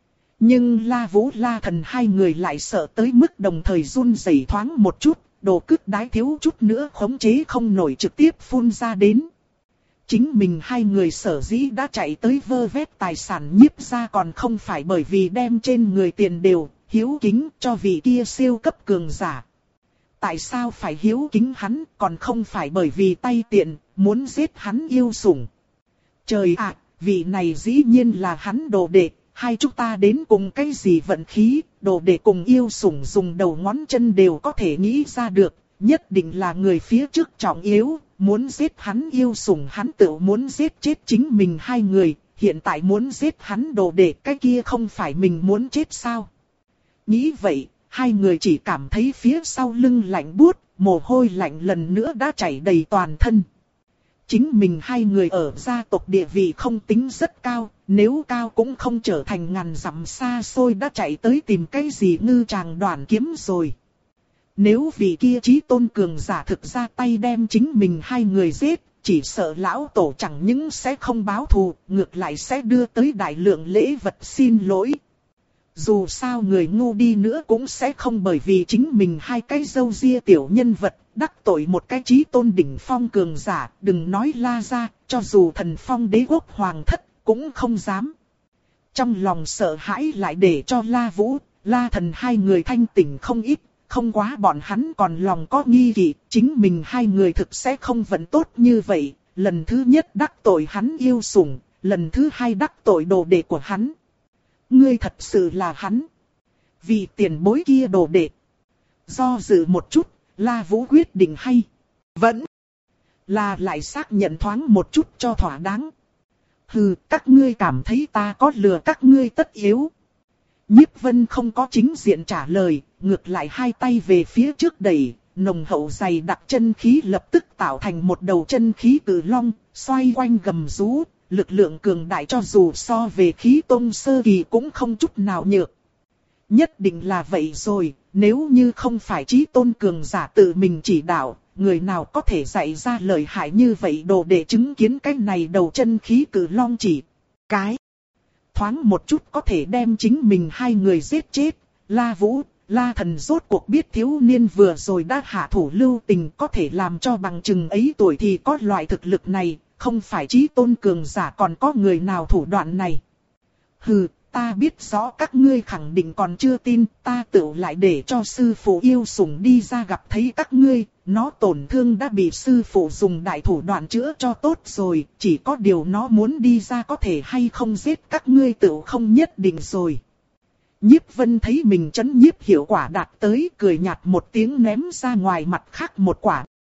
Nhưng La Vũ La Thần hai người lại sợ tới mức đồng thời run rẩy thoáng một chút, đồ cứt đái thiếu chút nữa khống chế không nổi trực tiếp phun ra đến. Chính mình hai người sở dĩ đã chạy tới vơ vét tài sản Nhiếp gia còn không phải bởi vì đem trên người tiền đều hiếu kính cho vị kia siêu cấp cường giả. Tại sao phải hiếu kính hắn, còn không phải bởi vì tay tiện, muốn giết hắn yêu sủng. Trời ạ, vị này dĩ nhiên là hắn đồ đệ, hai chúng ta đến cùng cái gì vận khí, đồ đệ cùng yêu sủng dùng đầu ngón chân đều có thể nghĩ ra được, nhất định là người phía trước trọng yếu, muốn giết hắn yêu sủng hắn tự muốn giết chết chính mình hai người, hiện tại muốn giết hắn đồ đệ, cái kia không phải mình muốn chết sao? Nghĩ vậy, hai người chỉ cảm thấy phía sau lưng lạnh buốt, mồ hôi lạnh lần nữa đã chảy đầy toàn thân. Chính mình hai người ở gia tộc địa vị không tính rất cao, nếu cao cũng không trở thành ngàn dặm xa xôi đã chạy tới tìm cái gì ngư tràng đoàn kiếm rồi. Nếu vị kia chí tôn cường giả thực ra tay đem chính mình hai người giết, chỉ sợ lão tổ chẳng những sẽ không báo thù, ngược lại sẽ đưa tới đại lượng lễ vật xin lỗi. Dù sao người ngu đi nữa cũng sẽ không bởi vì chính mình hai cái râu ria tiểu nhân vật, đắc tội một cái chí tôn đỉnh phong cường giả, đừng nói La gia, cho dù thần phong đế quốc hoàng thất, cũng không dám. Trong lòng sợ hãi lại để cho La Vũ, La Thần hai người thanh tỉnh không ít, không quá bọn hắn còn lòng có nghi kỵ, chính mình hai người thực sẽ không vận tốt như vậy, lần thứ nhất đắc tội hắn yêu sủng, lần thứ hai đắc tội đồ đệ của hắn. Ngươi thật sự là hắn. Vì tiền bối kia đồ đệ. Do dự một chút, La Vũ quyết định hay. Vẫn là lại xác nhận thoáng một chút cho thỏa đáng. Hừ, các ngươi cảm thấy ta có lừa các ngươi tất yếu. Nhiếp Vân không có chính diện trả lời, ngược lại hai tay về phía trước đẩy, nồng hậu dày đặc chân khí lập tức tạo thành một đầu chân khí cử long, xoay quanh gầm rú. lực lượng cường đại cho dù so về khí tôn sơ kỳ cũng không chút nào nhược. Nhất định là vậy rồi, nếu như không phải chí tôn cường giả tự mình chỉ đạo, người nào có thể dạy ra lời hại như vậy đồ để chứng kiến cái này đầu chân khí cử long chỉ. Cái thoáng một chút có thể đem chính mình hai người giết chết. La Vũ, La Thần rốt cuộc biết thiếu niên vừa rồi đã hạ thủ lưu tình, có thể làm cho bằng chừng ấy tuổi thì có loại thực lực này, không phải chí tôn cường giả còn có người nào thủ đoạn này. Hừ, ta biết rõ các ngươi khẳng định còn chưa tin, ta tự lại để cho sư phụ yêu sủng đi ra gặp thấy các ngươi, nó tổn thương đã bị sư phụ dùng đại thủ đoạn chữa cho tốt rồi, chỉ có điều nó muốn đi ra có thể hay không giết các ngươi tự không nhất định rồi. Nhiếp Vân thấy mình trấn nhiếp hiệu quả đạt tới, cười nhạt một tiếng ném ra ngoài mặt khác một quả